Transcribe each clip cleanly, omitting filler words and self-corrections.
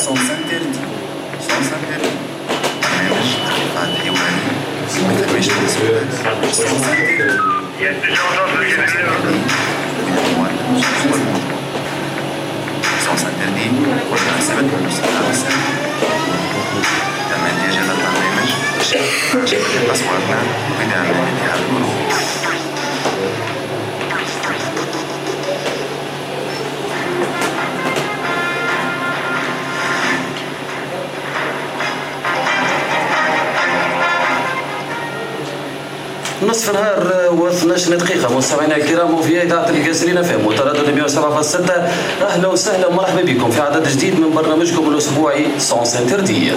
برنامج الدفاع الحيواني متماشي بالسؤال والمناسبة المستقبل تم إنتاج هذا البرنامج جمع أصواتنا بدعم من اتحاد القروء. نصف نهار و12 دقيقة مستمعينا الكرام وفي إذاعة القاسرين في متردد 107.6. أهلا وسهلا ومرحبا بكم في عدد جديد من برنامجكم الأسبوعي سونس انتردي.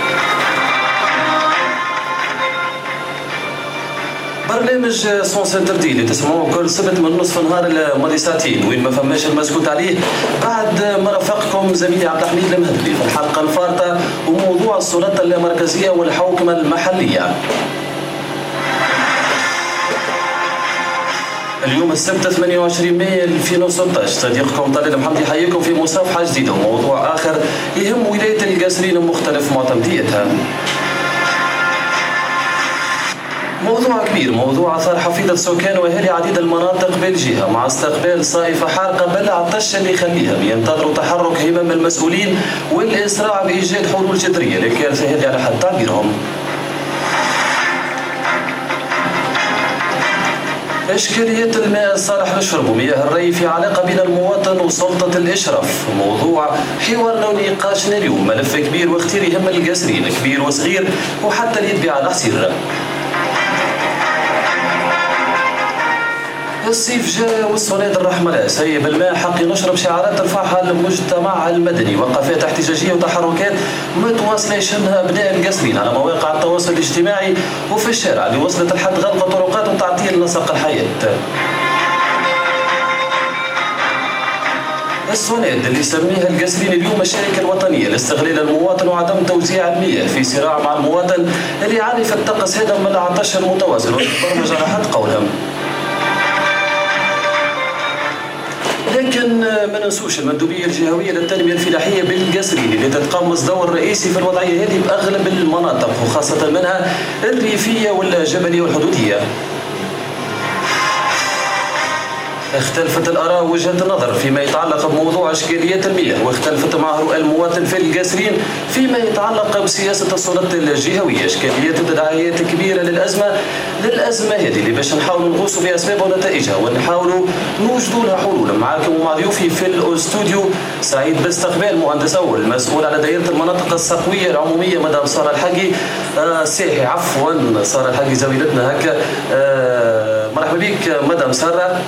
برنامج سونس انتردي اللي تسمعوه كل سبت من نصف نهار الماضي ساعتين وين ما فماش المسكوت عليه بعد ما رافقكم زميلي عبد الحميد المهدبي في الحلقة الفارطة وموضوع السلطة اللامركزية والحوكمة المحلية. اليوم السبت 28 مايو 2016 صديقكم طلال محمد يحييكم في مصافحة جديدة وموضوع آخر يهم ولاية القاسرين ومختلف معتمديتها. موضوع كبير، موضوع أثار حفيظة سكان وأهالي عديد المناطق بالجهة مع استقبال صائفة حارقة بل عطش اللي يخليها ينتظروا تحرك همم المسؤولين والإسراع بإيجاد حلول جذرية للكارثة هذه على حد تعبيرهم. إشكالية الماء الصالح للشرب ومياه الري في علاقة بين المواطن وسلطة الإشراف، موضوع حوارنا ونقاشنا اليوم. ملف كبير واختير يهم القاسرين كبير وصغير وحتى اللي يتبع على حصير. الصيف جاء والصنادر الرحمة سيب الماء حقي نشرب شعارات ترفعها المجتمع المدني، وقفات احتجاجية وتحركات متواصلة يشنها أبناء القاسرين على مواقع التواصل الاجتماعي وفي الشارع اللي وصلت لحد غلق طرقات وتعطيل نسق الحياة. السوند اللي يسميها القاسرين اليوم الشركة الوطنية لاستغلال المواطن وعدم توزيع المياه في صراع مع المواطن اللي يعاني في الطقس هذا من العطش المتواصل ويتبرمج على حد قولهم. لكن ما ننسوش المندوبية الجهوية للتنمية الفلاحية بالقاسرين اللي تتقمص دور رئيسي في الوضعية هذه بأغلب المناطق وخاصة منها الريفية والجبلية والحدودية. اختلفت الآراء ووجهة النظر فيما يتعلق بموضوع إشكاليات المياه، واختلفت مع رؤى المواطن في القاسرين فيما يتعلق بسياسة السلطة الجهوية. إشكاليات وتداعيات كبيرة للأزمة هذه اللي باش نحاولوا نغوصوا في أسبابها ونتائجها ونحاولوا نوجدوا لها حلول. معاكم ومع ضيوفي في الاستوديو سعيد باستقبال مهندس أول مسؤول على دائرة المناطق الصقوية العمومية مدام سارة الحقي. ساحي عفوا سارة الحقي زميلتنا هكا. مرحبا بك مدام سارة.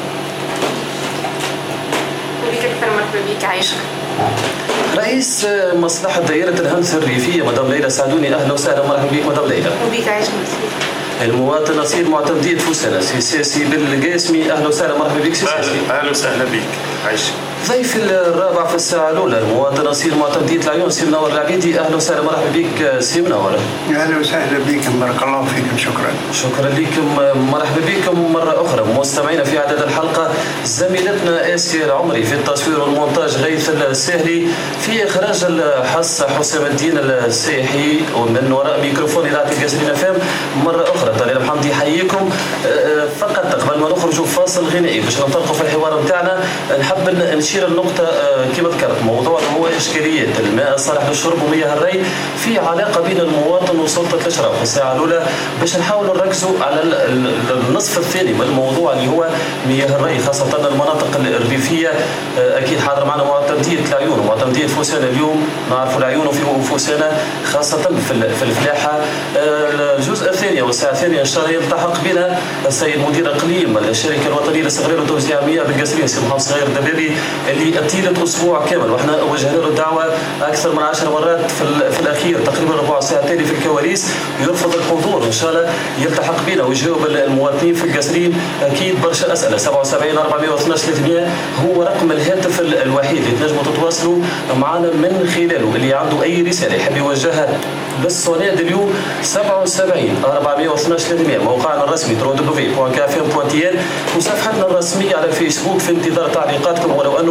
أكثر مرحبا بك عايشة. رئيس مصلحة دائرة الهمس الريفية مدام ليلى سعدوني. أهلا وسهلا مرحبا بك مدام ليلى. وبك عايشة. المواطن أصيل معتمدية فوسنا سياسي بالقاسمي. أهلا وسهلا مرحبا بك سياسي. أهلا وسهلا بك عايشة. ضيف الرابع في الساعة الأولى المواطن أصيل معتمدية العيون سي منور العبيدي. أهلا وسهلا مرحبا بك سي منور. أهلا وسهلا بكم بارك الله فيكم. شكرا لكم مرحبا بكم مرة أخرى. مستمعينا في عدد الحلقة زميلتنا آسيا العمري في التصوير والمونتاج، غيث السهلي في إخراج الحصة حسام الدين السيحي، ومن وراء ميكروفون إذاعة القاسرين فام مرة أخرى طلال محمد يحييكم. فقط قبل ما نخرجوا فاصل غنائي باش ننطلقوا في الحوار نتاعنا نحب نشير النقطة كما ذكرت موضوع هو إشكاليات الماء الصالح للشرب ومياه الري في علاقة بين المواطن وسلطة الإشراف. في الساعة الأولى باش نحاولوا نركزوا على النصف الثاني من الموضوع اللي هو مياه الري خاصة المناطق الريفية. أكيد حاضر معنا معتمدية العيون ومعتمدية فوسانا اليوم. نعرفوا العيون في فوسانا خاصة في الفلاحة. الجزء الثاني والساعة الثانية إن شاء الله يلتحق بنا السيد مدير إقليم الشركة الوطنية لاستغلال وتوزيع المياه بالقاسرين سي محمد صغير الدبابي اللي طيلة أسبوع كامل وإحنا وجهنا له الدعوة أكثر من 10 مرات في الأخير تقريبا ربع ساعة تالي في الكواليس يرفض الحضور. إن شاء الله يلتحق بنا ويجاوب المواطنين في القاسرين أكيد برشا أسئلة. 77 412 300 هو رقم الهاتف الوحيد اللي تنجموا تتواصلوا معنا من خلاله. اللي عنده أي رسالة يحب يوجهها للصناد اليوم 77 412 300. موقعنا الرسمي www.kfm.tn وصفحتنا الرسمية على الفيسبوك في انتظار تعليقاتكم. ولو أنه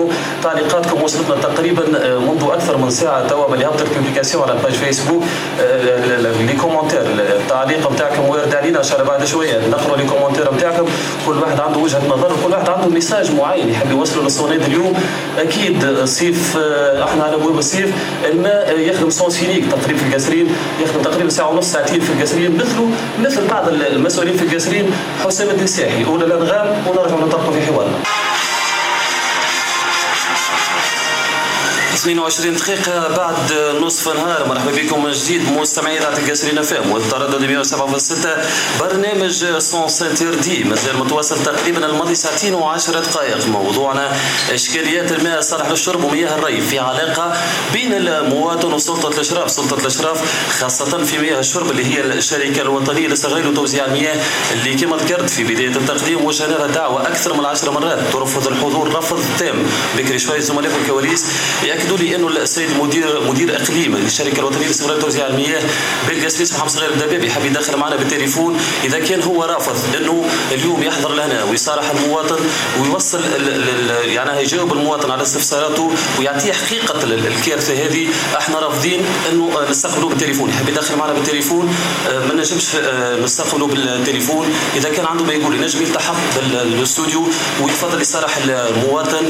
لانه تعليقاتكم وصلتنا تقريبا منذ اكثر من ساعه توا من هبط البوبليكاسيون على الباج فيسبوك. لي كومونتير التعليق نتاعكم وارد علينا ان شاء الله بعد شويه نقرأ لي كومونتير نتاعكم. كل واحد عنده وجهه نظر وكل واحد عنده ميساج معين يحب يوصله للصونيد اليوم. اكيد صيف، احنا على ابواب الصيف، الماء يخدم سونسينيك تقريبا في القصرين، يخدم تقريبا ساعه ونص ساعتين في القصرين، مثل بعض المسؤولين في القصرين. حسام الدين الساحي اولى الانغام ونرجع نطرقوا في حوارنا. 22 دقيقة بعد نصف نهار. مرحبا بكم من جديد مستمعي إذاعة القصرين FM والتردد 107.6. برنامج سونس انتردي مازال متواصل تقريبا الماضي ساعتين و10 دقائق. موضوعنا إشكاليات الماء الصالح للشرب ومياه الري في علاقة بين المواطن وسلطة الإشراف. سلطة الإشراف خاصة في مياه الشرب اللي هي الشركة الوطنية لاستغلال وتوزيع المياه اللي كما ذكرت في بداية التقديم وجهنا لها دعوة أكثر من 10 مرات ترفض الحضور رفض تام. بكري شوية زملاء في الكواليس يأكدوا لي انه السيد مدير اقليم للشركه الوطنيه لاستغلال توزيع المياه بالقسيس محمد صغير الدبابي حاب يدخل معنا بالتليفون. اذا كان هو رافض انه اليوم يحضر لهنا ويصارح المواطن ويوصل يعني يجاوب المواطن على استفساراته ويعطيه حقيقه الكارثه هذه، احنا رافضين انه نستقبله بالتليفون. يحب يدخل معنا بالتليفون ما نجمش نستقبله بالتليفون. اذا كان عنده ما يقول ينجم يلتحق بالاستوديو ويفضل يصارح المواطن.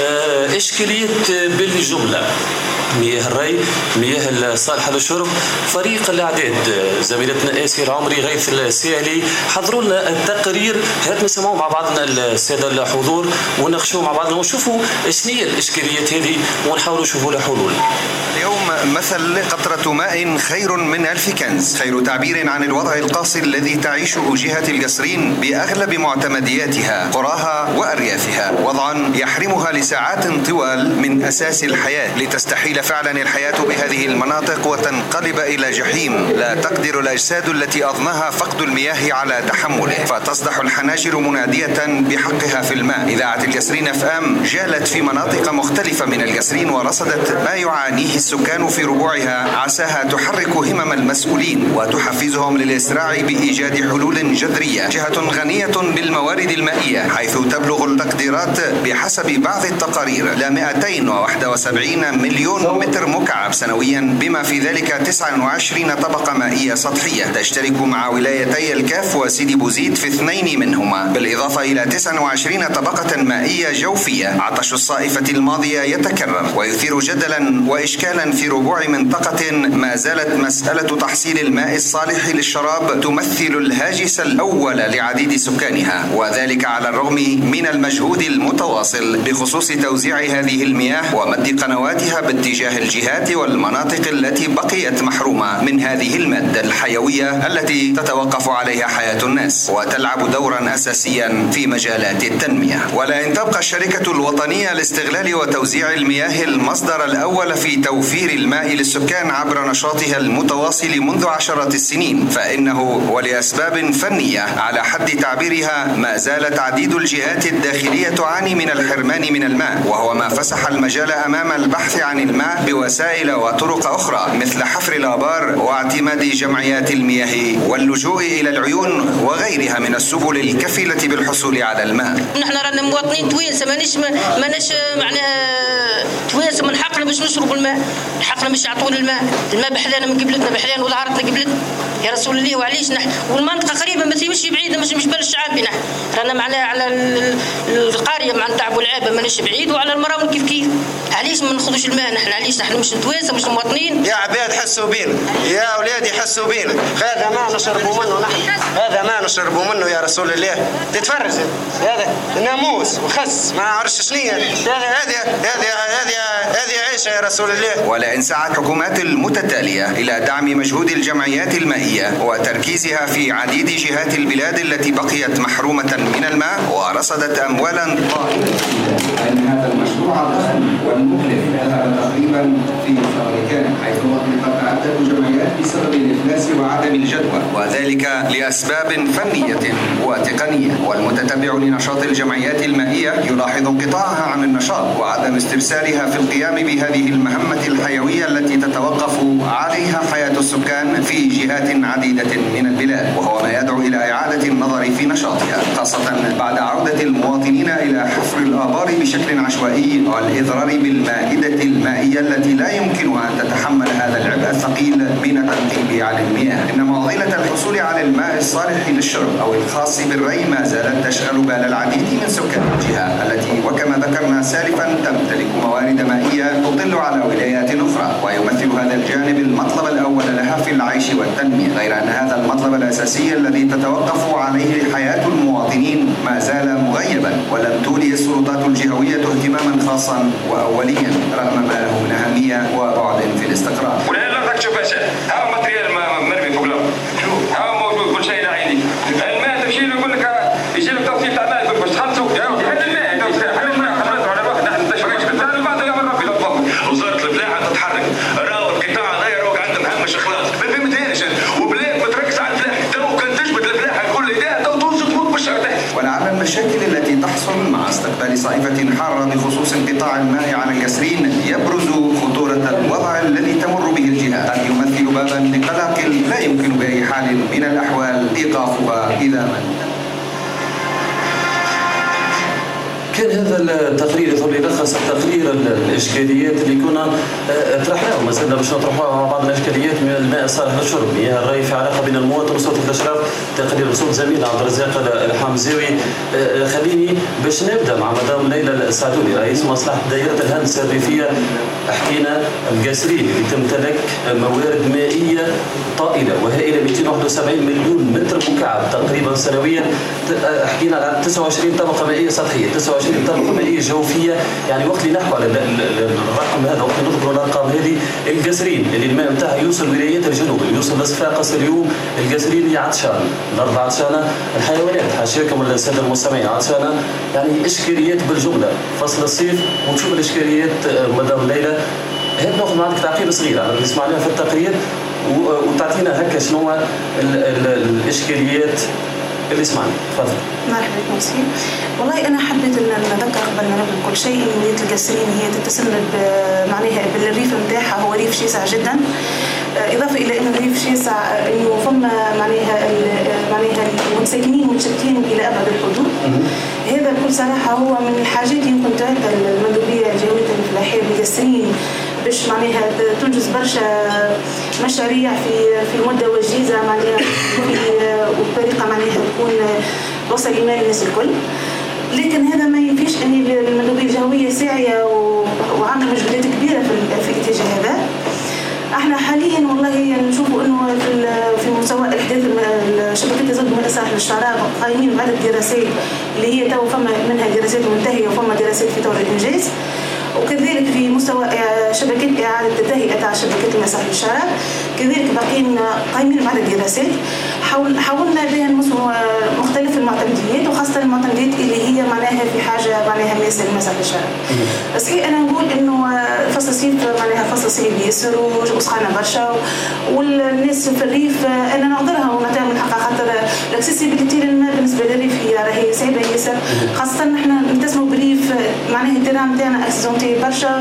اشكاليه بالجمله مياه الري، مياه الصالحة للشرب. فريق الإعداد زميلتنا آسيا العمري، غيث الساهلي حضروا لنا التقرير. هات نسمعوا مع بعضنا السادة الحضور ونناقشوا مع بعضنا ونشوفوا شنو هي الإشكاليات هذه ونحاولوا نشوفوا لها حلول. اليوم مثل قطرة ماء خير من 1000 كنز، خير تعبير عن الوضع القاسي الذي تعيشه جهة القصرين بأغلب معتمدياتها قراها وأريافها، وضعا يحرمها لساعات طوال من أساس الحياة لتستحيل فعلا الحياة بهذه المناطق وتنقلب إلى جحيم لا تقدر الأجساد التي أضناها فقد المياه على تحمله، فتصدح الحناجر منادية بحقها في الماء. إذاعة القصرين FM جالت في مناطق مختلفة من القصرين ورصدت ما يعانيه السكان في ربوعها، عساها تحرك همم المسؤولين وتحفزهم للإسراع بإيجاد حلول جذرية. جهة غنية بالموارد المائية حيث تبلغ التقديرات بحسب بعض التقارير ل 271 مليون متر مكعب سنويا، بما في ذلك 29 طبقة مائية سطحية تشترك مع ولايتي الكاف وسيدي بوزيد في 2 منهما، بالإضافة إلى 29 طبقة مائية جوفية. عطش الصائفة الماضية يتكرر ويثير جدلا وإشكالا في ربوع منطقة ما زالت مسألة تحصيل الماء الصالح للشراب تمثل الهاجس الأول لعديد سكانها، وذلك على الرغم من المجهود المتواصل بخصوص توزيع هذه المياه ومد قنواتها باتجاه الجهات والمناطق التي بقيت محرومة من هذه المادة الحيوية التي تتوقف عليها حياة الناس وتلعب دورا أساسيا في مجالات التنمية. ولئن تبقى الشركة الوطنية لاستغلال وتوزيع المياه المصدر الأول في توفير الماء للسكان عبر نشاطها المتواصل منذ عشرات السنين، فإنه ولأسباب فنية على حد تعبيرها ما زالت عديد الجهات الداخلية تعاني من الحرمان من الماء، وهو ما فسح المجال أمام البحث عن الماء بوسائل وطرق أخرى مثل حفر الآبار واعتماد جمعيات المياه واللجوء إلى العيون وغيرها من السبل الكفيلة بالحصول على الماء. نحن رانا مواطنين توانسة ماناش معناها توانسة من حقنا باش نشرب الماء، حقنا باش يعطونا الماء بحذانا من قبلتنا بحذانا وظهرتنا قبلتنا يا رسول الله. وعليش نحن والمنطقة قريبة مش بعيدة مش بال الشعب نحن رانا معنا على القرية مع نتاع أبو العابة ماناش بعيد وعلى المراون كيف علاش ما ناخذوش الماء نحن؟ علاش نحن مش نتوانسة مش مواطنين؟ يا عباد حسوا بينا يا أولادي حسوا بينا، هذا ما نشربوا منه نحن، هذا ما نشربوا منه يا رسول الله. تتفرج هذا ناموس وخس ما عرفش شنية هذه عيشة يا رسول الله. ولئن سعت الحكومات المتتالية إلى دعم مجهود الجمعيات المائية وتركيزها في عديد جهات البلاد التي بقيت محرومة من الماء ورصدت أموالا طائلة، أن هذا المشروع الضخم والمكلف ذهب تقريبا في شهر كان، حيث قد تعدد الجمعيات بسبب الإفلاس وعدم الجدوى، وذلك لأسباب فنية وتقنية. والمتتبع لنشاط الجمعيات المائية يلاحظ انقطاعها عن النشاط وعدم استرسالها في القيام بهذه المهمة الحيوية التي تتوقف عليها حياة السكان في جهات عديدة من البلاد، وهو ما يدعو إلى إعادة النظر في نشاطها، خاصة بعد عودة المواطنين إلى حفر الآبار بشكل عشوائي والإضرار بالمائدة المائية التي لا يمكنها أن تتحمل هذا العبء الثقيل من التنقيب عن المياه. إن معضلة الحصول على الماء الصالح للشرب أو الخاص بالري ما زالت تشغل بال العديد من سكان الجهة التي وكما ذكرنا سالفا تمتلك موارد مائية تطل على ولايات أخرى، ويمثل هذا الجانب المطلب الأول لها في العيش والتنمية، غير أن هذا المطلب الأساسي الذي تتوقف عليه حياة المواطنين ما زال مغيبا، ولم تولي السلطات الجهوية اهتماما خاصا وأوليا رغم ما له من أهمية وبعد في الاستقرار. شوف ها ماتريال مرمي فوق الارض، ها موجود كل شيء عيني. الماء تمشي له يقول لك يجي لك توصيل تاع الماء يقول باش تخلصوا حل الماء حل الماء خلصوا على الواحد نحن نتشرج بالفعل بعد يا ربي لا تفضل. وزاره الفلاحه تتحرك راهو القطاع هذايا راهو عندهم هامش اخلاص ما فهمتهاش وبلاد ما تركز على الفلاحه تو كان تجبد الفلاحه كل ايديها تو تنزل تموت بالشهر تحت. ولعل المشاكل التي تحصل مع استقبال صيفه حاره بخصوص انقطاع الماء على الجسرين يبرز خطوره الوضع الذي تمر به الجهه، قد يمثل بابا لقلق لا يمكن بأي حال من الأحوال إيقافها إذا ما كان هذا التقرير يلخص التقرير الاشكاليات اللي كنا طرحناها وما زلنا باش نطرحوها مع بعض الاشكاليات من الماء الصالح للشرب، مياه الري في علاقه بين المواطن وسلطه الاشراف، تقرير صوت زميل عبد الرزاق الحمزاوي. خليني باش نبدا مع مدام ليلى السعدوني رئيس مصلحه دائره الهندسه الريفيه. حكينا الجسرين اللي تمتلك موارد مائيه طائله وهائله 271 مليون متر مكعب تقريبا سنويا. حكينا على 29 طبقه مائيه سطحيه، 29 طبقه مائيه جوفيه، يعني وقت اللي نحكوا على الرقم هذا وقت نذكروا الارقام هذه الجسرين اللي الماء نتاعها يوصل ولايات الجنوب، يوصل لصفاقس اليوم الجسرين اللي عطشانه، الارض عطشانه، الحيوانات حاشاكم الساده المستمعين عطشانه، يعني اشكاليات بالجمله فصل الصيف. ونشوف الاشكاليات مدام ليلى هيك ناخذ معك تعقيب صغير على اللي سمعناه في التقرير وتعطينا هكا شنو الاشكاليات اللي سمعنا. تفضل. مرحبا بكم سيدي. والله انا حبيت ان نذكر قبل ما نبدا كل شيء ان مدينه الجسرين هي تتسم معناها بالريف نتاعها هو ريف شاسع جدا، اضافه الى انه ريف شاسع انه فما معناها المساكنين متشتتين الى ابعد الحدود. هذا بكل صراحه هو من الحاجات يمكن تعطى المندوبيه الجهويه الفلاحيه بالجسرين باش معناها تنجز برشا مشاريع في المده وجيزه معناها وبطريقه معناها تكون توصل ايمان الناس الكل. لكن هذا ما ينفيش ان المندوبيه الجهويه ساعيه وعامله مجهودات كبيره في الاتجاه هذا. احنا حاليا والله نشوفوا انه في مستوى احداث شبكه تزود من الصالح للشراب قايمين بعدد دراسات اللي هي تو فما منها دراسات منتهيه وفما دراسات في طور الانجاز، وكذلك في مستوى شبكات إعادة التهيئة تاع شبكات المسح للشراب كذلك باقيين قايمين بعدد دراسات. حاولنا بها نمسوا مختلف المعتمديات وخاصة المعتمديات اللي هي معناها في حاجة معناها ماسة المسح للشراب. صحيح أنا نقول إنه فصل الصيف معناها فصل صيف ياسر وسخانة برشا والناس في الريف أنا نقدرها ونعطيها من حقها خاطر الأكسسيبيليتي للماء بالنسبة للريف هي راهي صعيبة ياسر، خاصة نحن نتسموا بريف معناها الترام نتاعنا اكسيدونتي برشا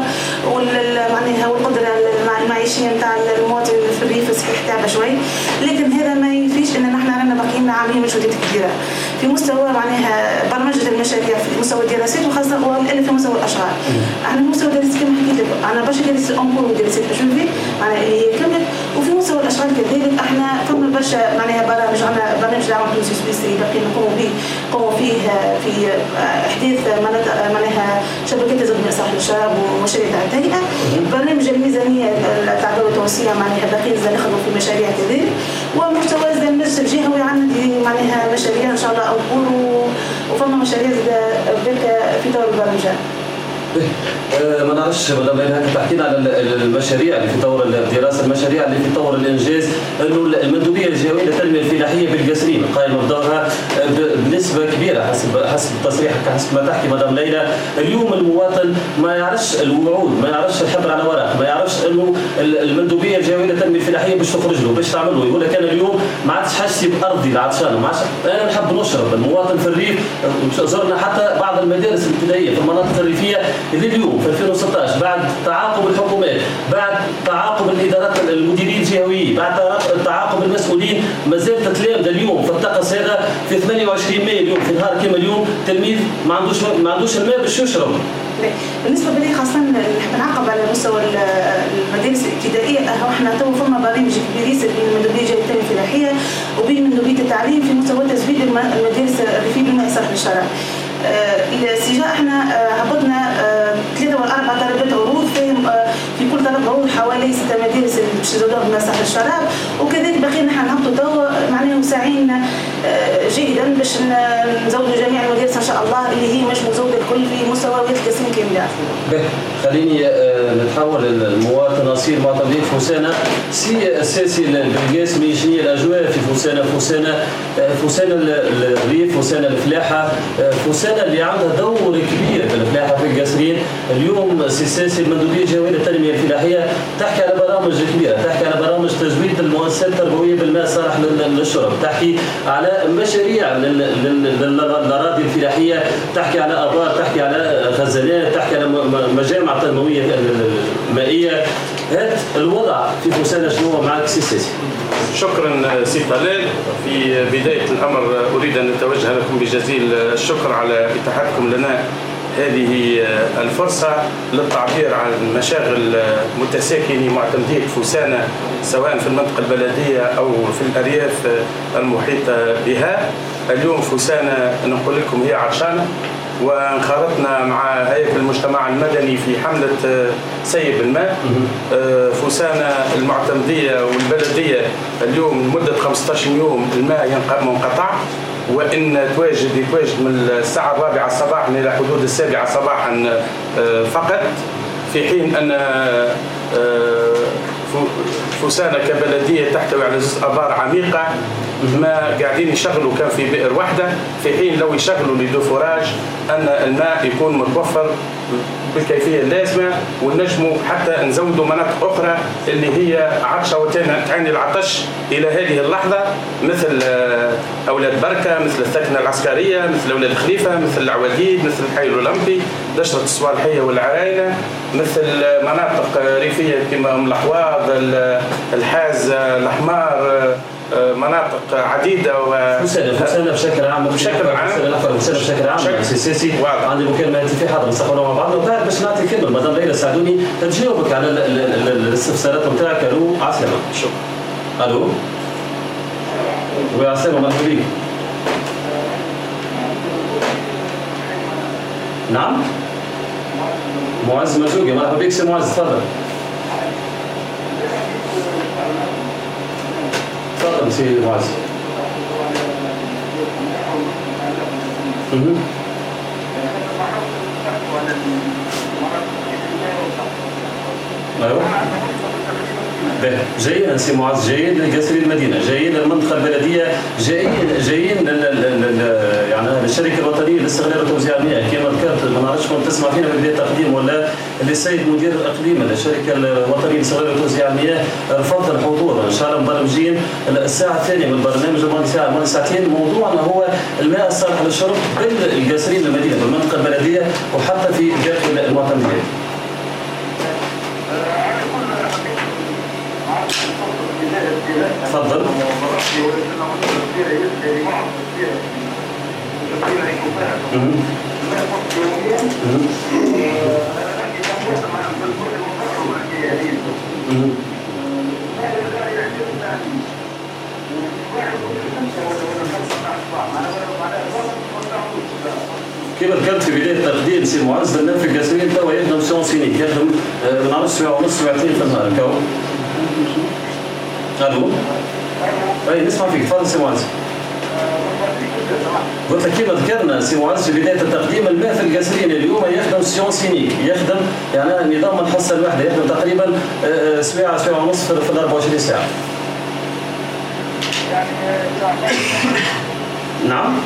معناها والقدرة المعيشية نتاع المواطن في الريف صحيح تعبة شوي، لكن هذا ما ينفيش ان نحن رانا باقيين عاملين مجهودات كبيرة في مستوى معناها برمجة المشاريع في مستوى الدراسات وخاصة والآن في مستوى الأشغال. احنا في مستوى الدراسات كما حكيت لك انا برشا دراسات أنكور ودراسات أجوبي معناها اللي هي كملت، وفي مستوى الأشغال كذلك احنا فما برشا معناها برامج عندنا برنامج دعم بلوزي سويسري باقيين نقوموا فيه في احداث معناها شبكات تزود من صالح للشراب ومشاريع تاع التهيئة. برنامج الميزانية تاع الدولة التونسية معناها باقيين نخدموا في مشاريع كذلك، ومستوى المجلس الجهوي عندي معناها مشاريع ان شاء الله أنكور وفما مشاريع بركة في دور البرمجة. ما نعرفش مدام هكا تحكينا على المشاريع اللي في طور الدراسه، المشاريع اللي في طور الانجاز، انه المندوبيه الجهويه للتنميه الفلاحيه بالقصرين قائمه بدورها بنسبه كبيره حسب تصريحك، حسب ما تحكي مدام ليلى. اليوم المواطن ما يعرفش الوعود، ما يعرفش الحبر على ورق، ما يعرفش انه المندوبيه الجهويه للتنميه الفلاحيه باش تخرج له باش تعمل له، يقول لك انا اليوم ما عادش حاجتي بارضي العطشانه، ما عادش انا نحب نشرب. المواطن في الريف زرنا حتى بعض المدارس الابتدائيه في المناطق الريفيه اللي اليوم في 2016 بعد تعاقب الحكومات، بعد تعاقب الادارات المديرين الجهويين، بعد تعاقب المسؤولين، ما زالت تتلامذ اليوم في الطقس هذا في 28 مايو اليوم في نهار كما اليوم تلميذ ما عندوش الماء باش يشرب. بالنسبه لي خاصه نحب نعقب على مستوى المدارس الابتدائيه. احنا تو فما برامج كبير ياسر بين المندوبيه الجهويه للتنميه الفلاحيه وبين مندوبيه التعليم في مستوى تزويد المدارس الريفيه بالماء صالح للشراب. الى سجاء احنا هبطنا 3 ولا 4 طلبات عروض في كل طلب عروض حوالي 6 مدارس باش يزودوها بالماء صالح للشراب، وكذلك باقيين نحن نهبطوا توا معناها مساعين جيدا باش نزودوا جميع المدارس ان شاء الله اللي هي مش مزوده الكل في مستوى ولايه القصرين كامله. خليني نتحول المواطن اصيل معتمدين في فوسانه سي اساسي بالقاس من شنو الاجواء في فوسانه. فوسانه الريف، فوسانه الفلاحه، فوسانه اللي عندها دور كبير في الفلاحه في القصرين. اليوم سياسي المندوبيه الجهويه للتنميه الفلاحيه تحكي على برامج كبيره، تحكي على برامج تزويد المؤسسات التربويه بالماء الصالح للشرب، تحكي على مشاريع للاراضي الفلاحيه، تحكي على ابار، تحكي على خزانات، تحكي على مجامع تنمويه مائيه. هذا الوضع في فوسانه شنو هو معك سي سيسي؟ شكرا سي طلال. في بدايه الامر اريد ان اتوجه لكم بجزيل الشكر على اتاحتكم لنا هذه الفرصة للتعبير عن مشاغل متساكني معتمدي فوسانة سواء في المنطقة البلدية أو في الأرياف المحيطة بها. اليوم فوسانة نقول لكم هي عطشانة، وانخرطنا مع هيئة المجتمع المدني في حملة سيب الماء. فوسانة المعتمدية والبلدية اليوم لمدة 15 يوم الماء منقطع، وإن يتواجد من الساعة 4 صباحا إلى حدود 7 صباحا فقط، في حين أن فوسانة كبلدية تحتوي على أبار عميقة ما قاعدين يشغلوا كان في بئر واحدة، في حين لو يشغلوا لدوفوراج أن الماء يكون متوفر بالكيفية اللازمة، ونجموا حتى نزودوا مناطق أخرى اللي هي عطشة وتعني العطش إلى هذه اللحظة، مثل أولاد بركة، مثل الثكنة العسكرية، مثل أولاد خليفة، مثل العواليد، مثل الحي الأولمبي، دشرة الصوالحية والعراينة، مثل مناطق ريفية كما أم الأحواض، الحاز، الأحمار، مناطق عديده. فوسانه بشكل عام فوسانه بشكل عام سياسي. عندي مكالمه هاتفيه حاضر نستقبلها مع بعض وبعد باش نعطي كلمه مدام ليلى ساعدوني تجاوبك على الاستفسارات نتاعك. الو عسلامه. شكرا. الو وعسلامه، مرحبا بك. نعم معز مزوقي، مرحبا بك سي معز، تفضل. تفضل سي معز. ايوه جايين سي معز، جايين لقصري المدينه، جايين للمنطقه البلديه، جايين يعني الشركه الوطنيه لاستغلال وتوزيع المياه كما ذكرت. ما نعرفش كنت تسمع فينا في بدايه التقديم ولا اللي السيد مدير الاقليم الشركه الوطنيه لاستغلال وتوزيع المياه رفض الحضور. ان شاء الله مبرمجين الساعه الثانيه من البرنامج الماضي ساعتين. موضوعنا هو الماء الصالح للشرب بالقصرين المدينه بالمنطقه البلديه وحتى في داخل المعتمديات. تفضل. كما ذكرت في بدايه التقديم سي معز الناس في القصرين توا يخدم سونسينيك، يخدم ما نعرفش ساعه ونص ساعتين في النهار كاو. الو اي نسمع فيك، تفضل سي معز. قلت لك كيما ذكرنا سي معز في بدايه التقديم، الماء في القصرين اليوم يخدم سيونسينيك، يخدم يعني نظام الحصه الواحده، يخدم تقريبا ساعه ساعه ونصف في ال 24 ساعه. نعم.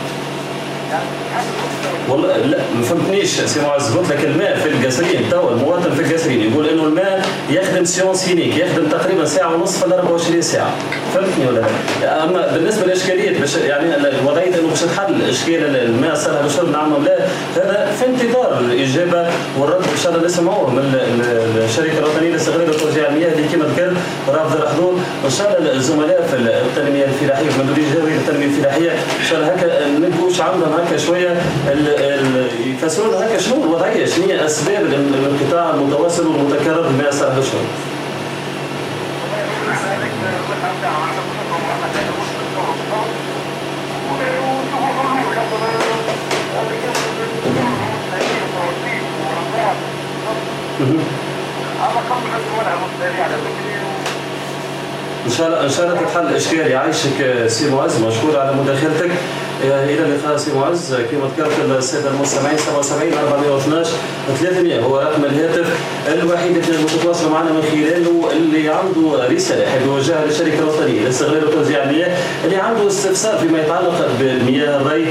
والله لا ما فهمتنيش سي معز، قلت لك الماء في القصرين توا المواطن في القصرين يقول انه الماء يخدم سيونسينيك، يخدم تقريبا ساعه ونصف في 24 ساعه، فهمتني ولا لا؟ اما بالنسبه لاشكاليه باش يعني وضعيه انه باش تحل اشكال الماء صالح للشرب نعم ولا لا، هذا في انتظار الاجابه والرد ان شاء الله نسمعوه من الشركه الوطنيه للاستغلال وتوزيع المياه اللي كما ذكرت رافض الحضور، ان شاء الله الزملاء في التنميه الفلاحيه في المديريه الجويه للتنميه الفلاحيه ان شاء الله هكا نلقوش عندهم هكا شويه يفسرون هكا شنو الوضعيه، شنو هي اسباب الانقطاع المتواصل والمتكرر للماء صالح للشرب. ان شاء الله تتحل الاشكال. يعيشك سي معز، مشكور على مداخلتك. الى اللقاء سي معز. كما ذكرت الساده المستمعين 77 412 300 هو رقم الهاتف الوحيد اللي متواصل معنا من خلاله اللي عنده رساله يحب يوجهها للشركه الوطنيه لاستغلال وتوزيع المياه، اللي عنده استفسار فيما يتعلق بالمياه الري.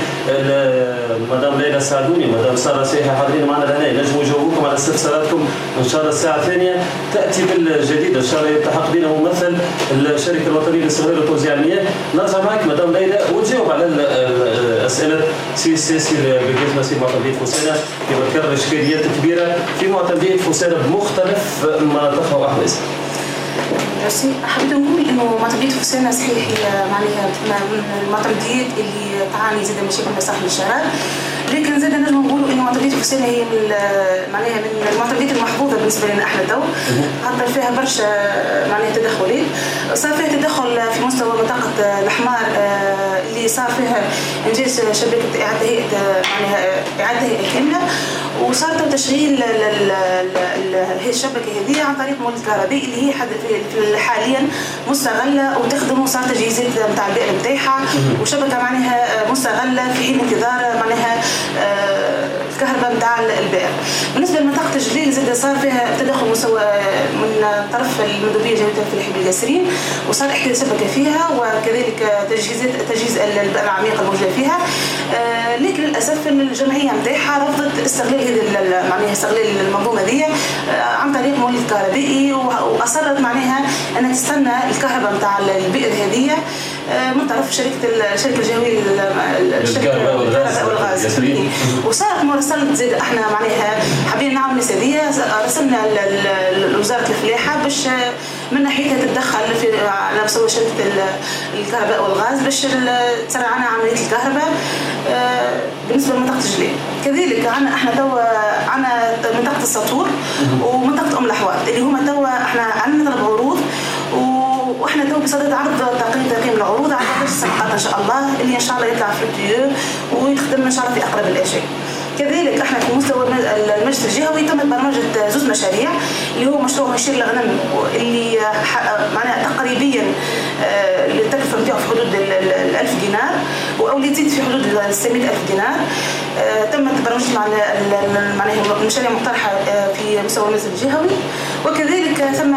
مدام ليلى سعدوني، مدام ساره سيحه حاضرين معنا لهنا، نجموا نجاوبوكم على استفساراتكم ان شاء الله. الساعه الثانيه تاتي بالجديد ان شاء الله، يلتحق بنا ممثل الشركه الوطنيه لاستغلال وتوزيع المياه. نرجع معك مدام ليلى وتجاوب على اسئله سي بقيت سي معتمديه فوسانا كما ذكر اشكاليات كبيره في معتمديه فوسانا بمختلف مناطقها واحوازها. ميرسي. حبيت نقول انه معتمديه فوسانا صحيح هي معناها من المعتمديات اللي تعاني زاد مشاكل مصالح للشباب، لكن زاد نجم نقولوا انه معتمديه فوسانا هي معناها من المعتمديات المحظوظه بالنسبه لنا احنا تو، خاطر فيها برشا معناها تدخلات. صار فيها تدخل في مستوى منطقه الحمار اللي صار فيها انجاز شبكه اعاده هيئه معناها اعاده هيئه كامله، وصار تشغيل هي الشبكه هذه عن طريق مولد كهربائي اللي هي حاليا مستغله وتخدم، وصار تجهيزات نتاع البئر نتاعها وشبكه معناها مستغله في حين انتظار معناها الكهرباء نتاع البئر. بالنسبه لمنطقه الجليل زاد صار فيها تدخل مستوى من طرف المندوبيه الجويه الفلاحيه بالقاسرين، وصار احداث شبكه فيها وكذلك تجهيز البئر العميقه الموجوده فيها، لكن للاسف الجمعيه نتاعها رفضت استغلال هذه معناها استغلال المنظومه دي عن طريق مولد كهربائي، واصرت معناها انها تستنى الكهرباء نتاع البئر هذه من طرف الشركه الجويه الكهرباء والغاز. وصارت مراسله زاد احنا معناها حابين نعمل نسبيه، رسلنا لوزاره الفلاحه باش من ناحيتها تتدخل على مستوى شركه الكهرباء والغاز باش تسرع عنا عمليه الكهرباء بالنسبه لمنطقه الجليل. كذلك عنا احنا توا عنا منطقه السطور ومنطقه ام الاحواض اللي هما توا احنا عندنا طلب عروض، واحنا تو بصدد عرض تقييم العروض على برشا صفقات ان شاء الله اللي ان شاء الله يطلع في التيو ويخدم ان شاء الله في اقرب الاجال. كذلك احنا في مستوى المجلس الجهوي تمت برمجه زوج مشاريع اللي هو مشروع مشير الغنم اللي معناها تقريبيا التكلفه نتاعو في حدود 1000 دينار او تزيد في حدود 600000 دينار. تمت برمجه معناها المشاريع مقترحه في مستوى المجلس الجهوي. وكذلك ثم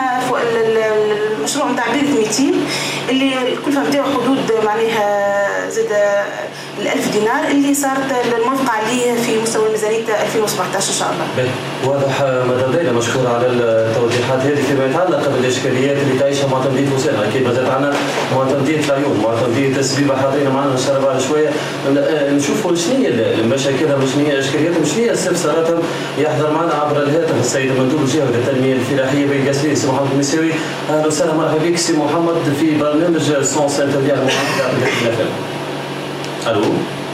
المشروع نتاع بيت 200 اللي الكلفه نتاعو حدود معناها زاد 1000 دينار اللي صارت الموافقه عليه في مستوى ميزانيه 2017 ان شاء الله. واضح مدام ليلى، مشكوره على التوضيحات هذه فيما يتعلق بالاشكاليات اللي تعيشها معتمديه فوسانا. اكيد مازالت عندنا معتمديه العيون، معتمديه السبيبه حاضرين معنا ان شاء الله بعد شويه نشوفوا شنو هي مشاكلهم، شنو هي اشكالياتهم، شنو هي استفساراتهم. يحضر معنا عبر الهاتف السيد المندوب الجهوي للتنميه الفلاحيه بالقاسرين سي محمد المساوي. اهلا وسهلا، مرحبا بك سي محمد في برنامج سونس انترفيو المعارضه. الو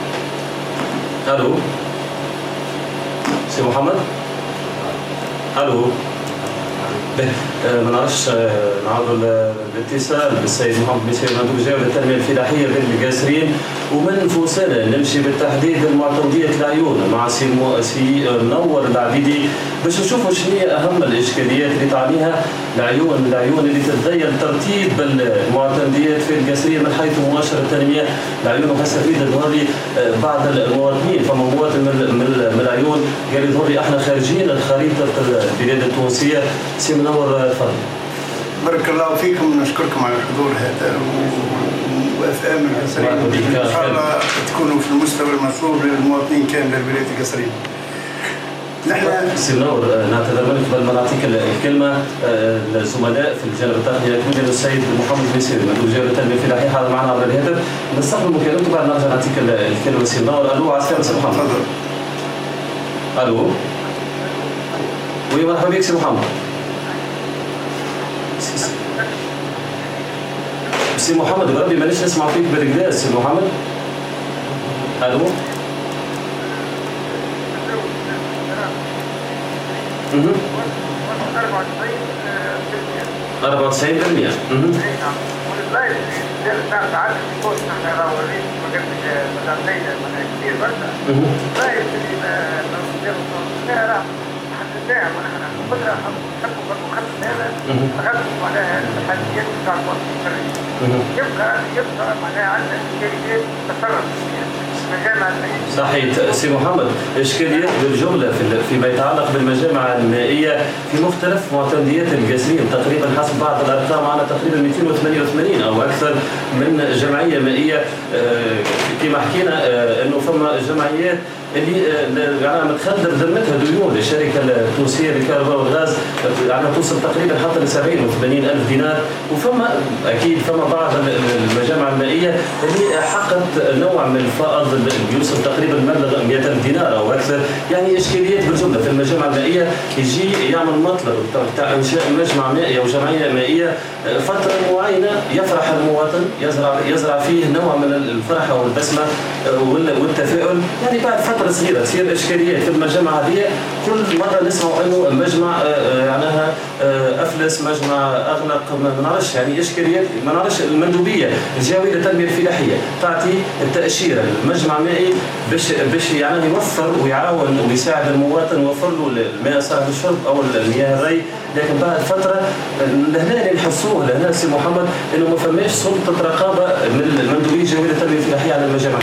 الو سي محمد، الو ما نعرفش نعاودوا الاتصال بالسيد محمد مسير مندوب جاوي للتنميه الفلاحيه بين القاسرين، ومن فوسنا نمشي بالتحديد لمعتمديه العيون مع سي منور العبيدي باش نشوفوا شنو هي اهم الاشكاليات اللي تعنيها العيون اللي تتغير ترتيب المعتمديات في القاسرين من حيث مؤشر التنميه العيون. وهسه اريد يظهر لي بعض المواطنين، فما مواطن من العيون قال يظهر لي احنا خارجين الخريطه البلاد التونسيه. سي منور تفضل. بارك الله فيكم، نشكركم على الحضور هذا وافهام القاسرين ان شاء الله تكونوا في المستوى المطلوب للمواطنين كامل الولايات القاسرين. نحن سي منور نعتذر منك قبل ما نعطيك الكلمه الزملاء في الجانب التقني يكون السيد محمد مسير مندوب جهه التنميه الفلاحيه حاضر معنا عبر الهاتف، نستقبل مكالمته بعد نرجع نعطيك الكلمه. سي منور. الو على السلامه سي محمد. تفضل. الو وي مرحبا بك سي محمد. سي محمد بربي مانيش نسمع فيك بالكدا سي محمد. الو 94% معناها عندنا إشكاليات تصرف صحيح سي محمد. اشكاليات بالجمله فيما يتعلق بالمجامع المائيه في مختلف معتمديات القاسرين، تقريبا حسب بعض الارقام معنا تقريبا 288 او اكثر من جمعيه مائيه. كما حكينا انه فما جمعيات اللي يعني متخدر ذمتها ديون للشركه التونسيه للكهرباء والغاز يعني توصل تقريبا حتى ل 70 و 80 الف دينار، وفما اكيد فما بعض المجامع المائيه اللي حققت نوع من الفائض اللي يوصل تقريبا مبلغ 100 الف دينار او اكثر. يعني اشكاليات بالجمله في المجامع المائيه، يجي يعمل مطلب تاع انشاء مجمع مائي او جمعيه مائيه فتره معينه يفرح المواطن، يزرع فيه نوع من الفرحه والبسمه والتفاؤل، يعني بعد فتره صغيره تصير اشكاليات في المجامع هذه. كل مره نسمع انه مجمع معناها افلس، مجمع اغلق، ما نعرفش يعني اشكاليات، ما نعرفش. المندوبيه الجهويه للتنميه الفلاحيه تعطي التاشيره للمجمع المائي باش يعني يوفر ويعاون ويساعد المواطن، يوفر له الماء صالح للشرب او المياه الري، لكن بعد فتره لهنا اللي نحسوه لهنا سي محمد انه ما فماش سلطه رقابه من المندوبيه الجهويه للتنميه الفلاحيه على المجامع.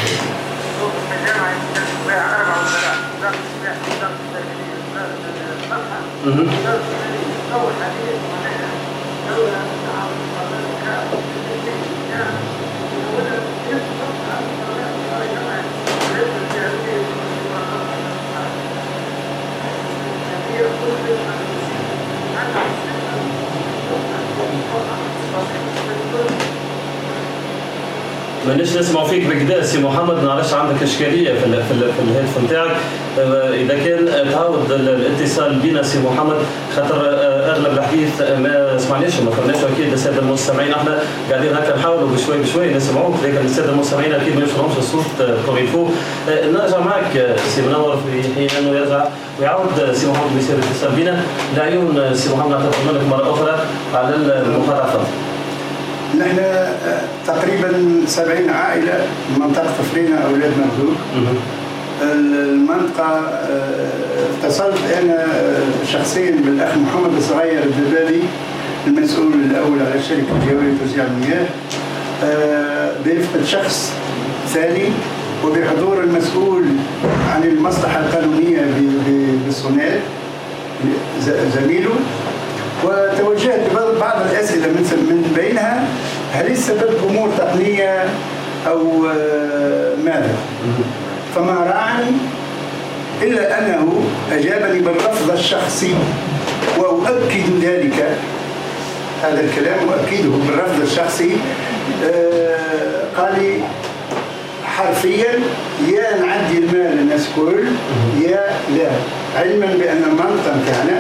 مانيش نسمع فيك بكدا سي محمد، نعرفش عندك اشكاليه في الهاتف نتاعك. اذا كان تعاود الاتصال بنا سي محمد، خاطر اغلب الحديث ما سمعناش وما فهمناش. اكيد الساده المستمعين احنا قاعدين هكا نحاولوا بشوي نسمعوك، لكن الساده المستمعين اكيد ما يوصلهمش الصوت كوميفو. نرجع معك سي منور في حين انه يرجع ويعود سي محمد بيصير الاتصال بنا. العيون سي محمد نعتذر منك مره اخرى على المقاطعه. نحن تقريبا 70 عائله منطقه فلينه اولاد مردود. المنطقه اتصلت انا شخصيا بالاخ محمد الصغير الدبالي المسؤول الاول على الشركه الجهويه لتوزيع المياه برفقه شخص ثاني وبحضور المسؤول عن المصلحه القانونيه بالصناد زميله، وتوجهت ببعض الأسئلة من بينها هل السبب أمور تقنية أو ماذا؟ فما راعني إلا أنه أجابني بالرفض الشخصي، وأؤكد ذلك، هذا الكلام أؤكده بالرفض الشخصي. قال لي حرفيا يا نعدي المال للناس كل يا لا، علما بأن المنطقة كان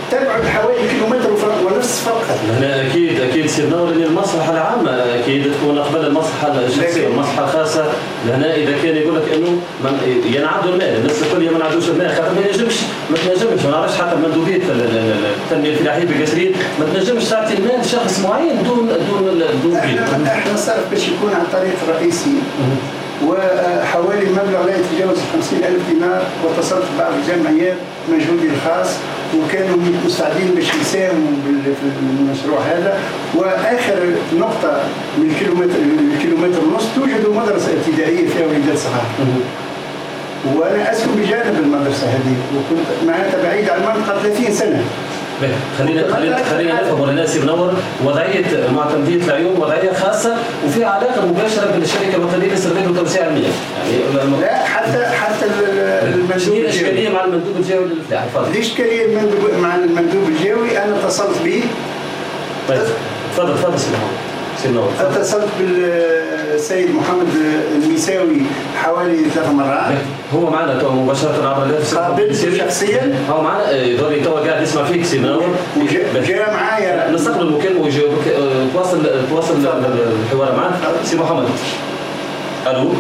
تبعد حوالي كيلومتر ونصف فقط. هنا اكيد سيدنا لان المصلحه العامه اكيد تكون قبل المصلحه الشخصيه والمصلحه الخاصه. لهنا اذا كان يقول لك انه ينعدوا المال، الناس الكل ما نعدوش المال خاطر ما تنجمش ما نعرفش حتى مندوبيه التنميه الفلاحيه بقصرين ما تنجمش تعطي المال شخص معين دون احنا صار باش يكون عن طريق رئيسي وحوالي مبلغ لا يتجاوز 50,000 دينار، واتصلت ببعض الجمعيات مجهودي الخاص وكانوا مستعدين باش يساهموا في المشروع هذا. واخر نقطه من الكيلومتر ونص توجد مدرسه ابتدائيه فيها وليدات صغار. وانا اسكن بجانب المدرسه هذه وكنت معناتها بعيد عن المنطقه 30 سنه. خلينا نفهم الناس منور وضعيه معتمديه العيون وضعيه خاصه وفيها علاقه مباشره بالشركه الوطنيه للسرداب والتوسيع المياه. يعني لا حتى المندوب شنو الاشكاليه مع المندوب الجوي للفلاحه؟ تفضل. الاشكاليه مع المندوب الجوي انا اتصلت به. طيب تفضل سي منور. اتصلت بالسيد محمد الميساوي حوالي 3 مرات. هو معنا تو مباشره عبر الهاتف. قابلته شخصيا. هو معنا يظهر تو قاعد يسمع فيك سي منور. وجاء معايا. نستقبل المكالمه ويجاوبك. تواصل الحوار معنا سي محمد. الو.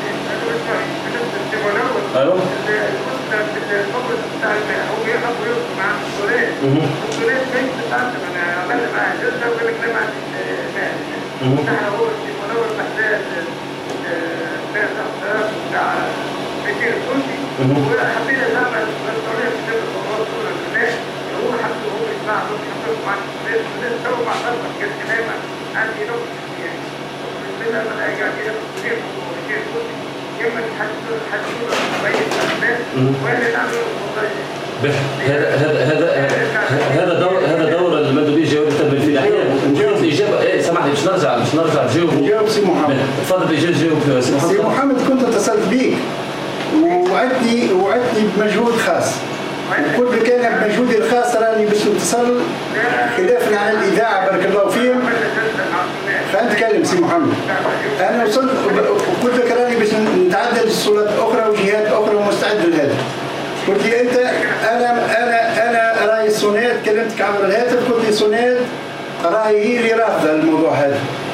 الو. وحبينا نعمل مسؤولية في الصورة الناس هو حتى هو يسمع مع الناس سووا مع نفسك كلمة عندي نقطة يعني من لما أجي كده مسؤولية وكيف كلمة حدثوا بين الناس وين نعمل هذا دور المندوبيه الجويه للتنميه الفلاحيه. الاجابه سامحني باش نرجع نجاوب سي محمد. تفضل الاجابه جاوب سي محمد. سي محمد كنت اتصلت بيك ووعدتني بمجهود خاص وقلت كان بمجهودي الخاص راني باش نتصل خلافا عن الاذاعه بارك الله فيهم. خلينا نتكلم سي محمد. انا وصلت وقلت لك راني باش نتعدى لصولات اخرى وجهات اخرى ومستعد لهذا. قلت لي انت انا راي سونات كلمتك عبر الهاتف قلت لي سونات راهي هي اللي رافضه الموضوع هذا.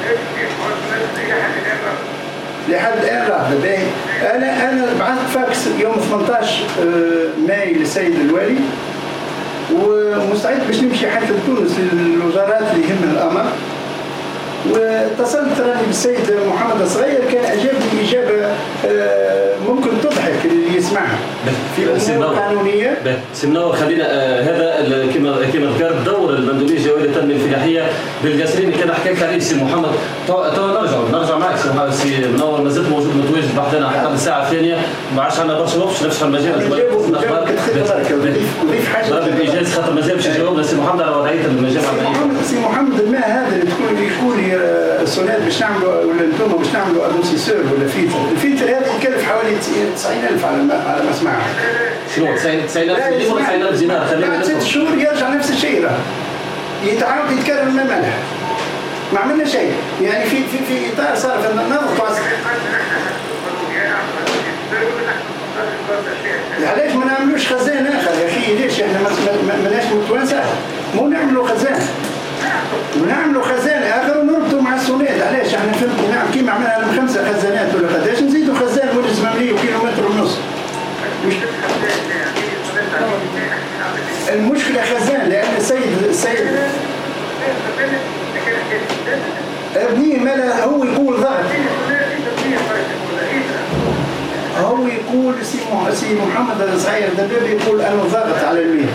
لحد الان رافضه. باهي انا بعثت فاكس يوم 18 ماي للسيد الوالي ومستعد باش نمشي حتى لتونس للوزارات اللي يهمها الامر. واتصلت راني بالسيد محمد الصغير كان اجابني اجابه ممكن تضحك اللي يسمعها في امور قانونيه. سي منور خلينا هذا كما ذكرت دور المندوبيه الجويه للتنميه الفلاحيه بالقصرين اللي كان حكيت عليه سي محمد. نرجع معك سي منور مازلت موجود متواجد بحثنا حتى الساعه الثانيه ما عادش عندنا برشا وقت نفتح المجال. نضيف حاجه بالاجازه خاطر مازال باش يجاوبنا سي محمد على وضعيه المجال. سي محمد الماء هذا اللي يكون لي السونات باش نعملوا ولا انتم باش نعملوا ادوسيسور ولا فلتر. الفلتر هذا يكلف حوالي 90,000 على ما اسمع. شنو 90,000 ولا 90,000 دينار؟ بعد 6 شهور يرجع نفس الشيء راه يتعاود يتكرر الماء ملح. ما عملنا شيء يعني في اطار صار في نضغط. علاش ما نعملوش خزان اخر يا اخي؟ ليش احنا ماناش متوانسه؟ مو نعملوا خزان ونعملوا خزان اخر ونربطوا مع السونات. علاش احنا فهمت نعم كيما عملنا لهم 5 خزانات ولا قداش نزيدوا خزان مدة زمنيه وكيلومتر ونص. المشكله خزان لان السيد ابنيه مالا هو يقول ضغط. هو يقول سي محمد الصغير دبابي يقول انا ضاغط على المياه.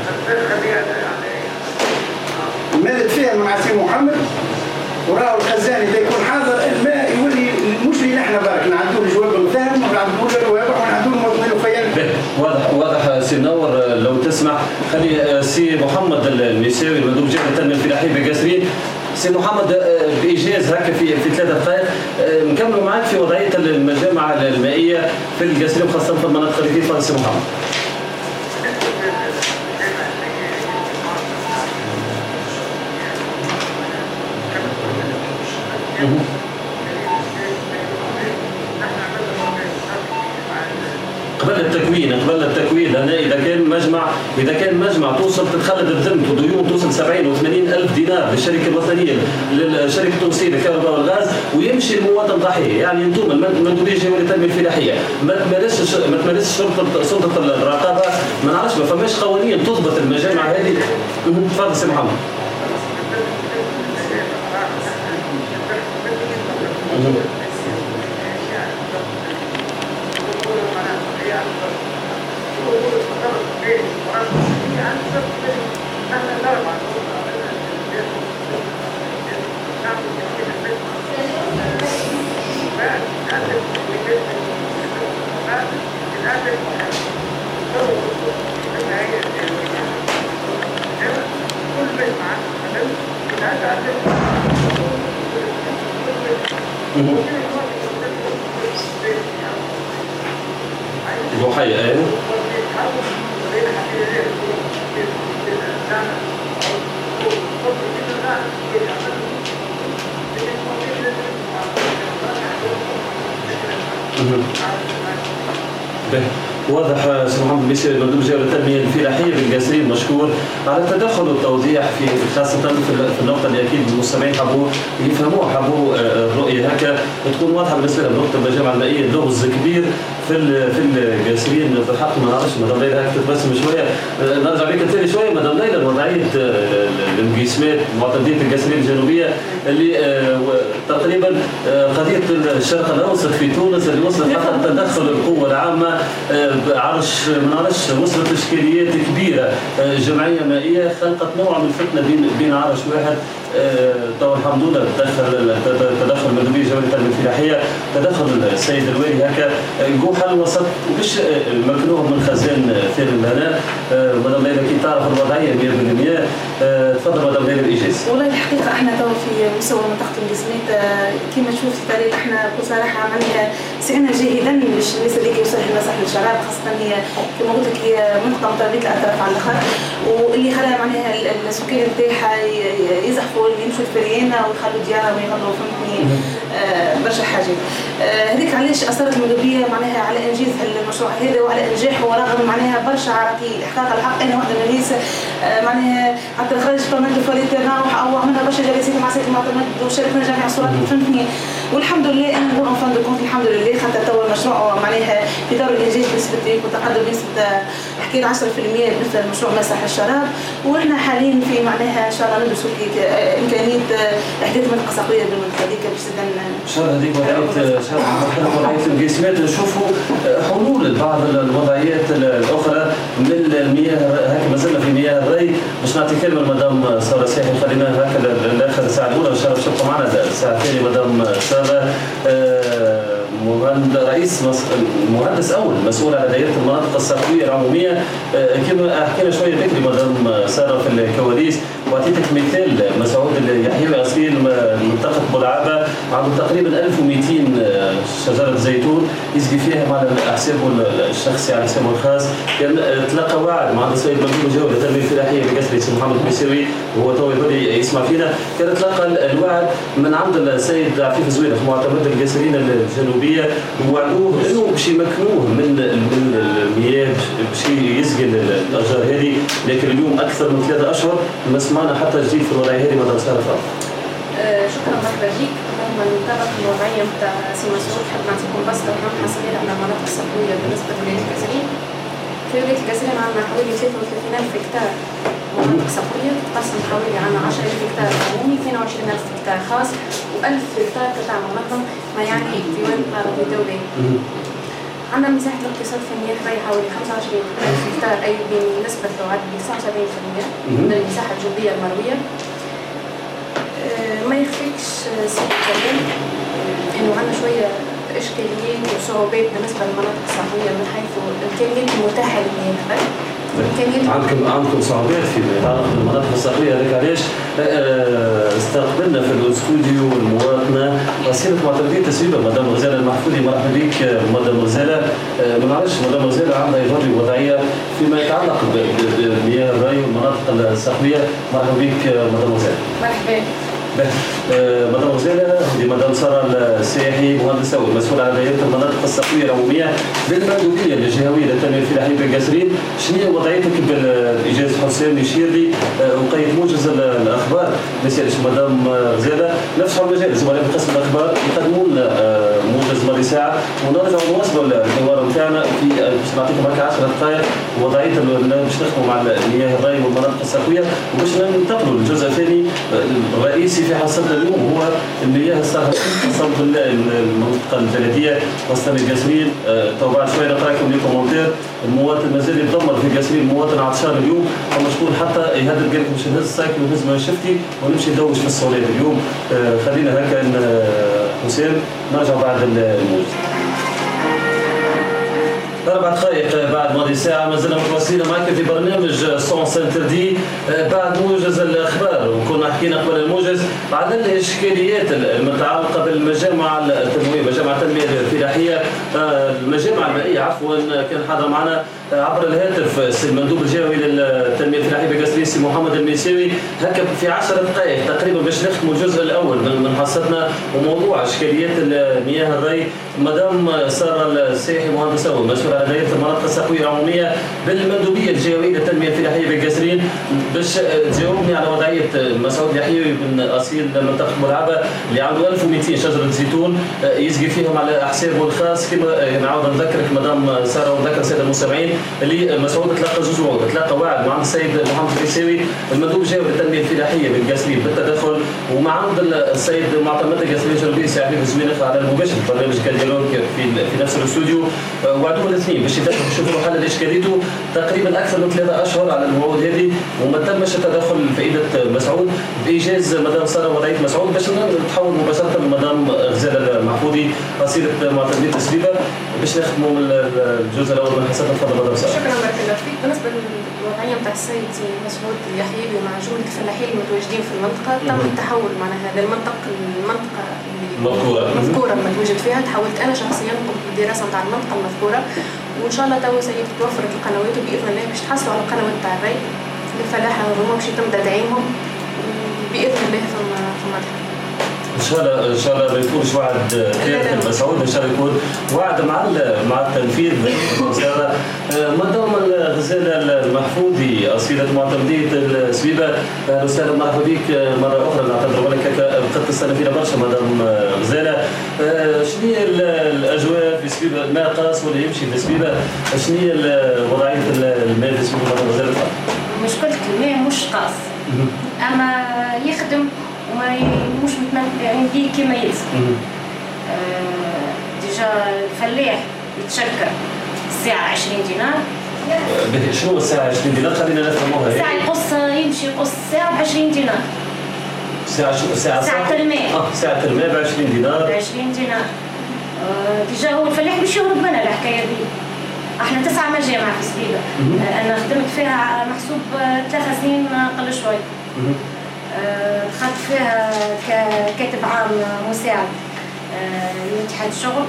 مالت فيها مع سي محمد وراه الخزان اذا يكون حاضر الماء يولي مش لي نحن برك نعدوا الجواب المتهم ونعدوا له الوابع ونعدوا المواطنين الخيال. واضح سي منور لو تسمح خلي سي محمد الميساوي المندوب الجهه التنميه الفلاحيه بقصرين. سي محمد بايجاز هكا في 3 دقائق نكملوا معك في وضعيه المجامع المائيه في القصرين وخاصه في المناطق الريفيه. تفضل سي محمد. قبل التكوين هنا اذا كان مجمع توصل تتخلد بذمته ديون توصل 70 و80 الف دينار للشركه الوطنيه للشركه التونسيه للكهرباء والغاز ويمشي المواطن ضحيه. يعني انتم المندوبيه الجهويه للتنميه الفلاحيه ما تمارسش سلطه الرقابه، ما نعرفش ما فماش قوانين تضبط المجامع هذه. تفضل سي محمد. ضحية واضح سي محمد بيسير مندوب الجهوية للتنمية الفلاحية بالقاسرين مشكور على التدخل والتوضيح في خاصة في النقطة اللي أكيد المستمعين حبوا يفهموها، حبوا الرؤية هكا تكون واضحة بالنسبة لهم. نقطة المجامع المائية لغز كبير في القاسرين في الحق. ما نعرفش مدام ليلى هكا تتبسم شوية، نرجع بك ثاني شوية مدام ليلى وضعية المقيسمات معتمدية القاسرين الجنوبية اللي تقريبا قضية الشرق الأوسط في تونس اللي وصلت حتى تدخل القوة العامة عرش ما نعرفش وصلت اشكاليات كبيره. جمعيه مائيه خلقت نوع من الفتنه بين عرش واحد. طبعا الحمد لله تدخل المندوبيه الجهويه للتنميه الفلاحيه، تدخل السيد الوالي هكا نقول حل وسط باش مكنوه من خزان ثير الهناء. مدام ليلى كي تعرف الوضعيه 100%. تفضل مدام ليلى الاجاز. والله الحقيقه احنا تو في مستوى منطقه القسمات كما تشوف في التاريخ احنا بصراحه عملنا سعينا جاهدا باش الناس اللي يوصل لنا صح للشراب، خاصه هي كما قلت لك هي منطقه متربيه الاطراف على الاخر، واللي خلاها معناها السكان نتاعها يزحفوا يمشوا الفريانه ويخلوا ديارهم ويغلوا فهمتني برشا حاجات. هذيك علاش اصرت المندوبيه معناها على انجاز المشروع هذا وعلى انجاحه رغم معناها برشا عراقيل. احقاق الحق انا واحده من الناس معناها حتى خرجت برنامج فاليتنا وعملنا برشا جلسات مع سيد المعتمد وشاركنا جميع الصورات فهمتني، والحمد لله انا نقول اون فان دو كونت الحمد لله خاطر توا المشروع معناها في دور الانجاز بنسبه وتقدم بنسبه حكينا 10% بالنسبه للمشروع مسح الشراب، واحنا حاليا في معناها ان شاء الله ندرسوا امكانيه احداث منطقه صقليه بالمنطقه هذيك باش ان شاء الله. هذيك وضعيه القسمات نشوفوا حلول لبعض الوضعيات الاخرى من المياه هكا مازلنا في مياه الري. باش نعطي كلمه لمدام ساره سيحي خليناها هكا لاخر الساعه الاولى ان شاء الله تبقى معنا الساعه الثانيه. مدام ساره رئيس مهندس اول مسؤول على دائره المناطق الصحراويه العموميه. كما حكينا شويه بكري مدام ساره في الكواليس واعطيتك مثال مسعود اليحيوي اصيل منطقه بولعابه عنده تقريبا 1200 شجره زيتون يسقي فيها مع حسابه الشخصي على حسابه الخاص. كان تلقى وعد مع السيد مندوب الجهويه للتنميه الفلاحيه بقصر سي محمد بيساوي وهو تو يبدي يسمع فينا. كان تلقى الوعد من عند السيد عفيف زوينه في معتمد القاسرين الجنوبيه وعدوه انه باش يمكنوه من المياه باش يسقي الاشجار هذه، لكن اليوم اكثر من 3 اشهر ما سمعنا حتى جديد في الوضعيه هذه. مدام ساره فاضل. شكرا مرحبا بك. لما نتابع الوضعيه نتاع سي مسعود حاب نعطيكم بسطه ونحن صغيره على المناطق الصحراويه بالنسبه لولايه القاسرين. في ولايه القاسرين عندنا حوالي 33,000 هكتار مناطق صحراويه تقسم حوالي عندنا 10,000 هكتار عمومي 22,000 هكتار خاص و1000 هكتار قطاع منظم ما يعني ديوان أراضي دولي. عندنا مساحة الاقتصاد في المياه الري حوالي 25,000 هكتار أي بنسبة تعد ب 79% من المساحة الجوية المروية. ما يخفيكش سيد الكريم إنه عندنا شوية إشكاليات وصعوبات بالنسبة للمناطق الصحراوية من حيث الإمكانيات المتاحة للمياه الري. عندكم صعوبات في المناطق الصحراويه. هذاك علاش استقبلنا في الاستوديو المواطنه وسيله معتمديه تسويبه مدام غزاله المحفوظي. مرحبا بك مدام غزاله. ما نعرفش مدام غزاله عندها ايجابيه وضعيه فيما يتعلق بمياه الري والمناطق الصحراويه. مرحبا بك مدام غزاله. مرحبا. مدام غزاله مدام ساره السياحي مهندس اول مسؤول على دائره المناطق السقفيه العموميه بالمندوبيه الجهويه للتنميه الفلاحيه بالقاسرين. شنو هي وضعيتك بالاجازه حسام يشير لي وقيت موجز الاخبار ما يسالش مدام غزاله نفس المجال زملاء في قسم الاخبار يقدموا لنا موجز مرة ساعه ونرجعوا نواصلوا الحوار نتاعنا في باش نعطيكم هكا 10 دقائق وضعيه باش نخدموا مع مياه الري والمناطق السقفيه وباش ننتقلوا للجزء الثاني الرئيسي في حصتنا اليوم هو المياه الصحراء خاصه المنطقه البلديه وسط القاسرين. تو بعد شويه نقرا لكم لي كومونتير المواطن مازال يتدمر في القاسرين مواطن عطشان اليوم ومشغول حتى يهدد قال لكم باش نهز السايكل ونهز ما شفتي ونمشي ندوش في الصولات اليوم. خلينا هكا حسام نرجع بعد الموجز. 4 دقائق بعد ماضي ساعة ما زلنا متواصلين معك في برنامج سونس انتردي بعد موجز الأخبار وكنا حكينا قبل الموجز على الإشكاليات المتعلقة بالمجامع التنموية مجامع التنمية الفلاحية المجامع المائية عفوا. كان حاضر معنا عبر الهاتف السي المندوب الجهوي للتنمية الفلاحية بقاسرين السي محمد الميساوي هكا في 10 دقائق تقريبا باش نختموا الجزء الأول من حصتنا وموضوع إشكاليات مياه الري. مدام سارة السياحي مهندس أول مسؤول على دائرة المناطق السقفية العمومية بالمندوبية الجهوية للتنمية الفلاحية بقاسرين باش تجاوبني على وضعية مسعود يحيوي بن أصيل منطقة ملعبة اللي عنده 1200 شجرة زيتون يسقي فيهم على حسابه الخاص. كما نعاود نذكرك مدام سارة ونذكر السادة المستمعين اللي مسعود تلقى زوج وعود تلقى وعد مع السيد محمد الميساوي المندوب الجهوي للتنمية الفلاحية بالقاسرين بالتدخل ومع عند السيد معتمد القاسرين الجنوبي السي عفيف الزوينخ على المباشر برنامج كديالوج في نفس الاستوديو وعدوه الاثنين باش يشوفوا حل لاشكاليته تقريبا اكثر من 3 اشهر على الموعود هذه وما تمش التدخل بفائده مسعود بايجاز مدام ساره وضعيه مسعود باش نتحول مباشره لمدام غزاله المحفوظي قصيده معتمديه السبيبه باش نختموا الجزء الاول من حصتنا. تفضل مدام ساره. شكرا بارك الله فيك. بالنسبه للوضعيه نتاع السيد مسعود اليحيوي مع جمله الفلاحين المتواجدين في المنطقه تم التحول مع هذا المنطقه المذكوره متواجد فيها. تحولت انا شخصيا قمت بالدراسه نتاع المنطقه المذكوره وان شاء الله تو سيتوفرت القنوات وباذن الله باش تحصلوا على القنوات تاع الري الفلاحه هذوما باش يتم تدعيمهم باذن الله ثم ان شاء الله ما يكونش وعد كافر مسعود ان شاء الله يكون وعد مع التنفيذ. مدام غزاله المحفوذي اصيله معتمديه السبيبه اهلا وسهلا مرحبا بك مره اخرى. نعتذر لك بقيت السنه فينا برشا مدام غزاله. شنو هي الاجواء في سبيبه؟ الماء قاص ولا يمشي في سبيبه؟ شنو هي وضعيه الماء في سبيبه مدام غزاله؟ مشكلة الماء مش قاص اما يخدم وما مش متمتعين به كما يلزم. ديجا الفلاح يتشكر الساعة 20 دينار. شنو الساعة 20 دينار؟ خلينا نفهموها. الساعة يمشي يقص الساعة ب 20 دينار. ساعة الماء. ساعة الماء ب 20 دينار. ب 20 دينار. ديجا هو الفلاح باش يهرب منها الحكاية دي. احنا 9 مجامع في سبيبة. انا خدمت فيها محسوب 3 سنين قل شوي. دخلت فيها ككاتب عام مساعد لاتحاد الشغل.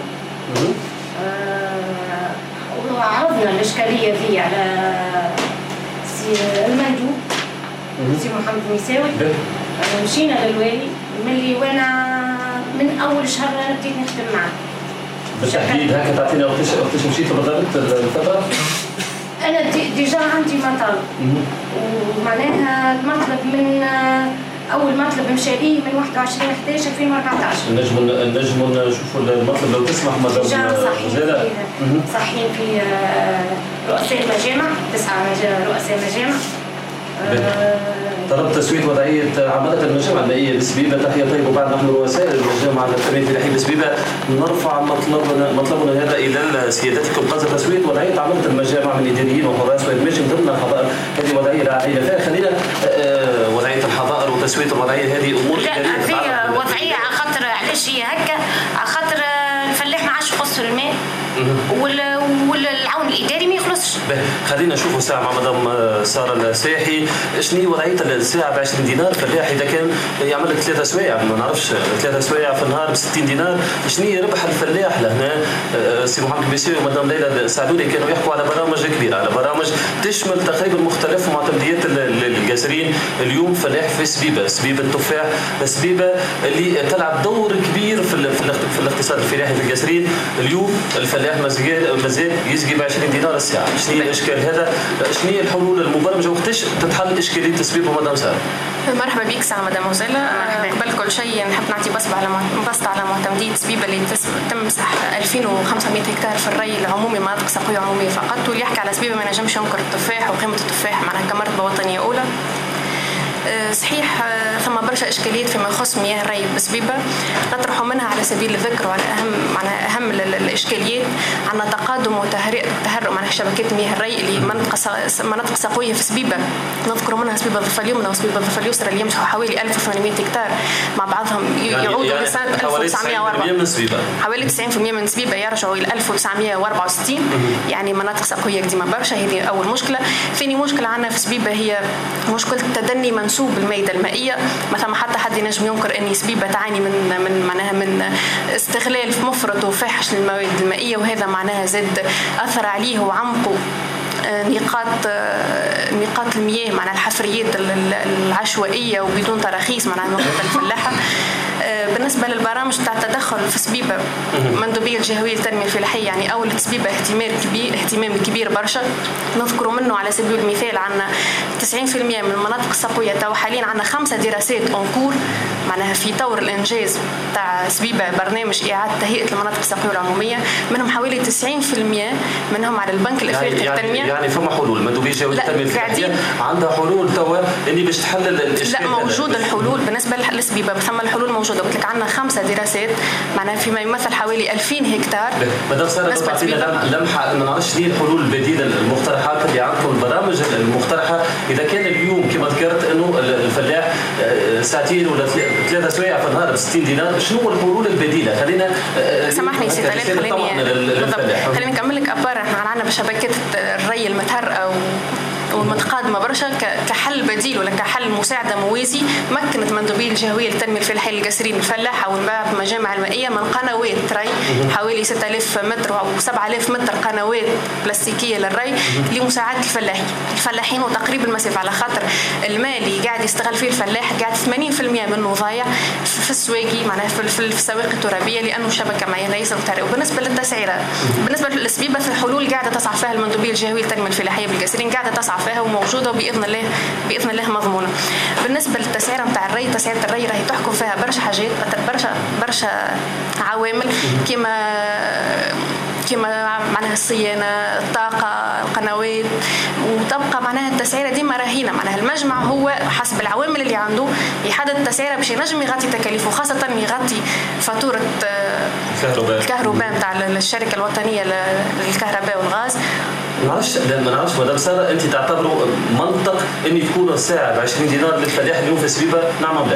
وعرضنا الاشكاليه ذي على المندوب سي محمد الميساوي. مشينا للوالي ملي وانا من اول شهر انا بديت نخدم معاه. بالتحديد هكا تعطينا وقتاش مشيتوا بالضبط الفتره؟ انا ديجا عندي مطلب ومعناها المطلب من اول مطلب مشى لي من 21/11/2014. نجموا نشوفوا المطلب لو تسمح مدام غزاله. صحيين في رؤساء المجامع 9 رؤساء مجامع. طلب تسويه وضعيه عماله المجامع المائيه بسبيبه. تحيه طيبه وبعد نحن رؤساء المجامع التنميه الفلاحيه بسبيبه نرفع مطلبنا هذا الى سيادتكم قصد تسويه وضعيه عماله المجامع من اداريين وحراس وادماج من ضمن الحظائر. هذه وضعيه لا عين فيها. خلينا وضعيه الحظائر وتسويه الوضعيه هذه امور اداريه. لا في وضعيه على خاطر علاش هي هكا؟ على خاطر الفلاح ما عادش يقص الماء والعون الاداري ما يخلصش. خلينا نشوفوا ساعه مع مدام ساره الساحي. شنو وضعيه الساعه ب 20 دينار؟ فلاح اذا كان يعمل لك 3 سوايع ما نعرفش 3 سوايع في النهار ب 60 دينار، شنو ربح الفلاح لهنا؟ سي محمد البيسيوي ومدام ليلى سعدوني كانوا يحكوا على برامج كبيره، على برامج تشمل تقريبا مختلف معتمديات الجزرين. اليوم فلاح في سبيبه التفاح، سبيبه اللي تلعب دور كبير في الاقتصاد الفلاحي في الجزرين. اليوم الفلاح مازال يسقي ب 20 دينار الساعه. شنو هي الاشكال هذا؟ شنو هي الحلول المبرمجه وقتاش تتحل اشكاليه السبيبه مدام ساره؟ مرحبا بك ساعة مدام وزيلة. قبل كل شيء نحب نعطي بسط على معتمدية سبيبة اللي تمسح 2500 هكتار في الري العمومي، مناطق سقوية عمومية فقط. واللي يحكي على سبيبة ما نجمش ينكر التفاح وقيمة التفاح معناها كمرتبة وطنية أولى. صحيح ثم برشا اشكاليات فيما يخص مياه الري بسبيبه نطرحوا منها على سبيل الذكر، وعلى اهم الاشكاليات عندنا تقادم وتهرؤ معناها شبكات مياه الري اللي مناطق سقويه في سبيبه. نذكر منها سبيبه الضفه اليمنى وسبيبه الضفه اليسرى اللي يمشوا حوالي 1800 هكتار مع بعضهم يعودوا لسنه 1904. حوالي 90% من سبيبه يرجعوا الى 1964. يعني مناطق سقويه قديمه برشا. هذه اول مشكله. ثاني مشكله عندنا في سبيبه هي مشكله تدني منسوب الميدة المائية. مثلا حتى حد ينجم ينكر أن سبيبة تعاني من استغلال مفرط وفاحش للمواد المائية، وهذا معناها زاد أثر عليه وعمقه نقاط المياه معناها الحفريات العشوائية وبدون تراخيص معناها منطقة الفلاحة. بالنسبة للبرامج تاع التدخل في سبيبة مندوبية الجهوية للتنمية الفلاحية يعني أولت سبيبة اهتمام كبير برشا. نذكر منه على سبيل المثال عندنا 90% من المناطق السقوية تو حاليا عندنا 5 دراسات أنكور معناها في طور الإنجاز تاع سبيبة برنامج إعادة تهيئة المناطق السقوية العمومية، منهم حوالي 90% منهم على البنك الأفريقي للتنمية. يعني فما حلول المندوبية الجهوية للتنمية الفلاحية عندها حلول توا اللي باش تحل الإشكال؟ لا موجود الحلول بالنسبة لسبيبة، ثم الحلول موجودة. قلت لك عندنا 5 دراسات معناها فيما يمثل حوالي 2000 هكتار. مدام سارة تعطينا لمحة ما نعرفش شنو الحلول البديلة المقترحات اللي عندكم البرامج المقترحة. إذا كان اليوم كما ذكرت إنه الفلاح ساعتين ولا 3 سوايع في النهار ب 60 دينار، شنو الحلول البديلة؟ خلينا سامحني سي طلال خليني نكمل لك. أبار احنا عندنا بشبكات الري المتهرئة والمتقادمه برشا كحل بديل ولا كحل مساعده موازي. مكنت مندوبيه الجهويه للتنميه الفلاحيه للجسرين الفلاحه والمباعث المجامع المائيه من قنوات ري حوالي 6000 متر او 7000 متر قنوات بلاستيكيه للري لمساعده الفلاحين وتقريب المسافه، على خاطر الماء اللي قاعد يستغل فيه الفلاح قاعد 80% منه ضايع في السواقي معناها في السواقي الترابيه لانه شبكه معينه ليس متهرئه. وبالنسبه للتسعيره بالنسبه للسبيبه في حلول قاعده تسعى فيها المندوبيه الجهويه للتنميه الفلاحيه بالجسرين، قاعده تسعى فيها وموجوده وباذن الله مضمونه. بالنسبه للتسعيره نتاع الري، تسعيره الري راهي تحكم فيها برشا حاجات برشا عوامل كما معناها الصيانه، الطاقه، القنوات، وتبقى معناها التسعيره ديما رهينه. معناها المجمع هو حسب العوامل اللي عنده يحدد التسعيره باش ينجم يغطي تكاليفه، خاصه يغطي فاتوره الكهرباء نتاع الشركه الوطنيه للكهرباء والغاز. ما نعرفش مدام ساره انت تعتبروا منطق ان تكون الساعه ب 20 دينار للفلاح اليوم في سبيبه؟ نعم ام لا؟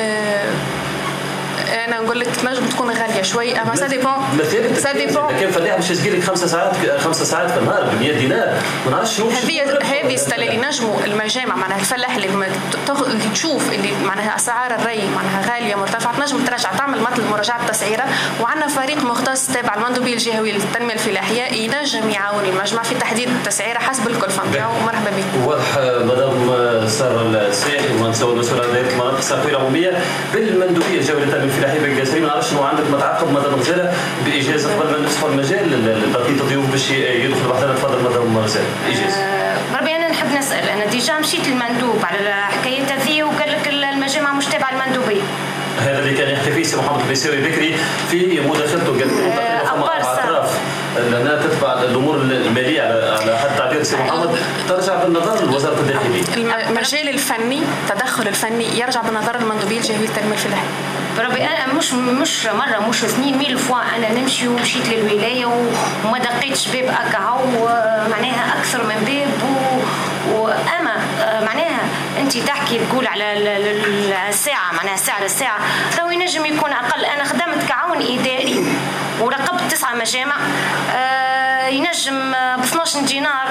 انا نقول لك تنجم تكون غاليه شوي اما سا ديبون. كان فلاح باش يسقي لك 5 ساعات في النهار ب 100 دينار، ما نعرفش شنو هذه استلالي نجموا المجامع معناها الفلاح اللي تشوف اللي معناها اسعار الري معناها غاليه مرتفعه تنجم ترجع تعمل مثل مراجعه تسعيره، وعندنا فريق مختص تابع المندوبيه الجهويه للتنميه الفلاحيه ينجم يعاون المجمع في تحديد التسعيره حسب الكلفه نتاعو. ومرحبا بك. واضح مدام ساره الساحي ومنسوب المسؤول عن دائره المناطق السقويه العموميه بالمندوبيه الجهويه للتنميه الفلاحيه بالجسرين. ما نعرفش شنو عندك متعقب مدام رساله باجازه قبل ما نفتحوا المجال لبقيه الضيوف باش يدخلوا بحثنا. تفضل مدام رساله اجازه. بربي انا نحب نسال، انا ديجا مشيت للمندوب على الحكايه هذه وقال لك المجامع مش تابعه المندوبيه. هذا اللي كان يحكي فيه سي محمد البيساوي بكري في مداخلته، قال اطراف لانها تتبع الامور الماليه على حد تعبير سي محمد ترجع بالنظر لوزاره الداخليه. المجال الفني التدخل الفني يرجع بالنظر للمندوبيه الجهويه للتنميه الفلاحيه. بربي انا مش مره مش 2 ميل فوا انا نمشي ومشيت للولايه وما دقيتش باب هكا معناها اكثر من باب واما معناها انت تحكي تقول على الساعه معناها سعر الساعه راهو ينجم يكون اقل. انا خدمت كعون اداري وراقبت 9 مجامع ينجم ب 12 دينار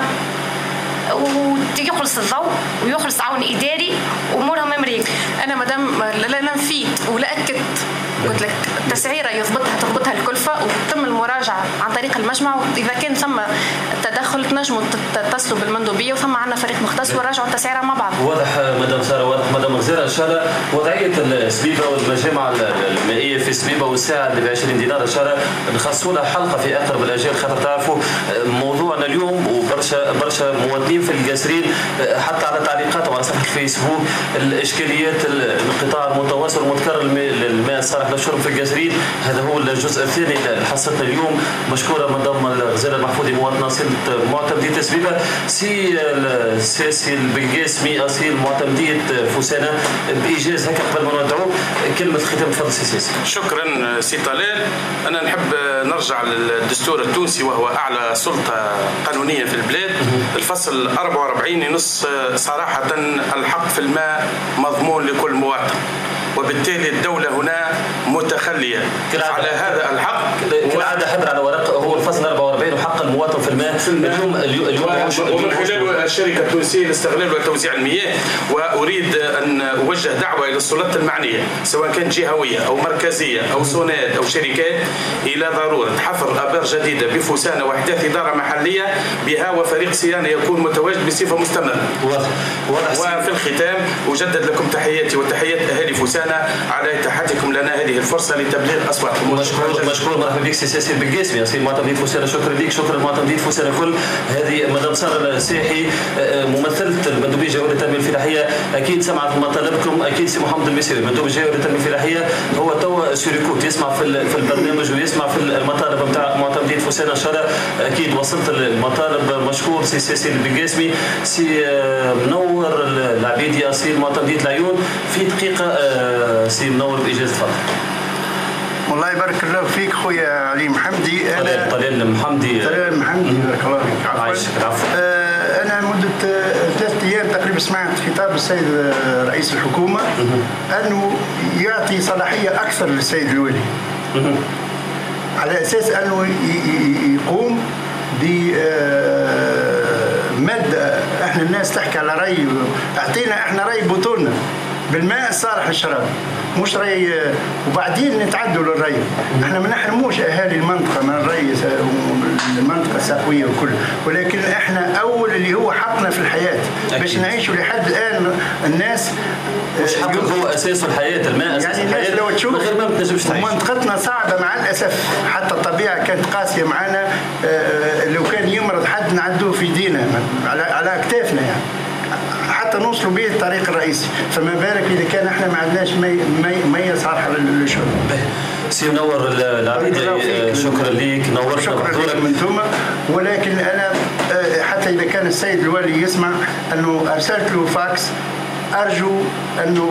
ويخلص الضوء ويخلص عون إداري وأمورهم أمريكا. أنا مدام لا ننفي ولا أكدت قلت لك التسعيرة تضبطها الكلفة وتم المراجعة عن طريق المجمع، وإذا كان ثم تدخل تنجموا تتصلوا بالمندوبية وثم عندنا فريق مختص وراجعوا التسعيرة مع بعض. واضح مدام سارة، واضح مدام غزالة. إن شاء الله وضعية السبيبة والمجامع المائية في سبيبة والساعة اللي ب 20 دينار إن شاء الله نخصصوا لها حلقة في آخر الأجيال، خاطر تعرفوا موضوعنا اليوم وبرشا مواطنين في القاسرين حتى على تعليقاتهم على صفحة الفيسبوك الإشكاليات القطاع المتواصل والمتكرر الماء الصالح للشرب في القاسرين. هذا هو الجزء الثاني لحصتنا اليوم. مشكورة مدام غزالة المحفوظي مواطنة أصيل معتمدية سبيبة. سي البلقاسمي أصيل معتمدية فوسانة، بإيجاز هكا قبل ما ندعو كلمة ختام. تفضل سي سياسي. شكرا سي طلال. أنا نحب نرجع للدستور التونسي وهو أعلى سلطة قانونية في البلاد. الفصل 44 ينص صراحة الحق في الماء مضمون لكل مواطن، وبالتالي الدولة هنا متخلية على هذا الحق. كالعادة حبر على ورق هو الفصل 44 وحق المواطن في الماء. اليوم ومن خلال الشركة التونسية لاستغلال وتوزيع المياه. وأريد أن أوجه دعوة إلى السلطات المعنية سواء كانت جهوية أو مركزية أو سونات أو شركات إلى ضرورة حفر آبار جديدة بفوسانة واحداث إدارة محلية بها وفريق صيانة يكون متواجد بصفة مستمرة. وفي الختام أجدد لكم تحياتي وتحيات أهالي فوسانة على إتاحتكم لنا هذه الفرصة لتبليغ أصواتكم. مشكور. مرحبا بك سي سياسي البلقاسمي أصيل معتمدية فوسانة. شكرا لك. شكرا معتمدية فوسانة الكل. هذه مدام سارة الساحي ممثلة المندوبية الجوهرية للتنمية الفلاحية. أكيد سمعت مطالبكم. أكيد سي محمد المسيري المندوب الجوهري للتنمية الفلاحية هو توا سوريكوت يسمع في البرنامج ويسمع في المطالب نتاع معتمدية فوسانة. إن شاء الله أكيد وصلت المطالب. مشكور سي سياسي البلقاسمي. سي منور العبيدي أصيل معتمدية العيون. في دقيقة سي منور بإجازة فضل. والله بارك الله فيك خويا علي محمدي. طلال محمدي بارك الله فيك. عفوا. أنا مدة 3 أيام تقريبا سمعت خطاب السيد رئيس الحكومة أنه يعطي صلاحية أكثر للسيد الولي على أساس أنه يقوم بمادة. احنا الناس تحكي على ري، اعطينا احنا ري بطولنا بالماء الصالح للشراب، مش ري وبعدين نتعدوا للري. احنا ما نحرموش اهالي المنطقه من الري المنطقه الساقويه وكل، ولكن احنا اول اللي هو حقنا في الحياه باش نعيشوا لحد الان. الناس مش حقك هو اساس الحياه، الماء اساس يعني الحياه. لو تشوف غير ما بتنجمش تعيش. منطقتنا صعبه مع الاسف، حتى الطبيعه كانت قاسيه معنا. لو كان يمرض حد نعدوه في ايدينا على اكتافنا يعني حتى نوصلوا به الطريق الرئيسي، فما بالك اذا كان احنا ما عندناش مي صالحه للشرب. سي منور العبيدي شكرا لك، نورتنا شكرا من ثم. ولكن انا حتى اذا كان السيد الوالي يسمع انه ارسلت له فاكس، ارجو انه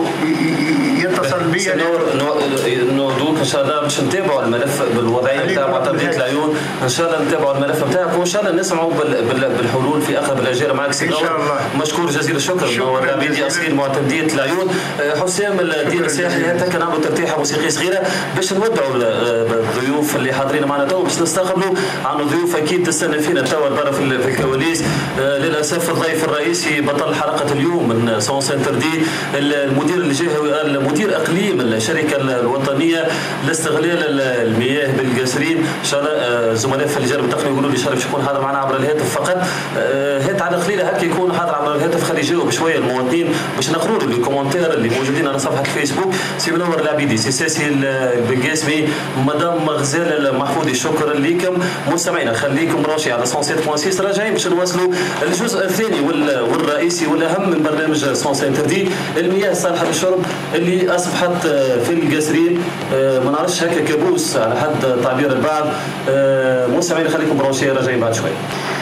يتصل بي. نودوك ان شاء الله باش نتابعوا الملف بالوضعيه نتاع معتمديه العيون. ان شاء الله نتابعوا الملف نتاعك وان شاء الله نسمعوا بالحلول في اقرب الاجال. معك سي نور. مشكور جزيل الشكر. منور العبيدي اصيل معتمديه العيون. حسام الدين الساحلي هكا كنعملوا ترتيحه موسيقيه صغيره باش نودعوا الضيوف اللي حاضرين معنا تو، باش نستقبلوا عن ضيوف اكيد تستنى فينا توا برا في الكواليس. للاسف الضيف الرئيسي بطل حلقه اليوم من سون سنتر دي المدير الجهوي المدير اقليم الشركه الوطنيه لاستغلال المياه بالقاسرين. ان شاء الله زملاء في الجانب التقني يقولوا لي شرف يكون حاضر معنا عبر الهاتف فقط. هات على قليله هكا يكون حاضر عبر الهاتف، خلي يجاوب شويه المواطنين باش نقروا لي الكومنتير اللي موجودين على صفحه الفيسبوك. سي منور العبيدي، سي ساسي البلقاسمي، مدام غزاله المحفوظي، شكرا لكم. مستمعينا خليكم راشي على 107.6 راجعين باش نواصلوا الجزء الثاني والرئيسي والاهم من برنامج سون سنتر دي، المياه الصالحه للشرب اللي اصبحت في القاسرين ما نعرفش هكا كابوس على حد تعبير البعض. مستمعين خليكم براشي راجعين بعد شوي.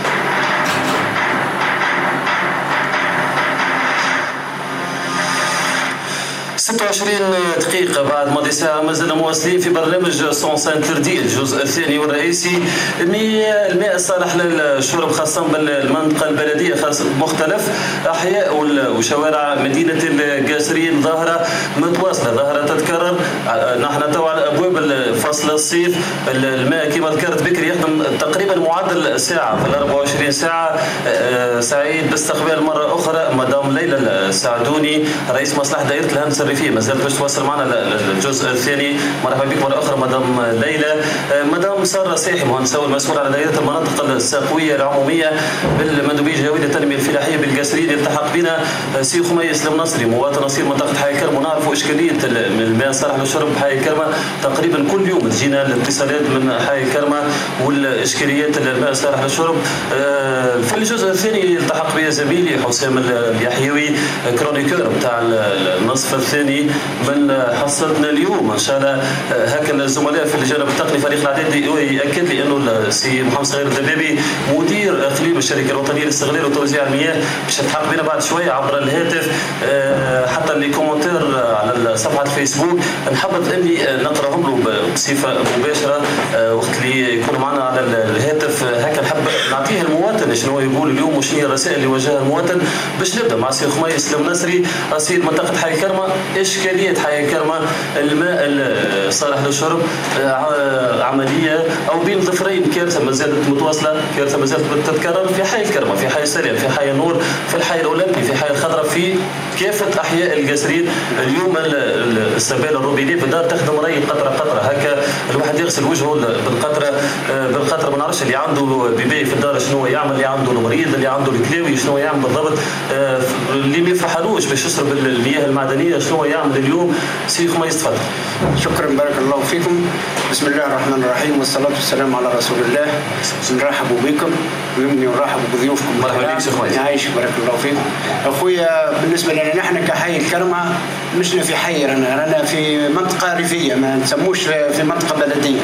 26 دقيقة بعد ماضي ساعة ما زلنا مواصلين في برنامج سون سنتر دي الجزء الثاني والرئيسي. الماء الصالح للشرب خاصة بالمنطقة البلدية، خاصة مختلف أحياء وشوارع مدينة القاسرين ظاهرة متواصلة، ظاهرة تتكرر. نحن تو على أبواب الفصل فصل الصيف الماء كما ذكرت بكري يخدم تقريبا معدل ساعة في 24 ساعة. سعيد باستقبال مرة أخرى مدام ليلى السعدوني رئيس مصلحة دائرة الهندسة الريفية، ما زالت باش تواصل معنا الجزء الثاني. مرحبا بك مرة أخرى مدام ليلى. مدام سارة ساحي مهندسة المسؤول على دائرة المناطق الساقوية العمومية بالمندوبية الجهوية للتنمية الفلاحية بالقاسرين. يلتحق بنا سي خميس المنصري مواطن أصيل منطقة حي كرمة، ونعرفوا إشكالية الماء الصالح للشرب بحي كرمة. تقريبا كل يوم تجينا الاتصالات من حي كرمة والإشكاليات الماء الصالح للشرب. في الجزء الثاني يلتحق بي زميلي حسام اليحيوي كرونيكور بتاع النصف الثاني من حصتنا اليوم. ان شاء الله هكا الزملاء في الجانب التقني فريق الاعداد ياكد لي انه السي محمد صغير الدبابي مدير اقليم الشركه الوطنيه للاستغلال وتوزيع المياه باش يلتحق بنا بعد شويه عبر الهاتف. حتى اللي كومنتير على صفحه الفيسبوك نحبذ اني نقراهم له بصفه مباشره وقت اللي يكون معنا على الهاتف. هكا نحب نعطيه المواطن شنو يقول اليوم وشنو هي الرسائل اللي وجهها المواطن. باش نبدا مع سي خميس المنصري اصيل منطقه حي كرمه. اشكاليه حي كرمه الماء الصالح للشرب عمليه او بين ظفرين كارثه ما زالت متواصله، كارثه ما زالت تتكرر في حي الكرمه، في حي سلام، في حي النور، في الحي الاولمبي، في حي الخضراء، في كافه احياء القاسرين. اليوم السباله الروبينيه في الدار تخدم ري قطره قطره، هكا الواحد يغسل وجهه بالقطره. ما نعرفش اللي عنده بيبي في الدار شنو يعمل، اللي عنده المريض، اللي عنده الكلاوي شنو يعمل بالضبط، اللي ما يفرحلوش باش يشرب المياه المعدنيه شنو يعمل اليوم. سي خميس تفضل. شكرا بارك الله فيكم. بسم الله الرحمن الرحيم والصلاه والسلام على رسول الله. نرحب بكم ويمني ونرحب بضيوفكم. مرحبا بك سي خميس. عايش بارك الله فيكم. اخويا بالنسبه لنا نحن كحي الكرمه مشنا في حي رانا في منطقه ريفيه ما نسموش في منطقه بلديه.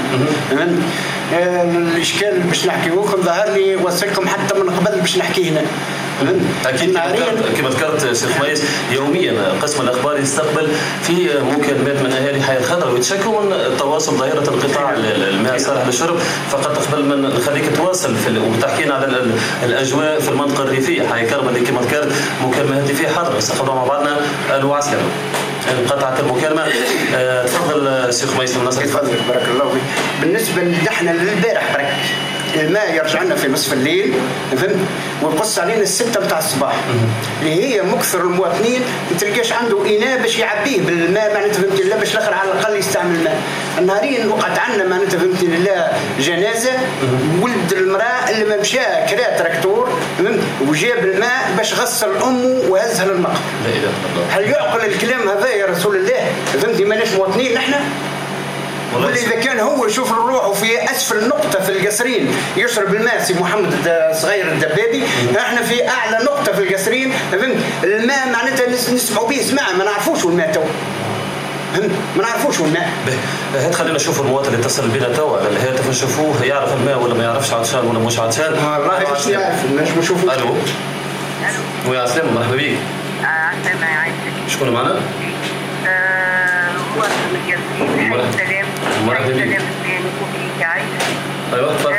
الاشكال باش نحكيه لكم ظهر لي وصلكم حتى من قبل باش نحكيه هنا. اكيد كما ذكرت سي خميس يوميا قسم الاخبار يستقبل في مكالمات من اهالي حي الخضراء ويتشكوا من تواصل ظاهره انقطاع الماء الصالح للشرب. فقط قبل ما نخليك تواصل وتحكينا على الاجواء في المنطقه الريفيه حي كرمه اللي كما ذكرت مكالمه هاتفيه حاضره نستقبلها مع بعضنا. الو عسلامه. انقطعت المكالمه. تفضل سي خميس المنصري. تفضل بارك الله فيك. بالنسبه لنا للبارح برك الماء يرجع لنا في نصف الليل فهمت ويقص علينا 6 متاع الصباح اللي هي مكثر المواطنين ما تلقاش عنده اناء باش يعبيه بالماء معناتها فهمتي لا باش الاخر على الاقل يستعمل الماء. النهارين وقعت عندنا معناتها فهمتي لا جنازه ولد المراه اللي ما مشى كرا تراكتور فهمت وجاب الماء باش غسل امه وهزها للمقبره. هل يعقل الكلام هذا يا رسول الله؟ فهمتي ماناش مواطنين نحن؟ والله إذا كان هو يشوف روحه في أسفل نقطة في القصرين يشرب الماء سي محمد صغير الدبابي، احنا في أعلى نقطة في القصرين فهمت الماء معناتها نسمعوا به سماع ما نعرفوش الماء تو ما نعرفوش الماء. هات خلينا نشوف المواطن اللي اتصل بنا تو على الهاتف نشوفوه يعرف الماء ولا ما يعرفش عطشان ولا مش عطشان. والله مش يعرف مش نشوفوه. الو ويا عسلامة مرحبا بيك. عسلامة يعيشك. شكون معنا؟ مواطن القاسرين حي السلام. مرحبا بك. السلام الثاني كوبريك عايش. ايوه تفضل.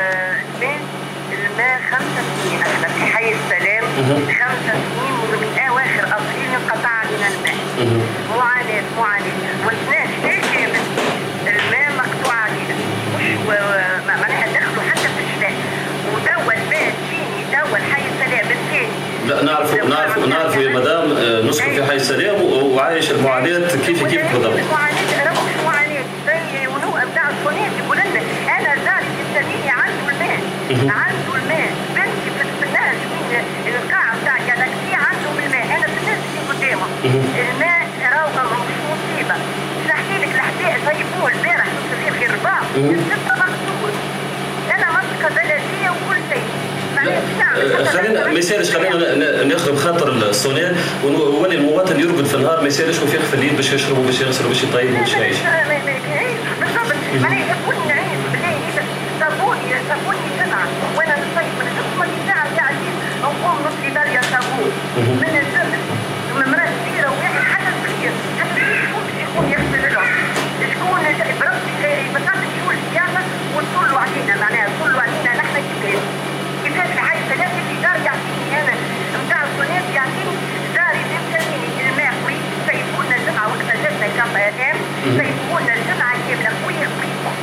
الماء 5 سنين احنا في حي السلام 5 سنين ومن اواخر ابريل انقطع علينا الماء. معاناة والناس كامل الماء مقطوع علينا مش معناها دخلوا حتى في الشتاء ودوا الماء تجيني دوا الحي السلام الثاني. لا نعرف يا مدام نسكن في حي السلام وعايش المعاناة كيف بالضبط. المعاناة راهو مش معاناة زي ونوء بتاع الصناعة يقول لنا انا جاري في السبيل عنده الماء بنتي في النهج من القاعة بتاع جالاكسي عنده الماء انا في الناس اللي قدامه الماء راهو مش مصيبة. نحكي لك الحكاية جايبوه البارح في الرباط الستة مقصود انا منطقة بلدية وكل شيء. خلينا ما يسالش خلينا ناخذ بخاطر الصونير ونولي المواطن يرقد في النهار ما يسالش وفي في الليل باش يشرب وباش يغسل وباش يطيب وباش يعيش. بالضبط معناها يحبوني نعيش بالله صابوني سمعة وانا نصيب من الحكومة ساعة قاعدين نقوم نصلي داريا صابون من الزمن مرأة كبيرة وواحد حتى صغير شكون يغسل لهم شكون بربي بساطة شو السياسة وتطلوا علينا معناها تطلوا علينا نحن كيفاش في حي السلام اللي دار يعطيني انا نتاع الصناعة يعطيني داري بامكانية الماء قوي سيبونا الجمعة واكتشفنا كم ايام سيبونا الجمعة كاملة قوي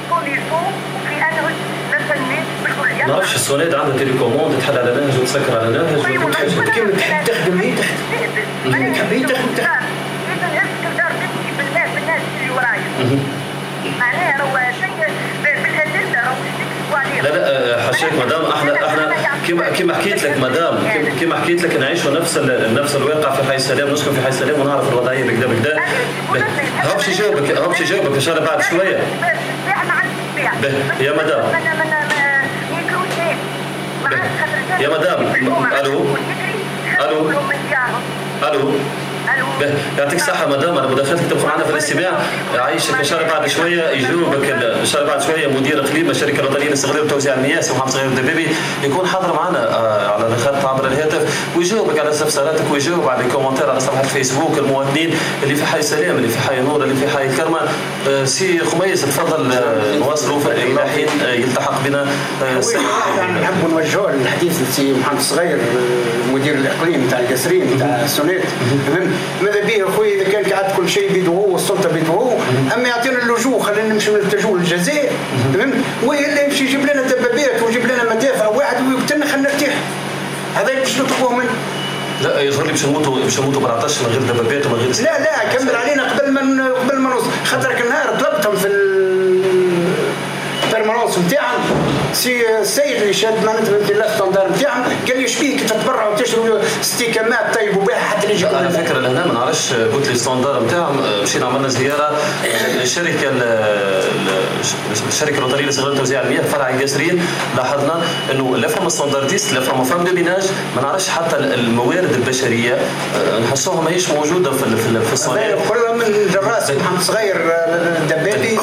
سوليسيون في انه نستنى بالكليه. ما نعرفش السونيد عندها تيليكوموند تحل على نهج وتسكر على نهج. كيما تحب تخدم هي تخدم تخدم إذا الدار تمشي بالناس اللي ورايا. معناها هو شيء بالأدلة راهو يكتبوا عليه. لا حاشاك مدام احنا كما حكيت لك مدام كما حكيت لك نعيشوا نفس الواقع في حي السلام، نسكن في حي السلام ونعرف الوضعيه بكدا. هابش يجاوبك ان شاء الله بعد شويه. يا مدام يا مدام الو يعطيك الصحة مدام. أنا مداخلتك تبقى معنا في الاستماع. عايشك إن شاء الله بعد شوية يجاوبك إن شاء الله بعد شوية مدير إقليم الشركة الوطنية للصغير وتوزيع المياه سي محمد صغير الدبابي يكون حاضر معنا على الخط عبر الهاتف ويجاوبك على استفساراتك ويجاوب على الكومنتات على صفحة الفيسبوك المواطنين اللي في حي سلام اللي في حي نور اللي في حي الكرمة. سي خميس تفضل نواصلوا إلى حين يلتحق بنا نحب نوجهوا الحديث لسي محمد صغير مدير الإقليم تاع القصرين تاع السونيت. ماذا به اخوي اذا كان قاعد كل شيء بيدوه والسلطه بيدوه اما يعطينا اللجوء خلينا نمشيو نلتجوا للجزائر واللي يمشي يجيب لنا دبابات ويجيب لنا مدافع واحد ويقتلنا خلينا نرتاح. هذا اللي باش نطلبوه منه. لا يظهر لي باش نموتوا بالعطش من غير دبابات ومن غير لا كمل علينا قبل ما نوصل خاطرك النهار طلبتهم في البرمانونس نتاعهم سي السيد اللي شاد معناتها الستاندار نتاعهم قال لي شبيك تتبرعوا وتشروا استيكامات طيبوا بها حتى اللي يجيكم. على فكره لهنا ما نعرفش قلت لي الستاندار نتاعهم مشينا عملنا زياره للشركه الوطنيه للصغير وتوزيع المياه فرع القصرين. لاحظنا انه لا فما ستاندرديست لا فما فام دوميناج ما نعرفش حتى الموارد البشريه نحسوها ماهيش موجوده في الصناعه كلها من جراس محمد صغير الدبابي.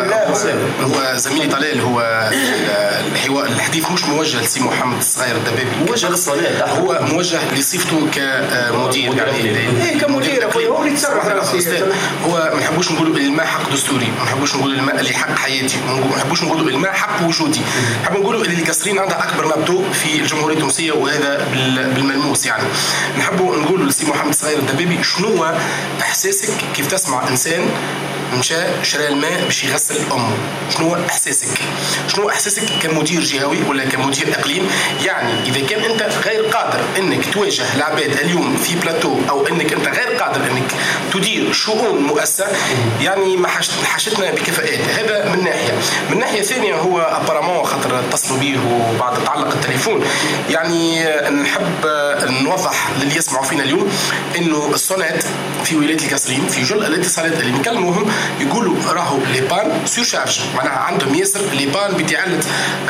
هو زميلي طلال هو الحديث مش موجه لسي محمد الصغير الدبابي موجه للصناعه هو موجه لصفته كمدير يعني كمدير هو اللي يتصرف هو ما نحبوش نقولوا الماء حق دستوري ما نحبوش نقولوا الماء اللي حق حياتي ما نحبوش نقولوا الماء حق وجودي نحب نقولوا اللي القصرين عندها اكبر نبتو في الجمهوريه التونسيه وهذا بالملموس يعني نحبوا نقولوا لسي محمد الصغير الدبابي شنو احساسك كيف تسمع انسان مشى شرى الماء باش يغسل امه شنو احساسك كمدير جهوي ولا كمدير اقليم يعني اذا كان انت غير قادر انك تواجه العباد اليوم في بلاتو او انك انت غير قادر انك تدير شؤون مؤسسه يعني ما حشتنا بكفاءات. هذا من ناحيه ثانيه هو ابارامون خاطر اتصلوا به وبعد تعلق التليفون يعني نحب نوضح للي يسمعوا فينا اليوم انه الصونات في ولايه القصرين في جل الاتصالات اللي نكلموهم يقولوا راهو لي بان سور شارج معناها عندهم ياسر لي بان بتاعت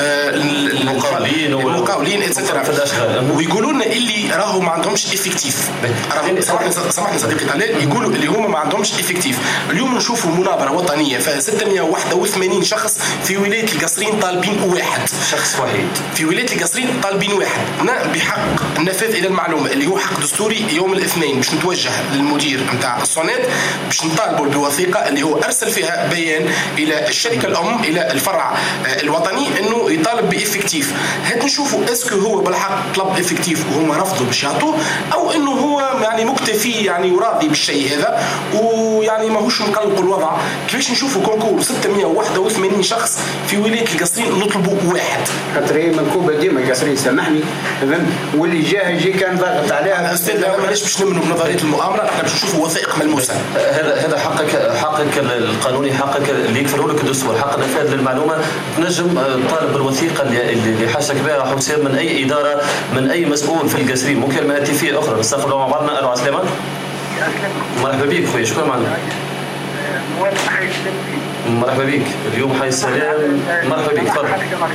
المقاولين اتسترا ويقولوا لنا اللي راهو ما عندهمش افكتيف. سامحني صديقي طلال يقولوا اللي هما ما عندهمش افكتيف. اليوم نشوفوا مناظره وطنيه فيها 681 شخص في ولايه القصرين طالبين واحد شخص وحيد في ولايه القصرين طالبين واحد بحق النفاذ الى المعلومه اللي هو حق دستوري يوم الاثنين باش نتوجه للمدير نتاع الصونات باش نطالبوا بوثيقه اللي هو ارسل فيها بيان الى الشركه الام الى الفرع الوطني انه يطالب بافكتيف. هات نشوفوا اسكو هو بالحق طلب افكتيف وهم رفضوا باش يعطوه او انه هو يعني مكتفي يعني وراضي بالشيء هذا ويعني ماهوش مقلق الوضع. كيفاش نشوفوا كونكور 681 شخص في ولايه القصرين نطلبوا واحد خاطر هي منكوبه ديما القصرين سامحني تمام واللي جا يجي كان ضاغط عليها استاذ ماناش باش نمنوا بنظريه المؤامره احنا باش نشوفوا وثائق ملموسه. هذا حقك القانوني حقك اللي يكفله لك الدستور حق النفاذ للمعلومه تنجم طالب الوثيقه اللي حاشك بها حسام من اي اداره من اي مسؤول في القصرين. ممكن ما هاتفيه اخرى نستقبلوا مع بعضنا. الو عسلامه مرحبا بك خويا شكرا معنا. مرحبا بك اليوم حي السلام مرحبا بك تفضل.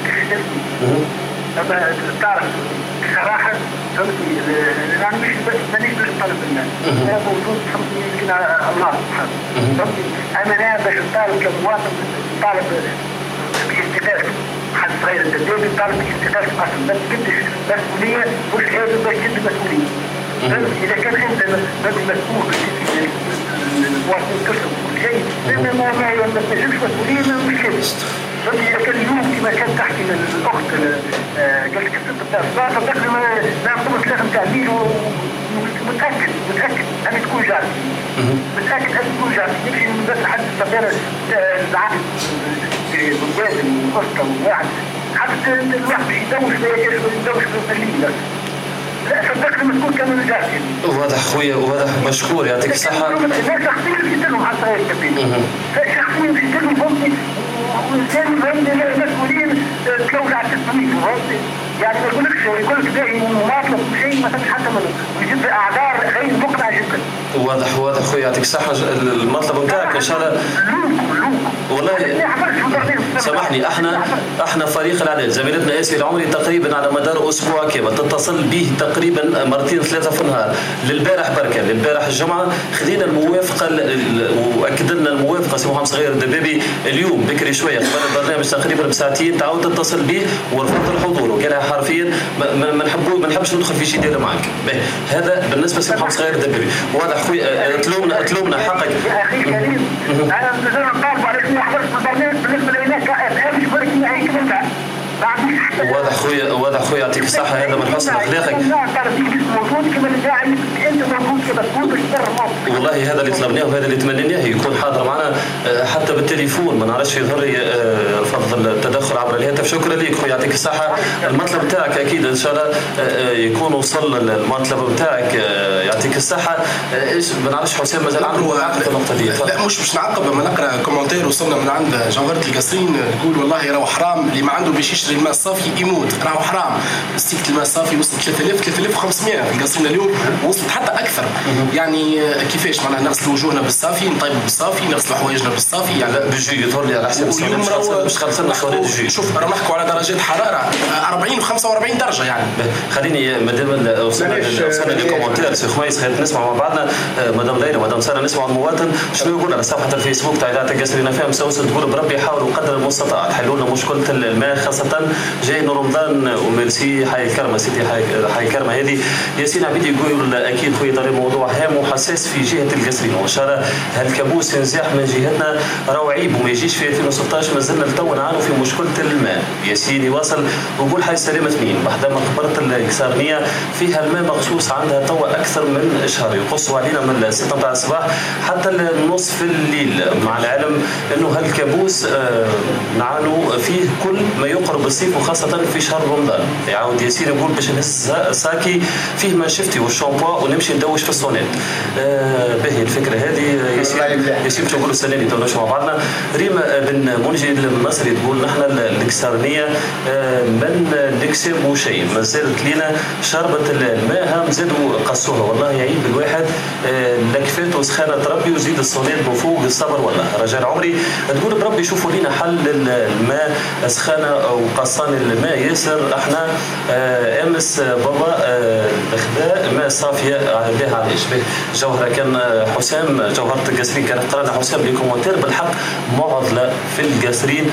تعرف صراحه فهمتني يعني مش بس مانيش باش نطالب بالناس هذا موجود فهمتني يمكن الله سبحانه فهمتني انا باش نطالب كمواطن نطالب باستفادة حد صغير الدبابي نطالب باستفادة اصلا ما تكدش مسؤوليه مش هذا باش تكد مسؤوليه اذا كان انت مسؤول المواطنين كلهم كل شيء ما تنجمش مسؤوليه مش كده. إذا كان اليوم كما كان تحكي الأخت قالت لك الست بتاع الصلاة فدخل نعم قمت لازم تعديل ومتأكد أن تكون جارتي متأكد أن تكون جارتي يمكن بس حد السفارة العقد واللازم والاسره والواحد حتى الواحد باش يدوش في الليل. لا صدقني ما تكون كانوا نجاح. واضح خويا واضح، مشكور يعطيك الصحة. الناس شخصيا في لهم حتى هيك كبير. شخصيا في لهم فهمتي والإنسان فهمتي مسؤولين تلوج على 600 فهمتي. يعني ما يقولكش باقي مطلب شيء ما تمش حتى منه ويجيب أعذار غير مقنعة جدا. واضح خويا يعطيك الصحة. المطلب نتاعك إن شاء الله. والله سامحني، احنا فريق الإعداد زميلتنا آسيا العمري تقريبا على مدار أسبوع كامل تتصل به تقريبا مرتين ثلاثة في النهار. للبارح بركة، للبارح الجمعة خذينا الموافقة وأكد لنا الموافقة سي محمد صغير الدبابي اليوم بكري شوية قبل البرنامج تقريبا بساعتين تعاود تتصل به ورفض الحضور وقالها حرفيا ما نحبش ندخل في جدال معك. هذا بالنسبة لسي محمد صغير الدبابي. واضح خويا تلومنا حقك. يا أخي كريم أنا نزلنا نطالب عليك ما حضرت البرنامج بالنسبة لنا كأفهام مش برك من أي كلمة. واضح خويا يعطيك الصحة. هذا من حسن أخلاقك. والله هذا اللي طلبناه وهذا اللي تمنيناه يكون حاضر معنا حتى بالتليفون، ما نعرفش يظهر رفض التدخل عبر الهاتف. شكرا لك خويا يعطيك الصحة. المطلب تاعك أكيد إن شاء الله يكون وصل المطلب تاعك يعطيك الصحة. إيش ما نعرفش حسام مازال عنده في النقطة دي. لا مش نعقب، لما نقرأ كومنتير وصلنا من عند جوهرة القصرين تقول والله راهو حرام اللي ما عنده باش يشري الماء الصافي يموت، راهو حرام. استيكة الماء الصافي وصلت 3500 في القصرين اليوم، وصلت حتى اكثر. يعني كيفاش معناها نغسلوا وجوهنا بالصافي، نطيبوا بالصافي، نغسلوا حوايجنا بالصافي. يعني لا بيجي يظهر لي على حساب مش خلصنا صورة الجي. شوف راهو نحكوا على درجات حراره 40 و45 درجه. يعني خليني مادام وصلنا للكومنتير سي خميس خلينا نسمع مع بعضنا مدام ليلى مدام ساره نسمع المواطن شنو يقول على صفحه الفيسبوك تاع اذاعه القصرين FM سوسن تقول بربي حاولوا قدر المستطاع تحلوا لنا مشكله الماء خاصه جاي رمضان وميرسي حي الكرمه سيدي حي الكرمه هذه. ياسين عبيدي يقول اكيد خويا طريق موضوع هام وحساس في جهه القصرين وان شاء الله هالكابوس ينزاح من جهتنا راهو عيب وما يجيش في 2016 مازلنا لتو نعانوا في مشكله الماء. ياسين يواصل ويقول حي السلامه 2 بعد مقبره القصرانيه فيها الماء مخصوص عندها توا اكثر من شهر يقصوا علينا من 6 تاع الصباح حتى نصف الليل مع العلم انه هالكابوس نعانوا فيه كل ما يقرب الصيف وخاصه في شهر رمضان. يعاود ياسين يقول باش نهز ساكي فيه منشفتي والشامبوا ونمشي ندوش في الصونات. باهي الفكره هذه ياسين باش نقولوا السنه دي تو مع بعضنا. ريما بن منجي المصري تقول نحن القصرانيه من نكسبوا شيء ما زالت لينا شربة الماء زادوا قصوها والله يعيب الواحد لكفات وسخانه ربي وزيد الصونات من فوق الصبر والله. رجال عمري تقول بربي شوفوا لينا حل الماء سخانه او قصان الماء ياسر احنا امس بابا الغداء ماء صافيه بها على الاشباه. جوهره كان حسام جوهره القصرين كان قرانا حسام لي كومنتير بالحق معضله في القصرين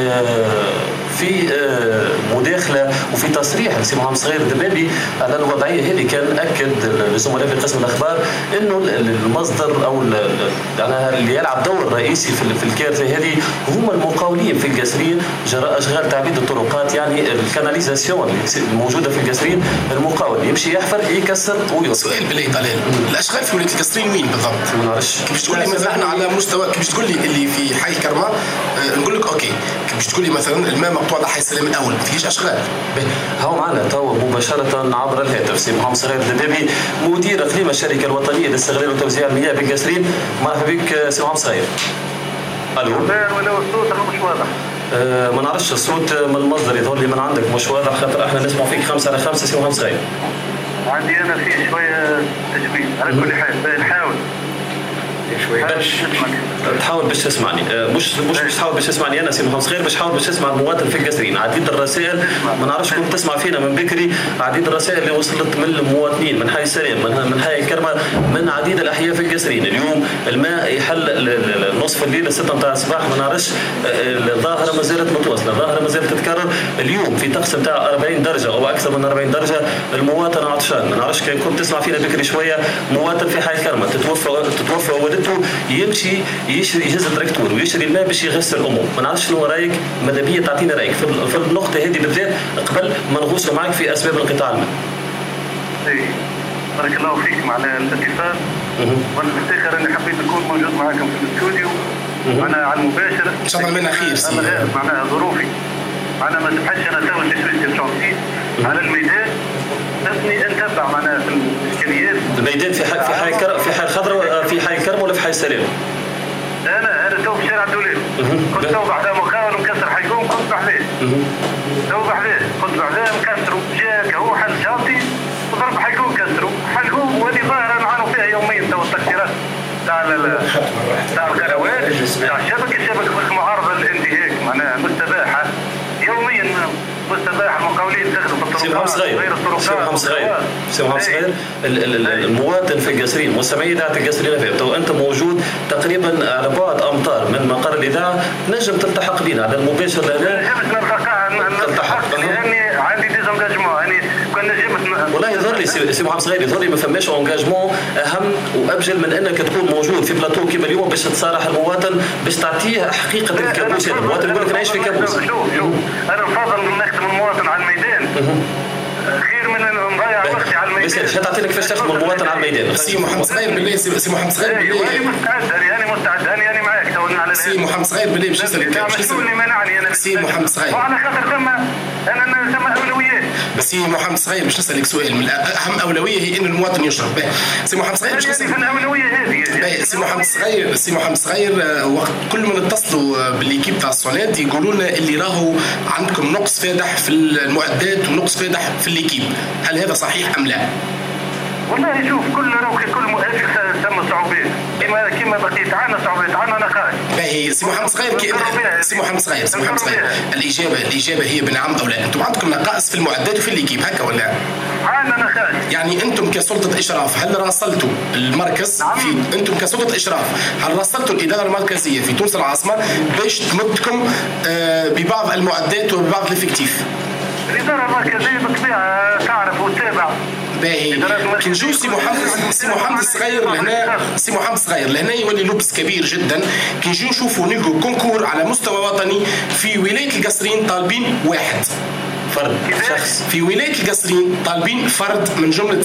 في مداخله وفي تصريح لسي محمد صغير الدبابي على الوضعيه هذه. كان اكد الزملاء في قسم الاخبار انه المصدر او اللي يلعب دور رئيسي في الكارثه هذه هم المقاولين في القصرين جراء اشغال تعبيد الطرقات. يعني الكاناليزاسيون الموجوده في القصرين المقاول يمشي يحفر يكسر ويوصل. سؤال بالله تعالى الاشغال في ولايه القصرين وين بالضبط؟ ما نعرفش. كيفاش تقول لي مثلا على مستوى كيفاش تقول لي اللي في حي الكرمه نقول لك اوكي. كيفاش تقول لي مثلا الماء مقطوع على حي السلام الاول ما تجيش اشغال. هاو معنا توا مباشره عبر الهاتف سي محمد صغير الدبابي مدير اقليم الشركه الوطنيه لاستغلال وتوزيع المياه بالقصرين. مرحبا بك سي محمد صغير. الو. ولا الصوت مش واضح. ما نعرفش الصوت من المصدر يظهر لي من عندك مش واضح خاطر احنا نسمع فيك 5 على 5 سي محمد صغير. عندي انا في شويه تجويد على كل حال نحاول شويه تحاول باش تسمعني مش تحاول باش تسمعني انا سي محمد صغير باش تحاول باش تسمع المواطن في القصرين. عديد الرسائل ما نعرفش كنت تسمع فينا من بكري عديد الرسائل اللي وصلت من المواطنين من حي السلام من حي الكرمه من عديد الاحياء في القصرين. اليوم الماء يحل نصف الليل 6 نتاع الصباح ما نعرفش الظاهره ما زالت متواصله الظاهره ما زالت تتكرر. اليوم في طقس نتاع 40 درجه او اكثر من 40 درجه المواطن عطشان. ما نعرفش كان كنت تسمع فينا بكري شويه مواطن في حي الكرمه تتوفى والدته يمشي يهز التراكتور ويشري الماء باش يغسل امه. ما نعرفش شنو رايك ماذا بيا تعطينا رايك في النقطه هذه بالذات قبل ما نغوصوا معك في اسباب انقطاع الماء. اي بارك الله فيكم على الاتصال وانا بفتخر اني حبيت اكون موجود معكم في الاستوديو معناها على المباشر ان شاء الله منها خير سي معناها ظروفي انا ما نبحثش انا تو تشويش الشونسي على الميدان نبني نتبع معناها في الاشكاليات. الميدان في حي خضراء في حي الكرم ولا في حي السلام؟ انا تو في شارع الدولاب كنت تو بعدها مخاول ومكسر حيكون كنت بعداه تو بعداه كنت بعداه مكسروا جاك هو حل شاطي وضرب حيكون كسروا حلقوه وهذه ظاهره نعانوا فيها يوميا تو التكسيرات تاع القنوات تاع الشبكه المعارضه للانتهاك معناها مستباحه يوميا مستباح المقاولين تخدم بالطرقات غير الطرقات. سي محمد صغير المواطن في القصرين مستمعي اذاعه القصرين فيه تو انت موجود تقريبا على بعد امتار من مقر الاذاعه نجم تلتحق بنا على المباشر لهنا. نجمت نلتحق لاني عندي ديزونجاجمون يعني كان نجمت والله يظهر لي سي محمد صغير يظهر لي ما فماش اونجاجمون اهم وابجل من انك تكون موجود في بلاطو كيما اليوم باش تصارح المواطن باش تعطيه حقيقه الكابوس. المواطن يقول لك نعيش في كابوس. شوف انا نفضل نخدم المواطن على الميدان خير من نضيع وقتي على الميدان. بس تعطي لك كيفاش تخدم المواطن على الميدان. سي محمد صغير بالله سي محمد صغير بالله انا مستعد انا معاك تو على سي محمد صغير بالله باش نسالك سي محمد صغير وعلى خاطر ثم اولويات. بس سي محمد صغير باش نسالك سؤال من اهم اولويه هي ان المواطن يشرب به. سي محمد صغير باش نسالك الاولويه هذه سي محمد صغير وقت كل من اتصلوا بالليكيب تاع الصونات يقولوا لنا اللي راهو عندكم نقص فادح في المعدات ونقص فادح في الليكيب، هل هذا صحيح ام لا؟ والله شوف كل مؤسسه ثم صعوبات كما بقيت عنا صعوبات عنا نقائص. باهي سي محمد صغير سي محمد صغير الاجابه هي بنعم او لا. انتم عندكم نقائص في المعدات وفي الليكيب هكا ولا؟ عنا نقائص. يعني انتم كسلطه اشراف هل راسلتوا المركز في انتم كسلطه اشراف هل راسلتوا الاداره المركزيه في تونس العاصمه باش تمدكم ببعض المعدات وببعض الافكتيف؟ الاداره المركزيه بالطبيعه تعرف وتتابع. باهي كي نجيو سي محمد الصغير لهنا سي محمد الصغير لهنا يولي لبس كبير جدا. كي نجيو نشوفوا نلقوا كونكور على مستوى وطني في ولايه القصرين طالبين واحد فرد شخص في ولايه القصرين طالبين فرد من جمله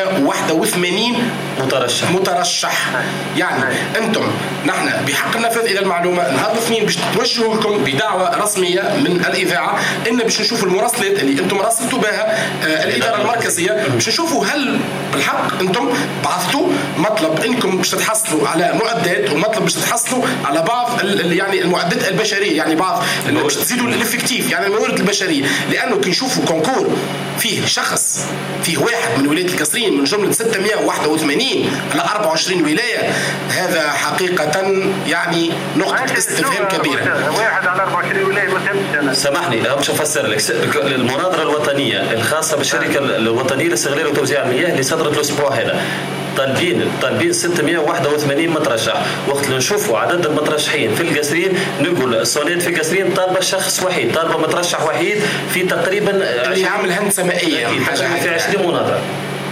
681 مترشح. يعني انتم نحن بحق النفاذ الى المعلومه نهار الاثنين باش توجهوا لكم بدعوه رسميه من الاذاعه ان باش نشوفوا المراسلات اللي انتم راسلتوا بها الاداره المركزيه باش نشوفوا هل بالحق انتم بعثتوا مطلب انكم باش تتحصلوا على معدات ومطلب باش تتحصلوا على بعض يعني المعدات البشريه يعني بعض باش تزيدوا الافكتيف يعني الموارد البشريه. لانه كي نشوفوا كونكور فيه شخص فيه واحد من ولايه القصرين من جمله 681 على 24 ولايه هذا حقيقه يعني نقطه استفهام كبيره. واحد على 24 ولايه ما فهمتش. سامحني باش نفسر لك المناظره الوطنيه الخاصه بالشركه الوطنيه لاستغلال وتوزيع المياه اللي صدرت الاسبوع هذا طالبين 681 مترشح. وقت اللي نشوفوا عدد المترشحين في القصرين نقول الصونات في القصرين طالبه شخص وحيد طالبه مترشح وحيد في تقريبا اللي عامل هندسه مائيه في 20 مناظره.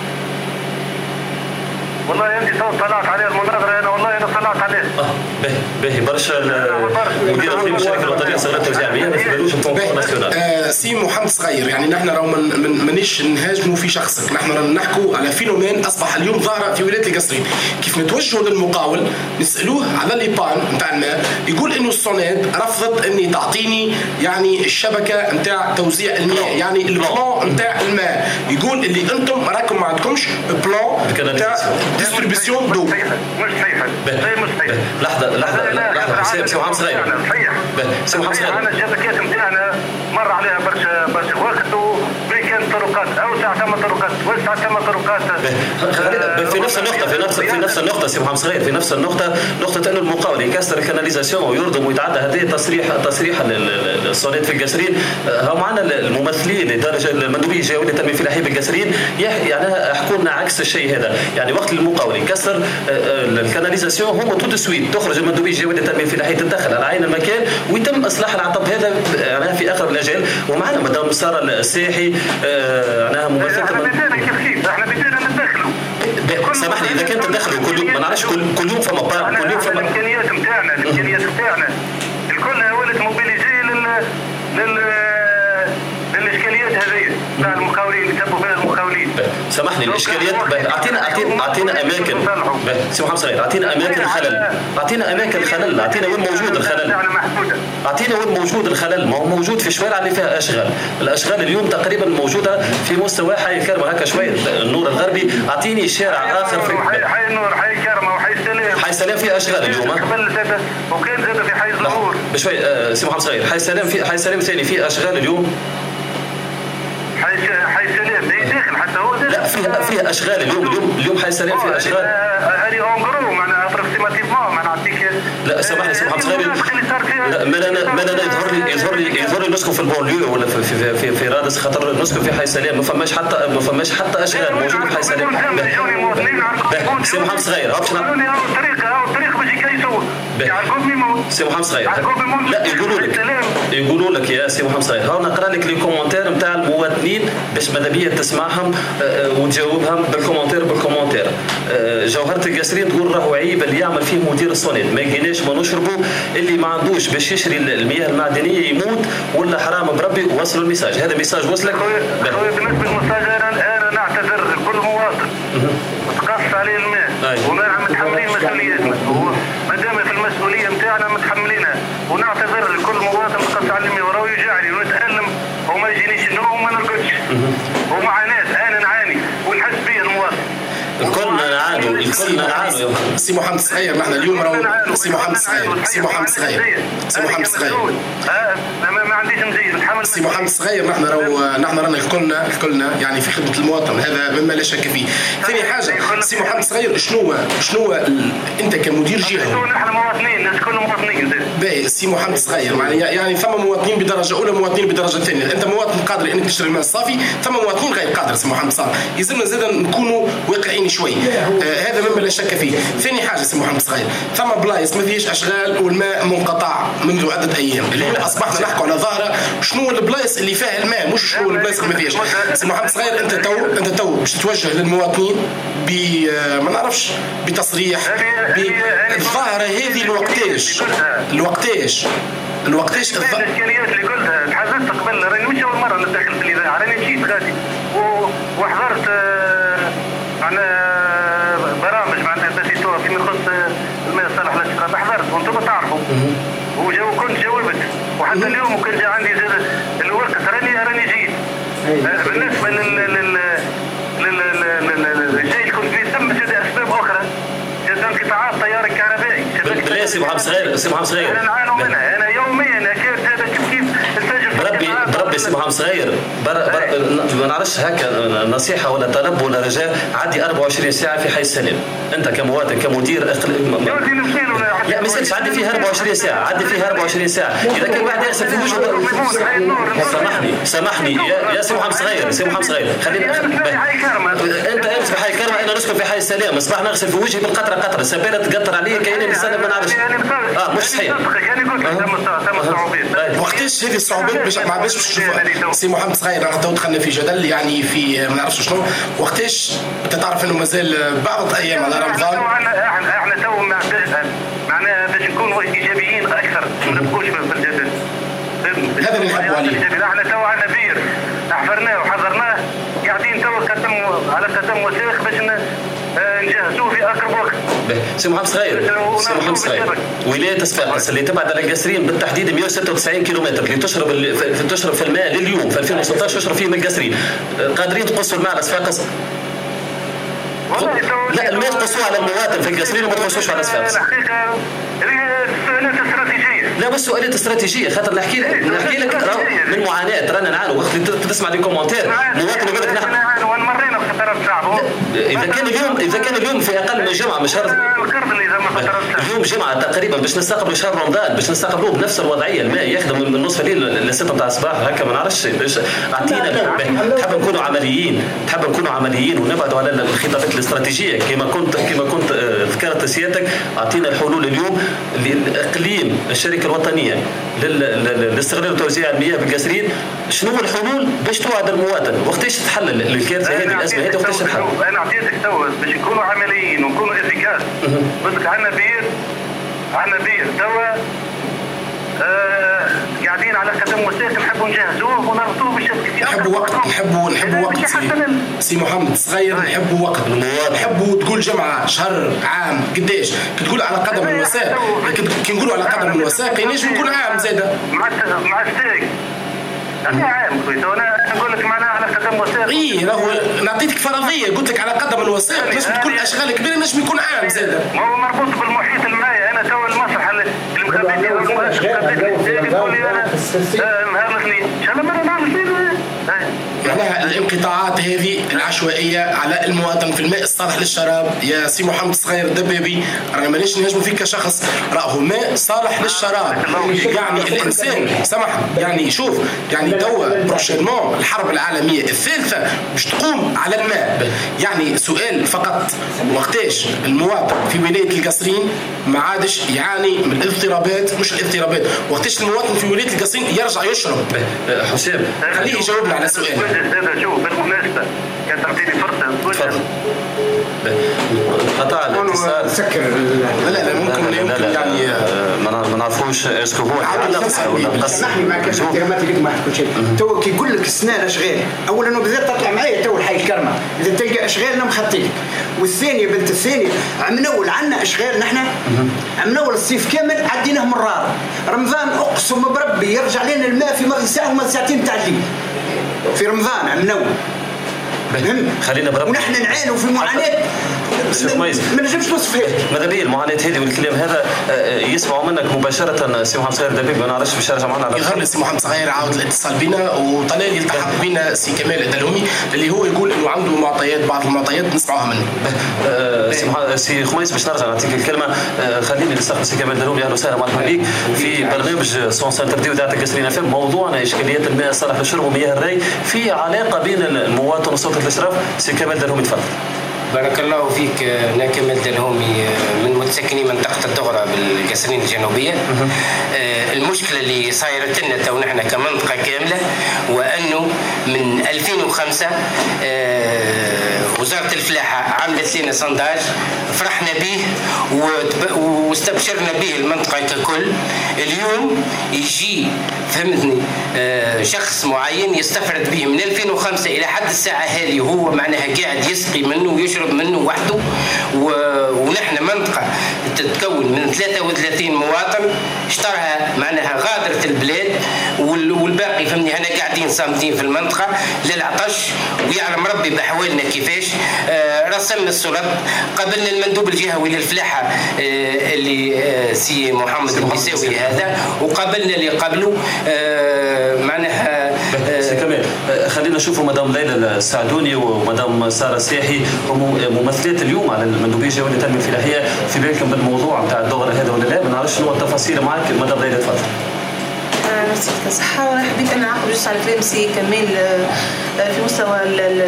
والله انت طلعت عليه المناظره انا طلعت عليه. باهي برشا مدير اقليم الشركه الوطنيه لاستغلال وتوزيع المياه ما يقبلوش الكونكور ناسيونال. سي محمد صغير يعني نحن راهو مانيش نهاجموا في شخصك، نحن رانا نحكوا على فينومين اصبح اليوم ظاهره في ولايه القصرين. كيف نتوجهوا للمقاول نسالوه على ليبان نتاع الماء يقول انه الصونات رفضت اني تعطيني يعني الشبكه نتاع توزيع المياه يعني البلان نتاع الماء. يقول اللي انتم راكم ما عندكمش بلان نتاع ديستريبيسيون دو. مش صحيح لحظه سي محمد صغير سي محمد صغير انا الشبكات نتاعنا مر عليها برشا وقت وبين كانت طرقات اوسع ثم طرقات وسع ثم طرقات في نفس النقطه سي محمد صغير في نفس النقطه نقطه انه المقاول يكسر الكاناليزاسيون ويردم ويتعدى هذه تصريح للصونات في القصرين. هم معنا الممثلين لدرجه المندوبيه الجهويه للتنميه الفلاحيه بالقصرين يعني حكوا لنا عكس الشيء هذا. يعني وقت المقاول يكسر الكاناليزاسيون هم تو سويت تخرج المندوبيه الجهويه للتنميه الفلاحيه تدخل على عين المكان ويتم اصلاح العطب هذا يعني في اقرب الاجال. ومعنا مدام ساره الساحي معناها ممثله احنا بدينا ندخلوا. سامحني اذا كنت تدخلوا كل يوم ما نعرفش كل يوم فما كل يوم فما الامكانيات نتاعنا الكل ولات موبيليزي للاشكاليات هذه تاع المقاولين اللي تبوا فيها المقاولين. سامحني الاشكاليات اعطينا اماكن سي محمد صغير، اعطينا اماكن خلل، اعطينا اماكن خلل، اعطينا وين موجود الخلل، اعطينا وين موجود الخلل. ما هو موجود في شوارع اللي فيها اشغال، الاشغال اليوم تقريبا موجوده في مستوى حي كرمه هكا شويه النور الغربي. اعطيني شارع اخر في حي النور، حي كرمه وحي سلام. حي سلام فيه اشغال اليوم قبل زاد وكان زاد في حي الزهور بشوي. سي محمد صغير حي سلام ثاني فيه اشغال اليوم. حي سلام داخل حتى هو داخل. لا فيها اشغال اليوم حي سلام فيه اشغال. هذه اونغرو معناها ابروكسيماتيفمون معناها نعطيك. لا سامحني سي محمد صغير، لا ما انا يظهر لي نسكن في البونليو ولا في رادس، خاطر نسكن في حي سلام ما فماش حتى اشغال موجود في حي سلام. سي محمد صغير الطريق باش يكيسوا سي محمد صغير. لا يقولوا لك يا سي محمد صغير، ها نقرا لك لي كومونتير نتاع المواطنين باش ماذا بيا تسمعهم وتجاوبهم بالكومونتير. جوهرة القاسرين تقول راهو عيب اللي يعمل فيه مدير الصونيد، ما يجيناش ما نشربوا، اللي ما عندوش باش يشري المياه المعدنيه يموت ولا حرام بربي. وصلوا الميساج، هذا ميساج وصلك؟ بالنسبه للمساج انا نعتذر لكل مواطن تقص عليه الماء وما متحملين مسؤوليتنا، ما دام في المسؤوليه نتاعنا متحملينها، ونعتذر لكل مواطن تقص على الماء وراه يجعلي ونتالم وما يجينيش النوم وما نرقدش، ومعاناه انا نعاني ونحس به المواطن. الكلنا نعانوا سي محمد صغير. نحن اليوم راهو سي محمد صغير ما عنديش مزيد نتحمل. سي محمد صغير نحن رانا الكلنا يعني في خدمه المواطن، هذا مما لا شك فيه. ثاني حاجه سي محمد صغير، شنو انت كمدير جهه؟ نحن مواطنين، الناس كلهم مواطنين. باهي سي محمد صغير، يعني ثم مواطنين بدرجه اولى ومواطنين بدرجه ثانيه. انت مواطن قادر انك تشري الماء الصافي، ثم مواطنين غير قادر. سي محمد صغير يلزمنا زادا نكونوا واقعيين شوي، هذا مما لا شك فيه. ثاني حاجه سي محمد صغير، ثم بلايص ما فيهش اشغال والماء منقطع منذ عده ايام. اليوم اصبحنا نحكوا على ظاهره شنو البلايص اللي فيها الماء، مش شنو البلايص اللي ما فيهاش. سي محمد صغير انت تو باش تتوجه للمواطنين ما نعرفش بتصريح بالظاهره هذه الوقتاش الاشكاليات اللي قلتها تحدثت قبل. راني مش اول مره ندخل في الاذاعه، راني مشيت غادي وحضرت معناها برامج معناها بسيطه فيما يخص الماء الصالح للشرب، حضرت وانتم تعرفوا وكنت جاوبت، وحتى اليوم وكان جا عندي زاد الوقت راني جيت. بالنسبه للشيء اللي كنت فيه تم زاد اسباب اخرى، زاد انقطاعات التيار الكهربائي. لا سي محمد صغير انا نعانوا منها، انا يوميا اكيد هذا كيف الفجر بربي سي محمد صغير ما نعرفش هكا نصيحه ولا طلب ولا رجاء، عدي 24 ساعه في حي السلام انت كمواطن كمدير لا ما يصيرش عدي فيها 24 ساعه، عدي فيها 24 ساعه. اذا كان واحد يغسل في وجهه سامحني يا سي محمد صغير خلينا انت امس في حي كرمه، انا نسكن في حي السلام، اصبح نغسل في وجهي بالقطره سبيله تقطر عليه كاين اللي سنه ما نعرفش. مش صحيح. وقتاش هذه الصعوبات باش تشوفها سي محمد صغير؟ رانا تو دخلنا في جدل يعني في ما نعرفش شنو. وقتاش انت تعرف انه مازال بعض ايام على رمضان. احنا تو معناها باش نكونوا ايجابيين اكثر، ما نبقوش في الجدل. هذا اللي نحبوا عليه. احنا تو عندنا بير حفرناه وحضرناه، قاعدين تو على قدم وساق باش نجهزوه في اقرب وقت. سي محمد صغير ولايه صفاقس اللي تبعد على القاسرين بالتحديد 196 كيلومتر اللي تشرب في الماء لليوم في 2016 تشرب فيه من القاسرين، قادرين تقصوا الماء على صفاقس؟ لا الماء تقصوه على المواطن في القاسرين وما تقصوش على صفاقس. الحقيقه السؤالات استراتيجيه. لا بس سؤالات استراتيجيه، خاطر نحكي لك من معاناه رانا نعانوا وقت اللي تسمع لي كومنتير مواطن يقول لك نحن ونمرينا بفترات صعبه. اذا كان اليوم في اقل من جمعه من شهر اليوم جمعه تقريبا باش نستقبلوا شهر رمضان، باش نستقبلوه بنفس الوضعيه، الماء يخدم من نصف الليل للستة نتاع الصباح هكا ما نعرفش. اعطينا نحب نكونوا عمليين ونبعدوا على الخطابات الاستراتيجيه كما كنت ذكرت سيادتك. اعطينا الحلول اليوم لاقليم الشركه الوطنيه لاستغلال وتوزيع المياه بالقاسرين. شنو الحلول باش توعد المواطن؟ وقتاش تحل الكارثه هذه الازمه هذه وقتاش تحل؟ انا اعطيتك تو باش نكونوا عمليين ونكونوا افيكاس. قلت لك عندنا بير توا قاعدين على قدم وساق نحبوا نجهزوه ونربطوه بالشكل. نحبوا وقت سي محمد صغير، نحبوا وقت، نحبوا تقول جمعة شهر عام قداش، كي تقول على قدم الوساق، كي نقولوا على قدم الوساق ينجم يكون عام زاده مع الساق. أنا عام كويس، وأنا أقول لك معناها على قدم وساق. إيه راهو نعطيتك فرضية، قلت لك على قدم الوساق، نجم تكون أشغال كبيرة نجم يكون عام زاده. ما هو مربوط بالمحيط المائي، أنا تو المسرح اللي مخبيتني تقول لي أنا نهار الاثنين، إن شاء الله مرة نهار الاثنين. معناها الانقطاعات هذه العشوائية على المواطن في الماء الصالح للشراب يا سي محمد صغير الدبابي، رانا ماناش نهاجموا فيك كشخص، راهو ماء صالح للشراب. يعني الإنسان سمح، يعني شوف، يعني توا بروشينمون الحرب العالمية الثالثة باش تقوم على الماء. يعني سؤال فقط، وقتاش المواطن في ولاية القصرين ما عادش يعاني من الاضطرابات، مش الاضطرابات، وقتاش المواطن في ولاية القصرين يرجع يشرب. حسام خليه يجاوبنا على سؤال. هذا شوف بالمناسبة كان تعطيني فرصة تفضل. قطع الاتصال. سكر. لا ممكن يعني ما نعرفوش اسكو هو سامحني معك كلمات اللي ما حكيت شيء. تو كي يقول لك السنه اشغال، اولا وبالذات تطلع معايا تو الحي الكرمه، اذا تلقى اشغالنا مخطيك. والثانيه بنت الثانيه عمنول عنا اشغال، نحن عمنول الصيف كامل عديناه مرار. رمضان اقسم بربي يرجع لنا الماء في ساعه وما ساعتين تاع الليل في رمضان عمنول. خلينا بربي ونحن نعانوا في معاناه ما نجمش نوصفها. ماذا بيا المعاناه هذه والكلام هذا يسمعوا منك مباشره سي محمد صغير دبيب، ما نعرفش باش يرجع معنا على يظهر سي محمد صغير عاود الاتصال بنا وطلال يلتحق بنا سي كمال الدلومي اللي هو يقول انه عنده معطيات، بعض المعطيات نسمعوها منه. سي خميس باش نرجع نعطيك الكلمه، خليني نستقبل سي كمال الدلومي. اهلا وسهلا مرحبا بك في برنامج سونس انتردي وذات القصرين اف ام. موضوعنا اشكاليات الماء الصالح للشرب ومياه الري في علاقه بين المواطن وسلطه الاشراف. سي كمال الدلومي تفضل. بارك الله فيك. أنا كمال دلهومي من متسكني منطقة الدغرة بالقصرين الجنوبية. المشكلة اللي صايرت لنا تو نحن كمنطقة كاملة، وأنه من 2005 وزارة الفلاحة عملت لنا صنداج فرحنا به واستبشرنا به المنطقة ككل. اليوم يجي فهمتني شخص معين يستفرد به من 2005 إلى حد الساعة هذه، هو معناها قاعد يسقي منه ويشرب منه وحده. ونحن منطقة تتكون من 33 مواطن اشترها معناها غادرة البلاد، والباقي فهمني هنا قاعدين صامتين في المنطقة للعطش، ويعلم ربي بأحوالنا كيفاش. رسمنا السلط، قابلنا المندوب الجهوي للفلاحة اللي سي محمد البيساوي هذا، وقابلنا اللي قبله معناها سي كمال. خلينا نشوفوا مدام ليلى السعدوني ومدام ساره السياحي ممثلات اليوم على المندوبيه الجهويه للتنميه الفلاحيه، في بالكم بالموضوع نتاع الدوره هذا ولا لا؟ ما نعرفش شنو التفاصيل معك مدام ليلى تفضل. ميرسي يعطيك الصحة. وأنا حبيت أن نعقب جزء على كلام سي كمال في مستوى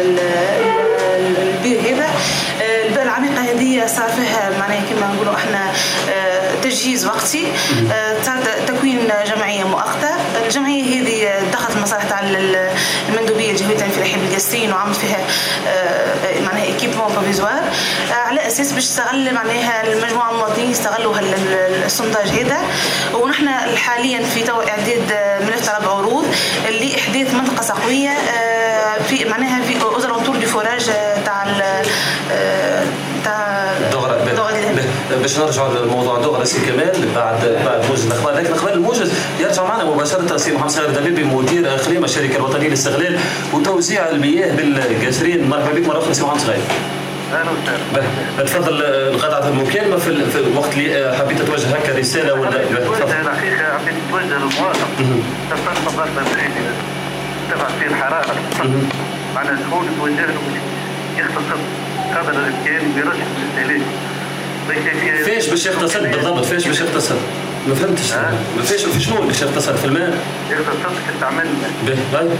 البير هذا. البيئة العميقة هذه صار فيها معناها كما نقولوا احنا تجهيز وقتي، تكوين جمعية مؤقتة. الجمعية هذه دخلت المصالح تاع المندوبية الجهوية الفلاحية بالقصرين وعملت فيها معناها ايكيبمون بروفيزوار على اساس باش تستغل معناها المجموعة المواطنين يستغلوا السونداج هذا. ونحن حاليا في تو اعداد ملف طلب عروض لاحداث منطقة سقوية في معناها في اوزرونتور دي فوراج تاع دغرة. باش نرجعوا للموضوع دغرة سي كمال بعد موجز الاخبار، لكن قبل الموجز يرجع معنا مباشرة سي محمد صغير دبيبي مدير اقليم الشركة الوطنية للاستغلال وتوزيع المياه بالقصرين. مرحبا بك مرة أخرى سي محمد صغير. اهلا وسهلا. تفضل انقطعت المكالمة في الوقت اللي حبيت توجه هكا رسالة ولا تفضل. انا حقيقة حبيت نتوجه للمواطن تصرف ضربة بعيدة تبع فيه الحرارة معناها شكون توجه له يختصر قدر الامكان ويرشد الاستهلاك. فاش باش يختصر بالضبط؟ فاش باش يختصر؟ ما فهمتش. فاش في شنو باش يختصر في الماء؟ يختصر في استعمال الماء. باهي.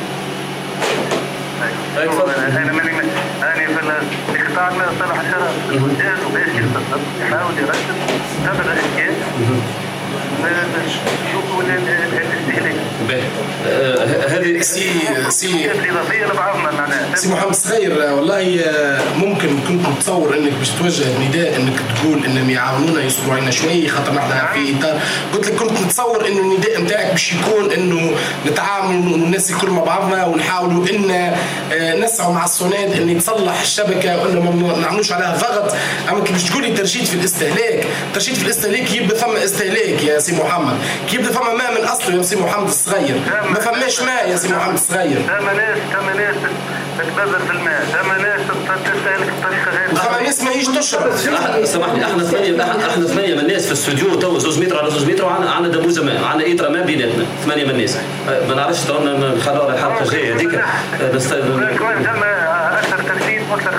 أنا في قطاع الماء صالح الشراب الإنتاج وباش يختصر يحاول يرشد قدر الإمكان شوفوا الاستهلاك. هذه سي محمد صغير والله ممكن كنت نتصور انك باش توجه نداء انك تقول انهم يعاونونا يصبروا علينا شوي خاطر نحن في اطار قلت لك كنت نتصور انه النداء نتاعك باش يكون انه نتعاملوا الناس الكل مع بعضنا ونحاولوا ان نسعوا مع السوناد ان يتصلح الشبكه وانه ما نعملوش عليها ضغط. اما كي باش تقول لي ترشيد في الاستهلاك يبدا ثم استهلاك يا سي محمد، كي يبدا ثم ماء من اصله يا سي محمد الصغير، ما فماش ماء يا سي محمد الصغير. ثم ناس تتبذر في الماء، ثم ناس تستهلك بطريقه غير ثم ناس ماهيش تشرب. سامحني احنا ثمانيه من الناس في الاستوديو تو 2 متر على 2 متر وعندنا دبوزه ماء، عندنا ايطره ماء بيناتنا 8 من الناس. ما نعرفش تونا نخلوها على الحلقه الجايه هذيك ثم اكثر ترتيب واكثر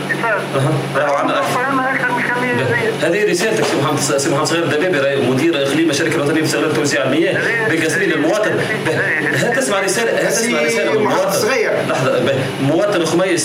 اقتصاد. هذه رسالتك سي محمد صغير الدبابي مدير اقليم الشركه الوطنيه لتسهيل توزيع المياه بالجسري للمواطن. هل تسمع رساله من مواطن لحظه مواطن خميس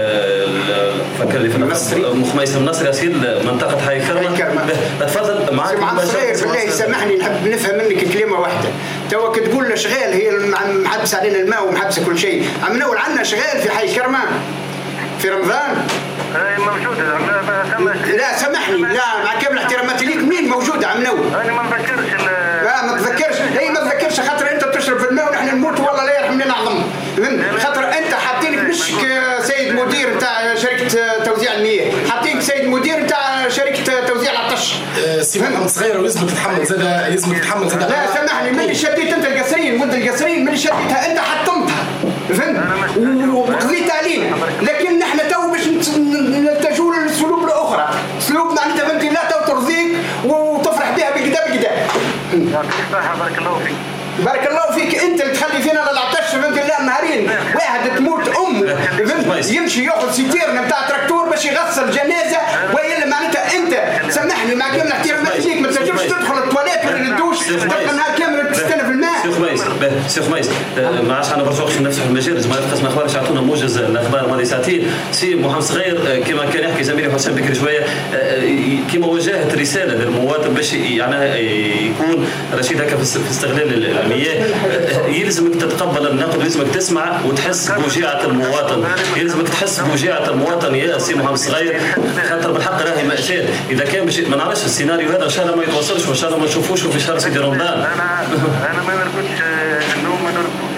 فكرني في خميس النصري اسيل منطقه حي كرمه. تفضل معك. سي محمد صغير بالله سامحني نحب نفهم منك كلمه واحده. توك تقول شغال هي محبس علينا الماء ومحبس كل شيء. عم نقول عندنا شغال في حي كرمه في رمضان موجودة. لا سامحني، لا مع كامل احتراماتي ليك مين موجودة عم نو؟ أنا ما نذكرش. لا ما تذكرش، هي ما تذكرش خاطر أنت بتشرب في الماء ونحن نموت والله لا يرحمنا نعظم. خاطر أنت حاطينك مش سيد مدير نتاع شركة توزيع المياه، حاطينك سيد مدير نتاع شركة توزيع العطش. سي محمد صغير ولازمك تتحمل زاد لا سامحني ماني شديت أنت القصرين مدة القصرين ماني شديتها أنت حطمتها فهمت؟ وقضيت علينا، لكن نحن تو باش نتجهوا للسلوب الاخرى، سلوب معناتها فهمتي لا تو ترضيك وتفرح بها بكدا. يعطيك الصحة بارك الله فيك. بارك الله فيك انت اللي تخلي فينا للعطش فهمت الله نهارين واحد تموت امه فهمت يمشي ياخذ سيتيرن نتاع تراكتور باش يغسل جنازه والا معناتها انت سامحني مع كامل احتراماتي ليك ما تنجمش تدخل التواليت ولا الدوش تبقى النهار كامل تستنى في الماء. سي خميس ما عادش انا برشوقش نفسه في المجال زعما قسم الاخبار باش يعطونا موجز الاخبار الماضي ساعتين. سي محمد صغير كما كان يحكي زميلي حسام بكري شويه كما وجهت رساله للمواطن باش يعني يكون رشيد هكا في استغلال المياه يلزمك تتقبل النقد ويلزمك تسمع وتحس بوجيعه المواطن، يلزمك تحس بوجيعه المواطن يا سي محمد صغير خاطر بالحق راهي مأساة. اذا كان باش ما نعرفش السيناريو هذا ان شاء الله ما يتوصلش وان شاء الله ما نشوفوش في شهر سيدي رمضان. انا ما نرقدش النوم ما نرقدش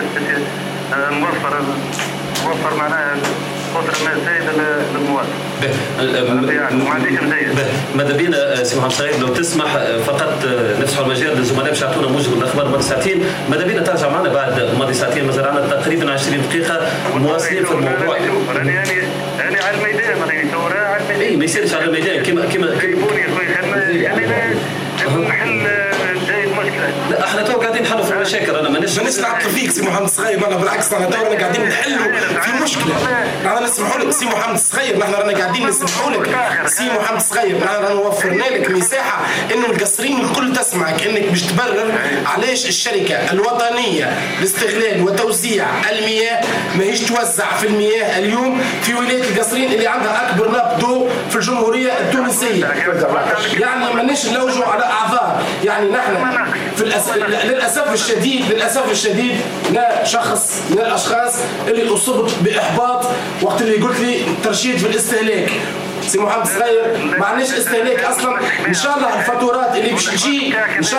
على نوفر معناها قدر ما زايد للمواطن. ما عنديش مزايد. ماذا بينا سي محمد صغير لو تسمح فقط نفتحوا المجال للزملاء باش يعطونا موجز الاخبار ماضي ساعتين. ماذا بينا ترجع معنا بعد ماضي ساعتين مازال عندنا تقريبا 20 دقيقه مواصلين في الموضوع. انا على الميدان راهي ثوره على الميدان. اي ما يصيرش على الميدان كما يجيبوني يعني نحل جايد مشكله. لا احنا تو قاعدين نحلوا في المشاكل. انا مانيش نعطل فيك سي محمد صغير، انا بالعكس انا تو قاعدين نحلوا في مشكله. نحن نسمحوا لك سي محمد صغير، نحن رانا قاعدين نسمحوا لك سي محمد صغير، نحن رانا وفرنا لك مساحه انه القصرين الكل تسمعك انك باش تبرر علاش الشركه الوطنيه لاستغلال وتوزيع المياه ماهيش توزع في المياه اليوم في ولايه القصرين اللي عندها اكبر نبض في الجمهوريه التونسيه. يعني مانيش نلوجوا على اعذار، يعني نحن في للاسف الشديد لا شخص من الاشخاص اللي اصبت باحباط وقت اللي قلت لي ترشيد في الاستهلاك. سي محمد صغير ما عندناش استهلاك اصلا. ان شاء الله الفاتورات اللي باش تجي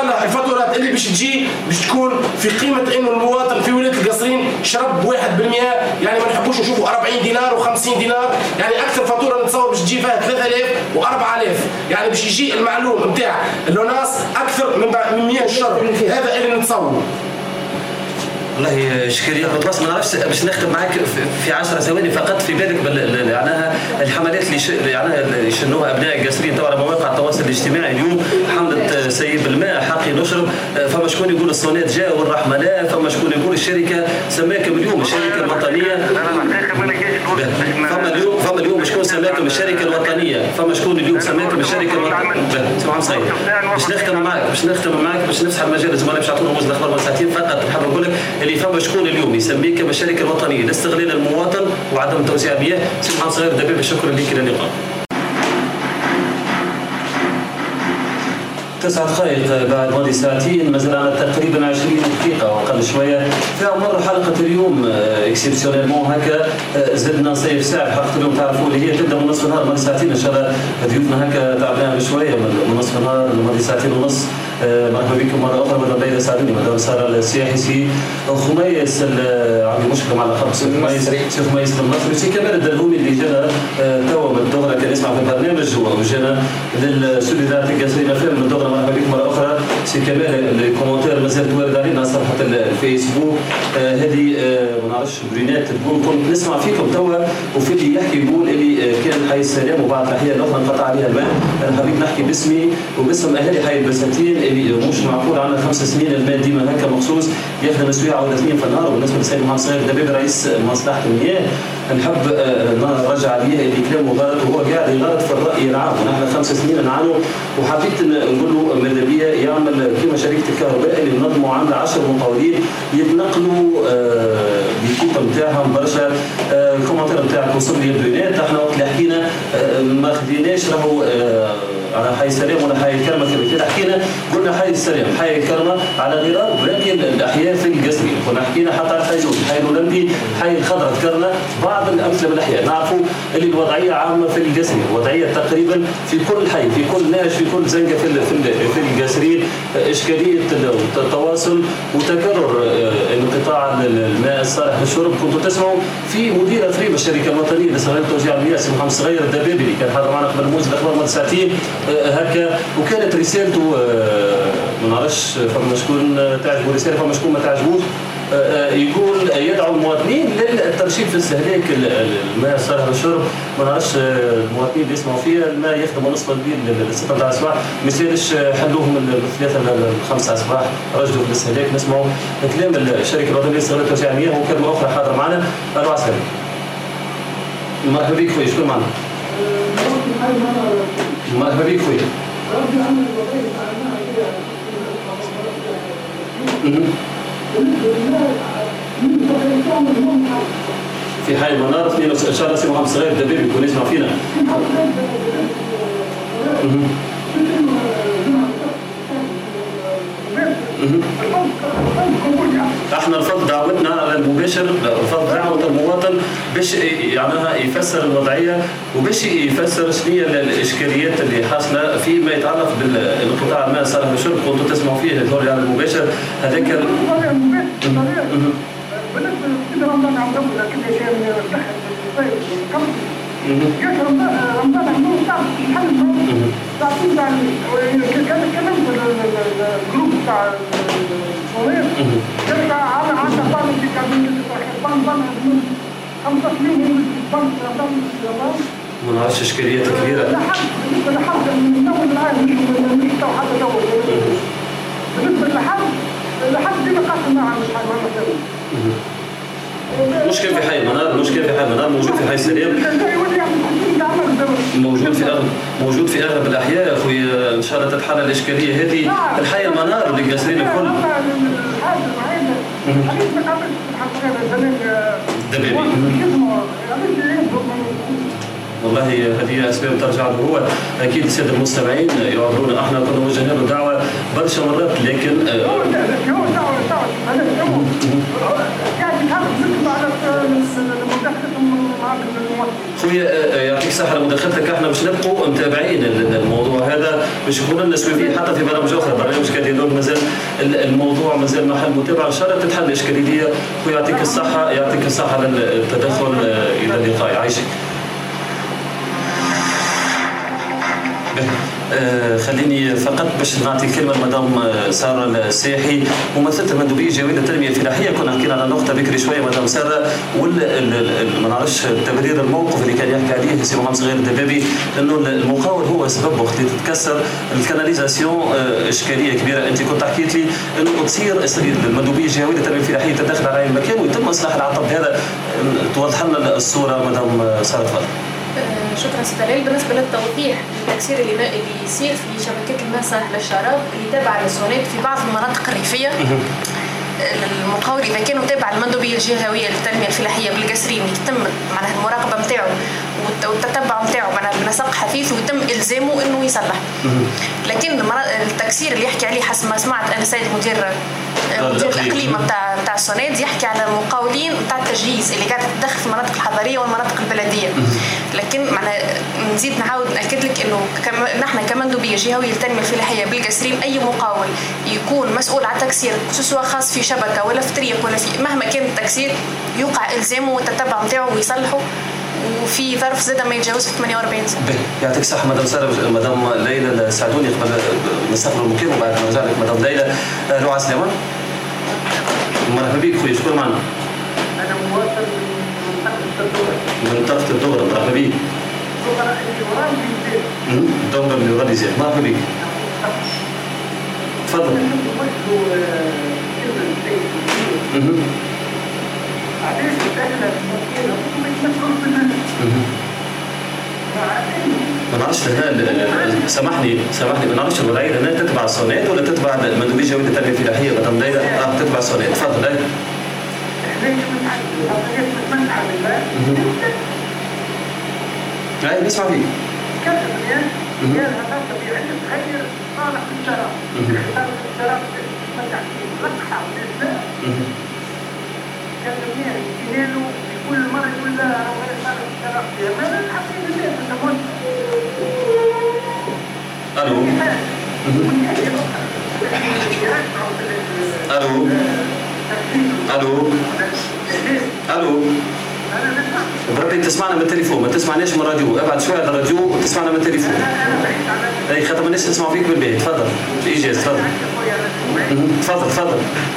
باش تكون في قيمه انه المواطن في ولايه القصرين شرب 1%، يعني ما نحبوش نشوفوا 40 دينار و50 دينار، يعني اكثر فاتوره نتصور باش تجي فيها 3000 و4000، يعني باش يجي المعلوم نتاع اللوناس اكثر من 100 شرب. هذا اللي نتصور. والله شكرا بس ما نعرفش باش نختم معك في 10 ثواني فقط. في بالك معناها الحملات اللي يشنوها ابناء القصرين توا على مواقع التواصل الاجتماعي اليوم، حمله سيب الماء حقي نشرب. فما شكون يقول الصونات جاء والرحمه لا، فما شكون يقول الشركه سماكم اليوم الشركه الوطنيه. فما اليوم شكون سماكم الشركه الوطنيه، فما شكون اليوم سماكم الشركه الوطنيه. سمعوا صحيح باش نختم معك باش نفتح المجال للزملاء باش يعطونا موجز الاخبار من ساعتين فقط. نحب نقول لك اللي فما شكون اليوم يسميك بالشركه الوطنيه لاستغلال المواطن وعدم توزيع المياه. سي محمد صغير الدبابي شكرا لك الى اللقاء. 9 دقائق بعد ماضي ساعتين، مازال عندنا تقريبا 20 دقيقة وأقل شوية. فيها مرة حلقة اليوم اكسبسيونيلمون هكا زدنا نصيف ساعة. حلقة اليوم تعرفوا اللي هي تبدا من نصف النهار ماضي ساعتين، إن شاء الله ضيوفنا هكا تعبناها بشوية من نصف النهار ماضي ساعتين ونص. مرحبا بكم مرة أخرى. مدام ليلى سعدوني، مدام سارة السياحي، سي خميس عندي مشكلة مع اللقب، سي خميس المصري، سي كمال الدلهومي اللي جانا توا من الدغرة كان يسمع في البرنامج وجانا للسوليداريتي القصرية فيلم من الدغرة. مرحبا بكم مرة أخرى. سي كمال الكومنتير مازال توارد علينا صفحة الفيسبوك هذه ما نعرفش برينات تقول كنت نسمع فيكم توا وفي اللي يحكي يقول اللي كان حي السلام وبعض الأحياء الأخرى انقطع عليها الماء. أنا حبيت نحكي باسمي وباسم أهالي حي البساتين اللي مش معقول عندنا 5 سنين الماء ديما هكا مخصوص يخدم سويعة ولا 2 في النهار. وبالنسبة للسيد محمد صغير دبيب رئيس مصلحة المياه نحب نرجع عليه اللي كلامه غلط وهو قاعد يغلط في الرأي العام، ونحن 5 سنين نعانوا. وحبيت نقول له ماذا بيا يعمل كما شركة الكهرباء اللي نظموا عندها 10 مقاولين يتنقلوا بالكيب نتاعهم برشا. الكومنتير نتاعك وصل لي البيانات. احنا وقت اللي حكينا ما خديناش راهو على حي السلام ولا حي الكرمة كما حكينا، قلنا حي السلام حي الكرمة على غرار باقي الأحياء في القصري. كنا حكينا حتى على حي حي الولندي حي الخضرة ذكرنا بعض الأمثلة من الأحياء. نعرفوا اللي الوضعية عامة في القصري، الوضعية تقريبا في كل حي في كل ناش في كل زنقة في القصري. إشكالية التواصل وتكرر انقطاع الماء الصالح للشرب. كنتوا تسمعوا في مدير أثريب الشركة الوطنية لصناعة توزيع المياه سي محمد صغير الدبابي اللي كان حاضر معنا قبل موجز الأخبار من ساعتين هكا، وكانت رسالته ما نعرفش فما شكون تعجبه رسالة فما شكون ما تعجبوش. يقول يدعو المواطنين للترشيد في استهلاك الماء الصالح للشرب. ما نعرفش المواطنين اللي يسمعوا فيها الماء يخدموا نصف الليل ل6 تاع الصباح، ما يسالش حلوهم من 3 ل 5 الصباح رجلوا في الاستهلاك. نسمعوا كلام الشركه الوطنيه للصناعه توزيع المياه وكلمه اخرى حاضر معنا. الو عسكري مرحبا بك خويا، شكون معنا؟ مرحبا بك خويا. في حي المنار 2 ان شاء الله سي محمد صغير الدبيب يكون يسمع فينا. احنا رفض دعوتنا على المباشر، رفض دعوه المواطن باش يعناها يفسر الوضعيه وباش يفسر شنو هي الاشكاليات اللي حاصله فيما يتعلق بالانقطاع الماء الصالح للشرب. كنتوا تسمعوا فيه الدور على المباشر هذاك بالنسبه لرمضان عندهم كل شيء من الدخل رمضان عندهم صعب الحل تعطيهم كان كلمت الجروب تاع الصغير كان عندنا بان في كابينة بان 5 سنين ما نعرفش اشكاليات كبيره بالنسبه لحد من اول العام مش تو حتى اول بالنسبه لحد ديما قاسم معها مش حاجه مشكل في حي المنار، مشكل في حي المنار موجود في حي السلام، موجود في اغلب الاحياء يا اخوي. ان شاء الله تتحل الاشكاليه هذه. الحي المنار اللي قاصرين الكل دبابي والله هذه اسباب ترجع له هو. اكيد الساده المستمعين يعذرون، احنا كنا وجهنا له دعوه برشا مرات لكن خويا يعطيك الصحه على مداخلتك. احنا باش نبقوا متابعين الموضوع هذا باش يكون لنا سويفيه حتى في برامج اخرى، برنامج كاديلون مازال الموضوع مازال محل متابعه. ان شاء الله تتحل الاشكاليه. خويا يعطيك الصحه، يعطيك الصحه على التدخل. الى اللقاء، يعيشك. خليني فقط باش نعطي الكلمه لمدام ساره السياحي ممثله المندوبيه الجويه للتنميه الفلاحيه. كنا حكينا على نقطه بكري شويه مدام ساره ما نعرفش تبرير الموقف اللي كان يحكي عليه سي محمد صغير الدبابي، انه المقاول هو سبب وقت اللي تتكسر الكاناليزاسيون اشكاليه كبيره. انت كنت حكيت لي انه تصير المندوبيه الجويه للتنميه الفلاحيه تدخل على المكان ويتم اصلاح العطب هذا. توضح لنا الصوره مدام ساره تفضل. شكرا سي طلال. بالنسبه للتوضيح التكسير اللي يصير في شبكات الماء الصالح للشراب اللي تابعه للسونات في بعض المناطق الريفيه، المقاول اذا كان تابع المندوبيه الجهويه للتنميه الفلاحيه بالقصرين يتم معناها المراقبه نتاعو والتتبع نتاعو بنسق حثيث ويتم الزامه انه يصلح. لكن التكسير اللي يحكي عليه حسب ما سمعت انا سيد مدير الاقليم بتاع السوناد يحكي على مقاولين بتاع التجهيز اللي قاعده تدخل في المناطق الحضريه والمناطق البلديه. لكن معنا نزيد نعاود ناكد لك انه نحن كمندوبيه جهويه للتنميه الفلاحيه بالقصرين اي مقاول يكون مسؤول على التكسير سواء خاص في شبكه ولا في طريق ولا في مهما كان التكسير يوقع الزامه والتتبع نتاعو ويصلحه وفي ظرف زاد ما يتجاوز 48 سنه. يعطيك الصحه مدام ساره. مدام ليلى ساعدوني قبل نستقبل المكالمه وبعد ما نرجع لك مدام ليلى. لو عسلامه مرحبا بك خويا شكون معنا؟ انا مواطن من طرف الدوره. مرحبا بك. الدوره اللي غادي زين. مرحبا بك. تفضل. ما نعرفش هنا سامحني ما نعرفش الوضعيه هنا تتبع السونات ولا تتبع المندوبيه الجهويه للتنميه الفلاحيه مدام ليلى؟ تتبع السونات. تفضل. اي نسمع فيك. كل مرة يقول لا أنا غير صار الشرف يا ما نحسين الناس نقول ألو بربي تسمعنا من التليفون ما تسمعناش من الراديو. ابعد شوية على الراديو وتسمعنا من التليفون. اي خاطر ما نسمعوا فيك بالبيت. تفضل بإيجاز. تفضل.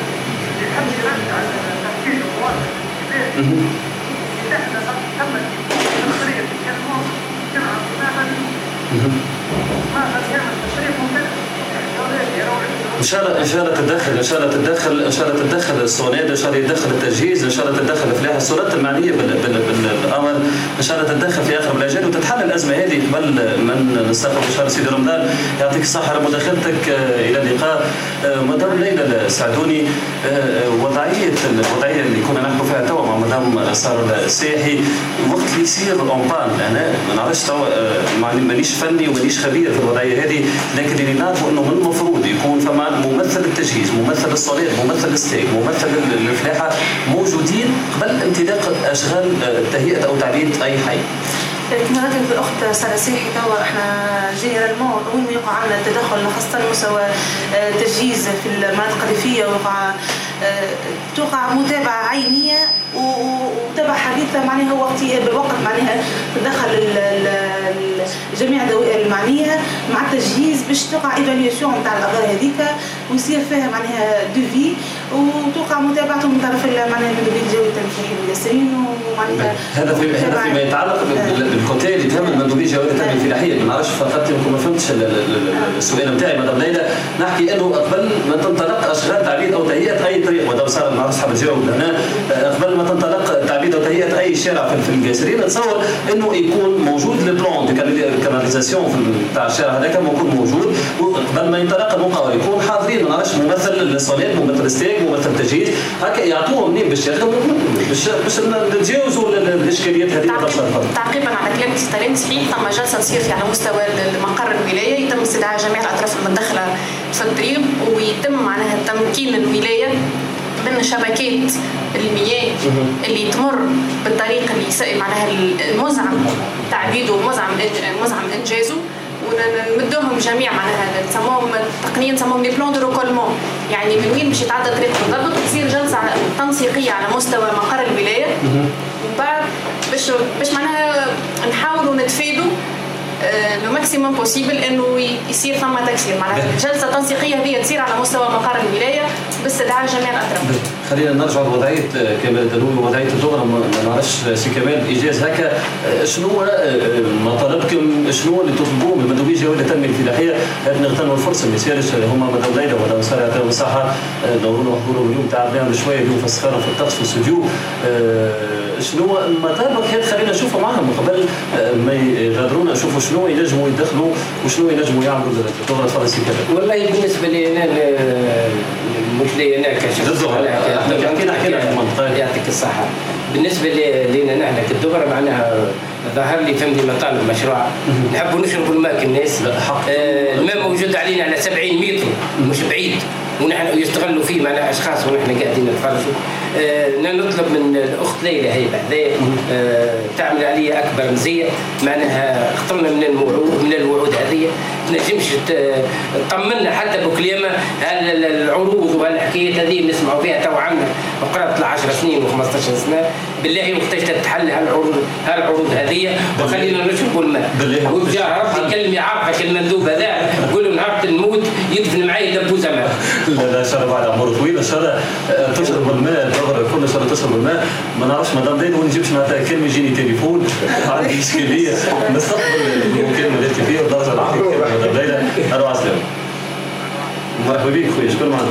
إن شاء الله تتدخل السوناد، إن شاء الله يتدخل التجهيز، إن شاء الله تتدخل الفلاحة السلطات المعنية بالأمر، إن شاء الله تتدخل في أقرب الأجال وتتحل الأزمة هذه قبل من نستقبل شهر سيدي رمضان. يعطيك الصحة على مداخلتك. إلى اللقاء. مدام ليلى ساعدوني الوضعية اللي كنا نحكوا فيها توا مع مدام سارة الساحي وقت اللي يصير أونبان. أنا ما نعرفش توا مانيش فني ومانيش خبير في الوضعية هذه، لكن اللي نعرفه إنه من المفروض يكون فما ممثل التجهيز، ممثل الصلاه، ممثل الستيك، ممثل الفلاحه موجودين قبل امتلاك اشغال تهيئه او تعبيد اي حي. كما ذكرت الاخت ساره سيحي توا احنا جينيرالمون وين يقع عندنا التدخل خاصه مستوى تجهيز في المناطق الريفيه توقع متابعه عينيه ومتابعه حديثه معناها بالوقت معناها تدخل جميع الدوائر المعنيه مع التجهيز باش توقع ايفالياسيون نتاع الاغراض هذيك ويصير فيها معناها دوفي وتوقع متابعته من طرف معناها المندوبيه الجهويه للتنميه الفلاحيه ومعناها هذا فيما يتعلق بالكوتي اللي تهم المندوبيه الجهويه للتنميه الفلاحيه. ما نعرفش فقط يمكن ما فهمتش السؤال نتاعي مدام ليلى. نحكي انه قبل ما تنطلق اشغال تعبيد او تهيئه اي طريق مدام ساره ما نعرفش حاب تجاوب هنا. قبل ما تنطلق تعبيد او تهيئه اي شارع في القاسرين نتصور انه يكون موجود البلان دو كاناليزاسيون تاع الشارع هذاك يكون موجود وقبل ما ينطلق المقاول يكون حاضرين. ما نعرفش ممثل للصلاه، ممثل ستيك، ممثل تجهيز، هكا يعطوهم منين باش يخدموا باش نتجاوزوا الاشكاليات هذه. تعقيبا على كلامك ستالين صحيح ثم جلسه تصير على مستوى مقر الولايه يتم استدعاء جميع الاطراف المتدخله في الطريق ويتم معناها تمكين الولايه من شبكات المياه اللي تمر بالطريق اللي معناها المزعم تعبيده ومزعم انجازه ونمدوهم جميع معناها نسموهم تقنيا نسموهم لي بلان دو روكولمون، يعني من وين باش يتعدى الطريق بالضبط وتصير جلسه تنسيقيه على مستوى مقر الولايه ومن بعد باش معناها نحاولوا نتفادوا لو ماكسيموم بوسيبل انه يصير ثم تكسير. معناها الجلسه التنسيقيه هذه تصير على مستوى مقر الولايه باستدعاء جميع الاطراف. خلينا نرجع لوضعيه كمال الدلوي ووضعيه الدوره. ما نعرفش سي كمال ايجاز هكا شنو مطالبكم، شنو اللي تطلبوه من المندوبيه الجهويه للتنميه الفلاحيه؟ نغتنموا الفرصه ما يصيرش هما مدام ليلى ومدام ساره يعطيهم الصحه نورونا حضورهم اليوم تعبنا بشويه اليوم في السخانه في الطقس في الاستوديو. شنو المطالب هذه خلينا نشوفوا معهم قبل ما يغادرونا نشوفوا شنو ينجموا يدخلوا وشنو ينجموا يعملوا الدوره الفرنسيه كذا. والله بالنسبه لي انا مش لي انا كشخص حكينا عن المنطقه. يعطيك الصحه. بالنسبه لنا نحن كالدغرة معناها ظهر لي فهمني مطالب مشروع نحبوا نشربوا الماء كالناس. الماء موجود علينا على 70 متر مش بعيد ونحن يستغلوا فيه معنا اشخاص ونحن قاعدين نتفرجوا. نطلب من الاخت ليلى هيبه تعمل عليا اكبر مزيه معناها اخترنا من الوعود هذه تنجمش تطمنا حتى بكلمه العروض والحكايات هذه نسمعوا فيها تو عندنا قرابه 10 سنين و15 سنه بالله وقتاش تتحل هالعروض هذه وخلينا نشربوا الماء. وبجاه ربي كلمه عارفه المندوب هذا يقول له نهار نموت يدفن معي دبوزه ماء. لا ان شاء الله بعد عمر طويل ان شاء الله تشرب الماء الدغرة كل شهر تشرب الماء. ما نعرفش مدام ليلى ونجيبش معناتها كلمه يجيني تليفون عندي اشكاليه نستقبل المكالمه اللي فيها بدرجه العقل مدام ليلى. الو عسلامة. مرحبا بك خويا شكون معنا؟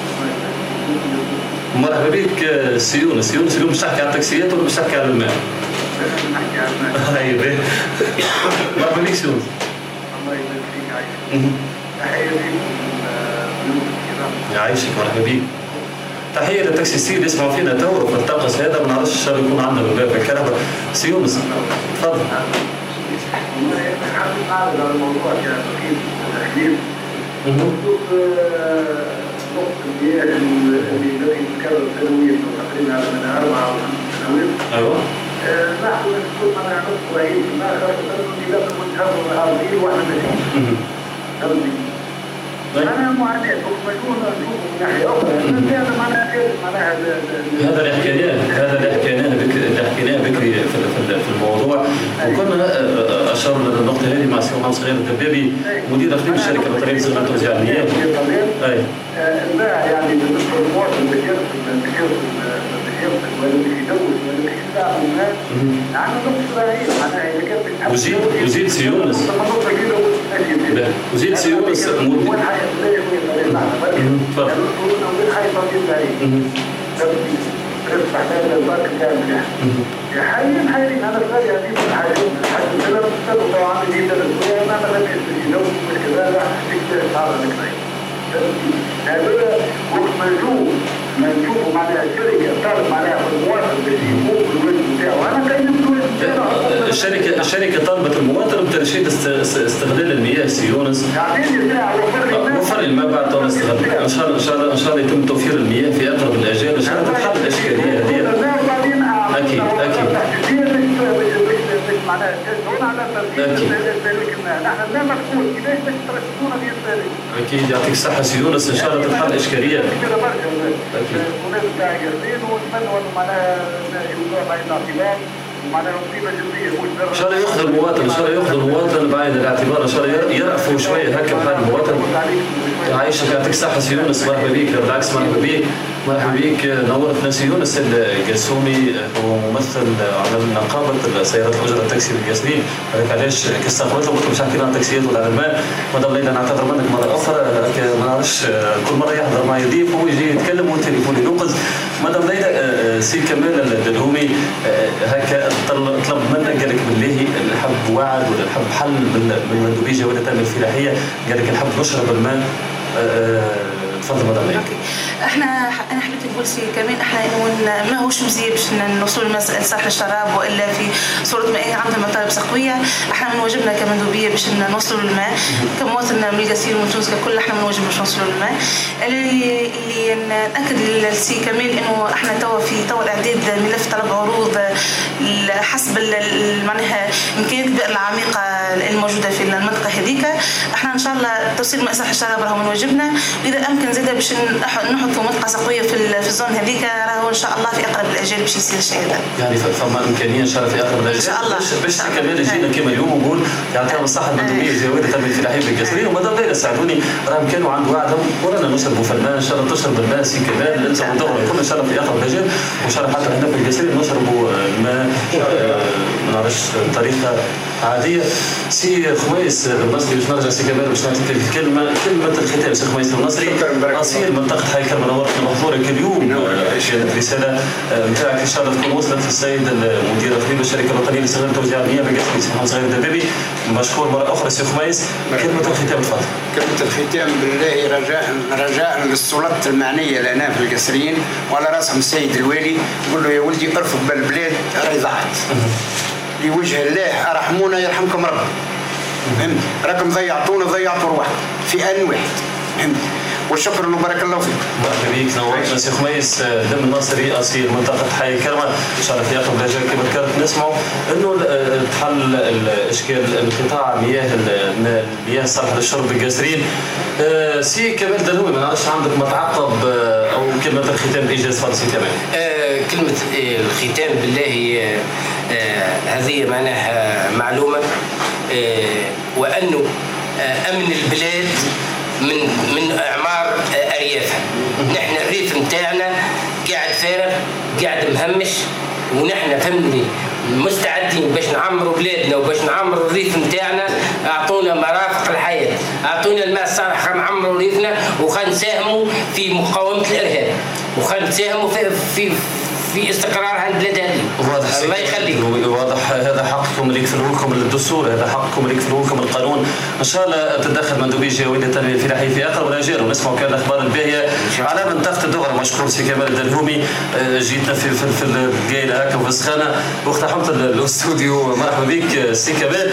مرحبا بك سيونس اليوم باش تحكي على التاكسيات ولا باش تحكي على الماء؟ نحكي على الماء. ايوه مرحبا بك سيونس. الله يبارك فيك عايشك. تحية لكم الكرام. يعيشك مرحبا بك. تحية للتاكسيستين اللي يسمعوا فينا تو في الطقس هذا ما نعرفش ان شاء الله يكون عندنا بالباب الكهرباء. سيونس تفضل. حابب نعرض على الموضوع كتقييم تحليل بخصوص نقطة المياه التي تتكرر سنويا تقريبا على مدى 4 أو 5 سنوات. أيوه. نحن نشوف أنا نص رهيب في الماء خاصة أنه إذا كنت هذا الأرضي وإحنا ماشيين. فهمتني؟ أنا معاناة مجنون نشوفه من ناحية أخرى هذا معناها هذا اللي حكيناه بكري في الموضوع وكنا أشرنا للنقطة هذه مع سي محمد صغير الدبابي مدير إقليمي الشركة الوطنية لصناعة توزيع المياه. أي. الماء يعني بالنسبة للمواطن اللي يغسل ولا اللي يدوز ولا اللي يستعمل الماء يعني نقص رهيب معناها إذا كانت وزيد سيونس. وزيد سيونس حاليا انا بغالي هذه الحاجات حتى انا بستلو طبعا دي درس وانا ما لم يستجيبوا كذا راح تكتب على الكلام هذا وقت ما نشوفوا معناها شركه طالب معناها المواطن باش يقوم بالواجب نتاعو انا كاين الشركه طالبت المواطن بترشيد استغلال المياه سيونس وفر الماء بعد طول استغلال ان شاء الله يتم توفير المياه في اقرب الاجال ان شاء الله تتحل الاشكاليه هذه. اكيد معناها تشجعون على ترتيب ذلك الماء نحن لا مقبول كيفاش باش ترشدونا في ذلك. اكيد يعطيك الصحه سيونس ان شاء الله تتحل الاشكاليه. اكيد هناك تاع قرطين ونتمنوا انه معناها يوضع بعين الاعتبار معناها مصيبه جديه ان شاء الله ياخذ المواطن بعين الاعتبار ان شاء الله يرأفوا شويه هكا بحال المواطن. عايشك يعطيك الصحه سيونس مرحبا بك بالعكس مرحبا بك نورتنا سيونس القاسومي هو ممثل على نقابه سيارات الاجره التاكسي بالقاسمين. هذاك علاش كيستقبلوا قلت مش حكينا عن التاكسيات ولا عن الماء. مدام ليلى نعتذر منك مره اخرى ما نعرفش كل مره يحضر معي ضيف هو يجي يتكلم والتليفون ينقز. مدام ليلى سي كمال الدلهومي هكا طلب منك قال لك بالله نحب وعد ولا نحب حل من مندوبيه جوده الفلاحيه قال لك نحب نشرب الماء. تفضل مدام ليلى. انا حبيت نقول سي كمان احنا ما هوش مزيان باش نوصلوا لمساله صالح الشراب والا في صوره ما عندنا مطالب سقويه. احنا من واجبنا كمندوبيه باش نوصلوا الماء كمواطن من القصير ومن تونس ككل احنا من واجبنا باش نوصلوا الماء. اللي ناكد للسي كمال انه احنا توا الاعداد ملف طلب عروض حسب معناها امكانيات البئر العميقه الموجوده في المنطقه هذيك. احنا ان شاء الله توصيل ماء صالح الشراب راهو من واجبنا واذا امكن زاده باش نحطوا منطقه سقويه في الزون هذيك راهو ان شاء الله في اقرب الاجال باش يصير الشيء هذا. يعني فما امكانيه ان شاء الله في اقرب الاجال ان شاء الله باش كمال يجينا كما اليوم ونقول يعطيهم الصحه المندوبيه جوده الفلاحين بالقاسرين ومدام ليلى ساعدوني راهم كانوا عند وعدهم ورانا نشربوا في الماء ان شاء الله تشرب الماء سي كمال انت ودورنا كلنا ان شاء الله في اقرب الاجال وان شاء الله حتى هنا في القاسرين نشربوا الماء ما نعرفش بطريقه عاديه. سي خميس المصري باش نرجع سي كمال باش نعطيك كلمه الختام. سي خميس المصري اصيل منطقه حي كرم نورتنا محظورك اليوم. الرساله نتاعك ان شاء الله تكون وصلت للسيد المدير الاقليمي الشركه الوطنيه لصناعه التوزيع المياه بالقاسمي سي محمد صغير الدبابي. مشكور مره اخرى سي خميس. كلمه الختام تفضل. كلمه الختام بالله رجاء للسلطات المعنيه لنا في القصرين وعلى راسهم السيد الوالي نقول له يا ولدي ارفض بالبلاد راهي ضاعت لوجه الله ارحمونا يرحمكم ربي. فهمت؟ راكم ضيعتوا روحكم في ان واحد. فهمت؟ والشكر وبارك الله فيك. مرحبا بك نورتنا سي خميس دم الناصري اصيل منطقه حي كرمه. ان شاء الله في اخر الرجاء كما ذكرت نسمعوا انه تحل الاشكال انقطاع المياه الصالحه للشرب بالقاسرين. سي كمال دلهوي ما نعرفش عندك ما تعقب او كلمه الختام بايجاز تفضل سي كمال. كلمه الختام بالله هذه معناها معلومه وانه امن البلاد من اعمار اريافها. نحن الريف نتاعنا قاعد فارغ قاعد مهمش ونحن فهمني مستعدين باش نعمروا بلادنا وباش نعمروا الريف نتاعنا. اعطونا مرافق الحياه، اعطونا الماء الصالح، خلينا نعمروا ريفنا وخلينا نساهموا في مقاومه الارهاب وخلينا نساهموا في استقرار هذه البلاد هذه. واضح الله يخليك. واضح هذا حقكم اللي يكفلوا لكم الدستور، هذا حقكم اللي يكفلوا لكم القانون. ان شاء الله تتدخل مندوبيه جهويه التنميه الفلاحيه في اقرب الاجال ونسمعوا كان الاخبار الباهيه على منطقه الدغر. مشكور سي كمال الدلهومي. جيتنا في القايله هكا وفي السخانه واقتحمت الاستوديو. مرحبا بك سي كمال.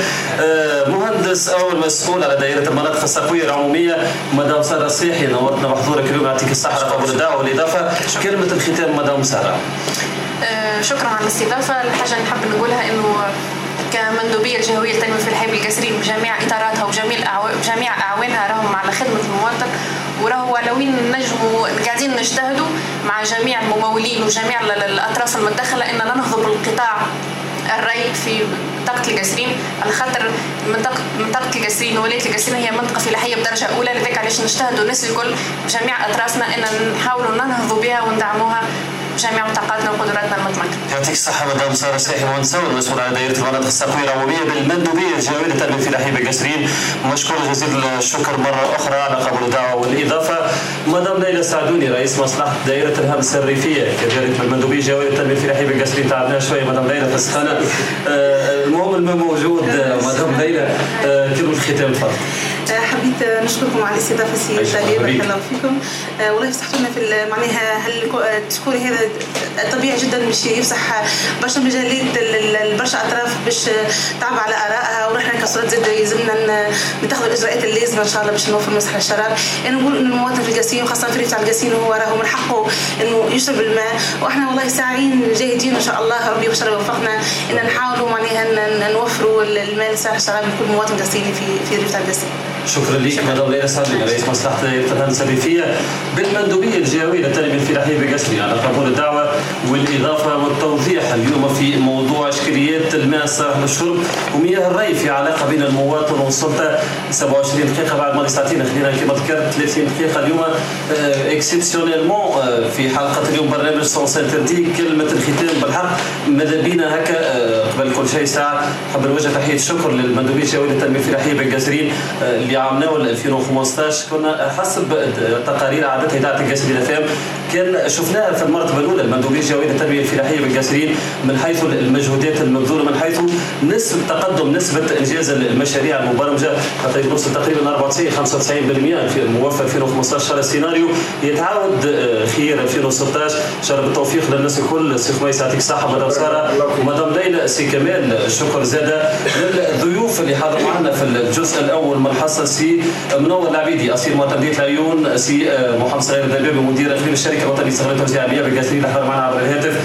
مهندس او المسؤول على دائره المناطق الصحويه العموميه مدام ساره الصيحي نورتنا بحضورك اليوم. يعطيك الصحه على قبول الدعوه والاضافه. كلمه الختام مدام ساره. شكرا على الاستضافه. الحاجه اللي نحب نقولها انه كمندوبيه الجهويه للتنميه الفلاحيه بالقاسرين بجميع اطاراتها وجميع اعوانها راهم على خدمه المواطن وراهو على وين نجموا قاعدين نجتهدوا مع جميع الممولين وجميع الاطراف المتدخله ان ننهض بالقطاع الري في منطقه القاسرين على خاطر منطقه القاسرين ولايه القاسرين هي منطقه فلاحيه بدرجه اولى. لذلك علاش نجتهدوا الناس الكل بجميع اطرافنا ان نحاولوا ننهضوا بها وندعموها جميع طاقاتنا وقدراتنا المتمكنه. يعطيك الصحه مدام ساره الصيحي مهندسه والمسؤول على دائره المناطق الصحويه العموميه بالمندوبيه الجهويه للتنميه الفلاحيه بالقاسرين. مشكور جزيل الشكر مره اخرى على قبول الدعوه والاضافه. مدام ليلى السعدوني رئيس مصلحه دائره الهمسه الريفيه كذلك بالمندوبيه الجهويه للتنميه الفلاحيه بالقاسرين. تعبناها شويه مدام ليلى في السخانه. المهم الماء موجود. مدام ليلى كلمه الختام تفضل. حبيت نشكركم على الاستضافه سي تالي بارك الله فيكم. والله فتحتونا في معناها التشكور هذا طبيعي جدا باش يفسح برشا مجالات برشا اطراف باش تعب على ارائها ونحن كسلطات زاد يلزمنا نتخذوا الاجراءات اللازمه ان شاء الله باش نوفر مسح الشراب. انا نقول ان المواطن في القاسرين وخاصه في ريف القاسرين هو راهو من حقه انه يشرب الماء واحنا والله ساعين جاهدين ان شاء الله ربي بشر يوفقنا ان نحاولوا معناها نوفروا الماء لصالح الشراب لكل مواطن قاسري في ريف القاسرين. شكرا لك مدام ليلى السعدوني رئيس مصلحه دائره الهندسه الريفيه بالمندوبيه الجهويه للتنميه الفلاحيه بالقاسرين على قبول الدعوه والاضافه والتوضيح اليوم في موضوع اشكاليات الماء الصالح للشرب ومياه الري في علاقه بين المواطن والسلطه. 27 دقيقه بعد ما ساعتين خلينا كما ذكرت 30 دقيقه اليوم اكسبسيونيلمون في حلقه اليوم برنامج سونس انتردي. كلمه الختام بالحق ماذا بينا هكا قبل كل شيء ساعه حاب نوجه تحيه شكر للمندوبيه الجهويه للتنميه الفلاحيه بالقاسرين اللي عملناه 2015. كنا حسب تقارير عادتها اذاعه القاسرين FM كان شفناها في المرتبه الاولى المندوبيه الجهويه للتنميه الفلاحيه بالقاسرين من حيث المجهودات المبذوله من حيث نسبه تقدم نسبه انجاز المشاريع المبرمجه حتى يوصل تقريبا 94-95% في موفى 2015. هذا السيناريو يتعاود خير 2016 شرب التوفيق للناس الكل. سي خميس يعطيك الصحه مدام ساره ومدام ليلى. سي كمال شكر زاده للضيوف اللي حضروا معنا في الجزء الاول من الحصه. سي منور العبيدي اصيل معتمديه العيون. سي محمد صغير الدبابي مدير اقليم الشركه الوطنيه لصناعه التوزيع المياه بالقاسرين اللي حضر معنا عبر الهاتف.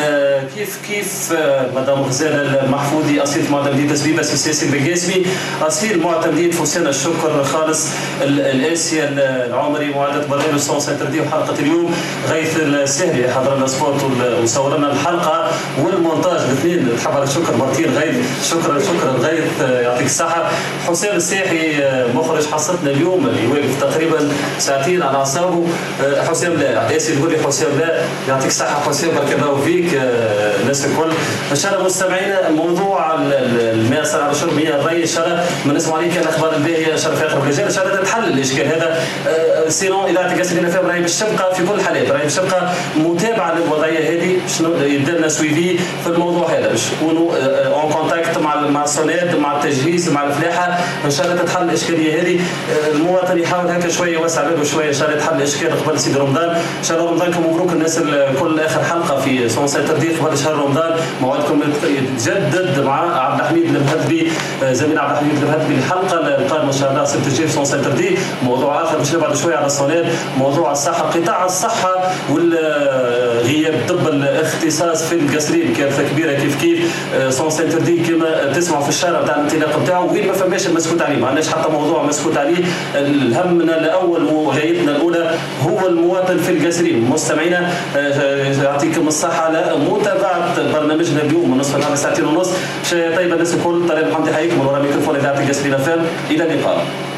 كيف مدام غزاله المحفوظي اصيل معتمديه تسبيبه سي سيسي بالقاسمي. اصيل معتمديه فوسانا الشكر خالص الاسيا العمري معدة برنامج سونس انتردي وحلقه اليوم. غيث السهلي حضر لنا سبورت وصور لنا الحلقه والمونتاج الاثنين. تحب الشكر مرتين غيث. شكرا غيث يعطيك الصحه. حسام الساحي مخرج حصتنا اليوم اللي واقف تقريبا ساعتين على اعصابه. حسام لا اسف نقول لي حسام لا يعطيك الصحه حسام بارك الله فيك. الناس الكل. ان شاء الله مستمعينا موضوع الماء صنع بشرب مياه الري ان شاء الله ما نسمع عليه كان الاخبار الباهيه ان شاء الله في اخر الرجال ان شاء الله تتحل الاشكال هذا. سينو اذاعه القصرين اف ام راهي باش تبقى في كل الحالات راهي باش تبقى متابعه للوضعيه هذه شنو يدير لنا سويفي في الموضوع هذا باش نكونوا اون كونتاكت مع الصناد مع التجهيز مع الفلاحه ان شاء الله تتحل الاشكاليه هذه. المواطن يحاول هكا شويه يوسع باله شويه ان شاء الله تحل الاشكال قبل سيد رمضان ان شاء الله. رمضانكم مبروك الناس الكل. اخر حلقه في سون سنتردي قبل شهر رمضان موعدكم يتجدد مع عبد الحميد المهذبي زميل عبد الحميد المهذبي الحلقه القادمه ان شاء الله السبت الجاي في سون سنتردي. موضوع اخر باش نبعد شويه على الصناد موضوع الصحه قطاع الصحه والغياب طب الاختصاص في القصرين كارثه كبيره كيف سون سنتردي كما تسمعوا في الشارع تاع الانطلاق نتاعو وين ما فماش المسكوت عليه ما عندناش حتى موضوع مسكوت عليه. همنا الاول وغايتنا الاولى هو المواطن في القصرين. مستمعينا يعطيكم الصحه على متابعه برنامجنا اليوم من نصف النهار ساعتين ونص. شيء طيب الناس الكل. طلال محمد حياكم من وراء ميكروفون اذاعه القصرين فام. الى اللقاء.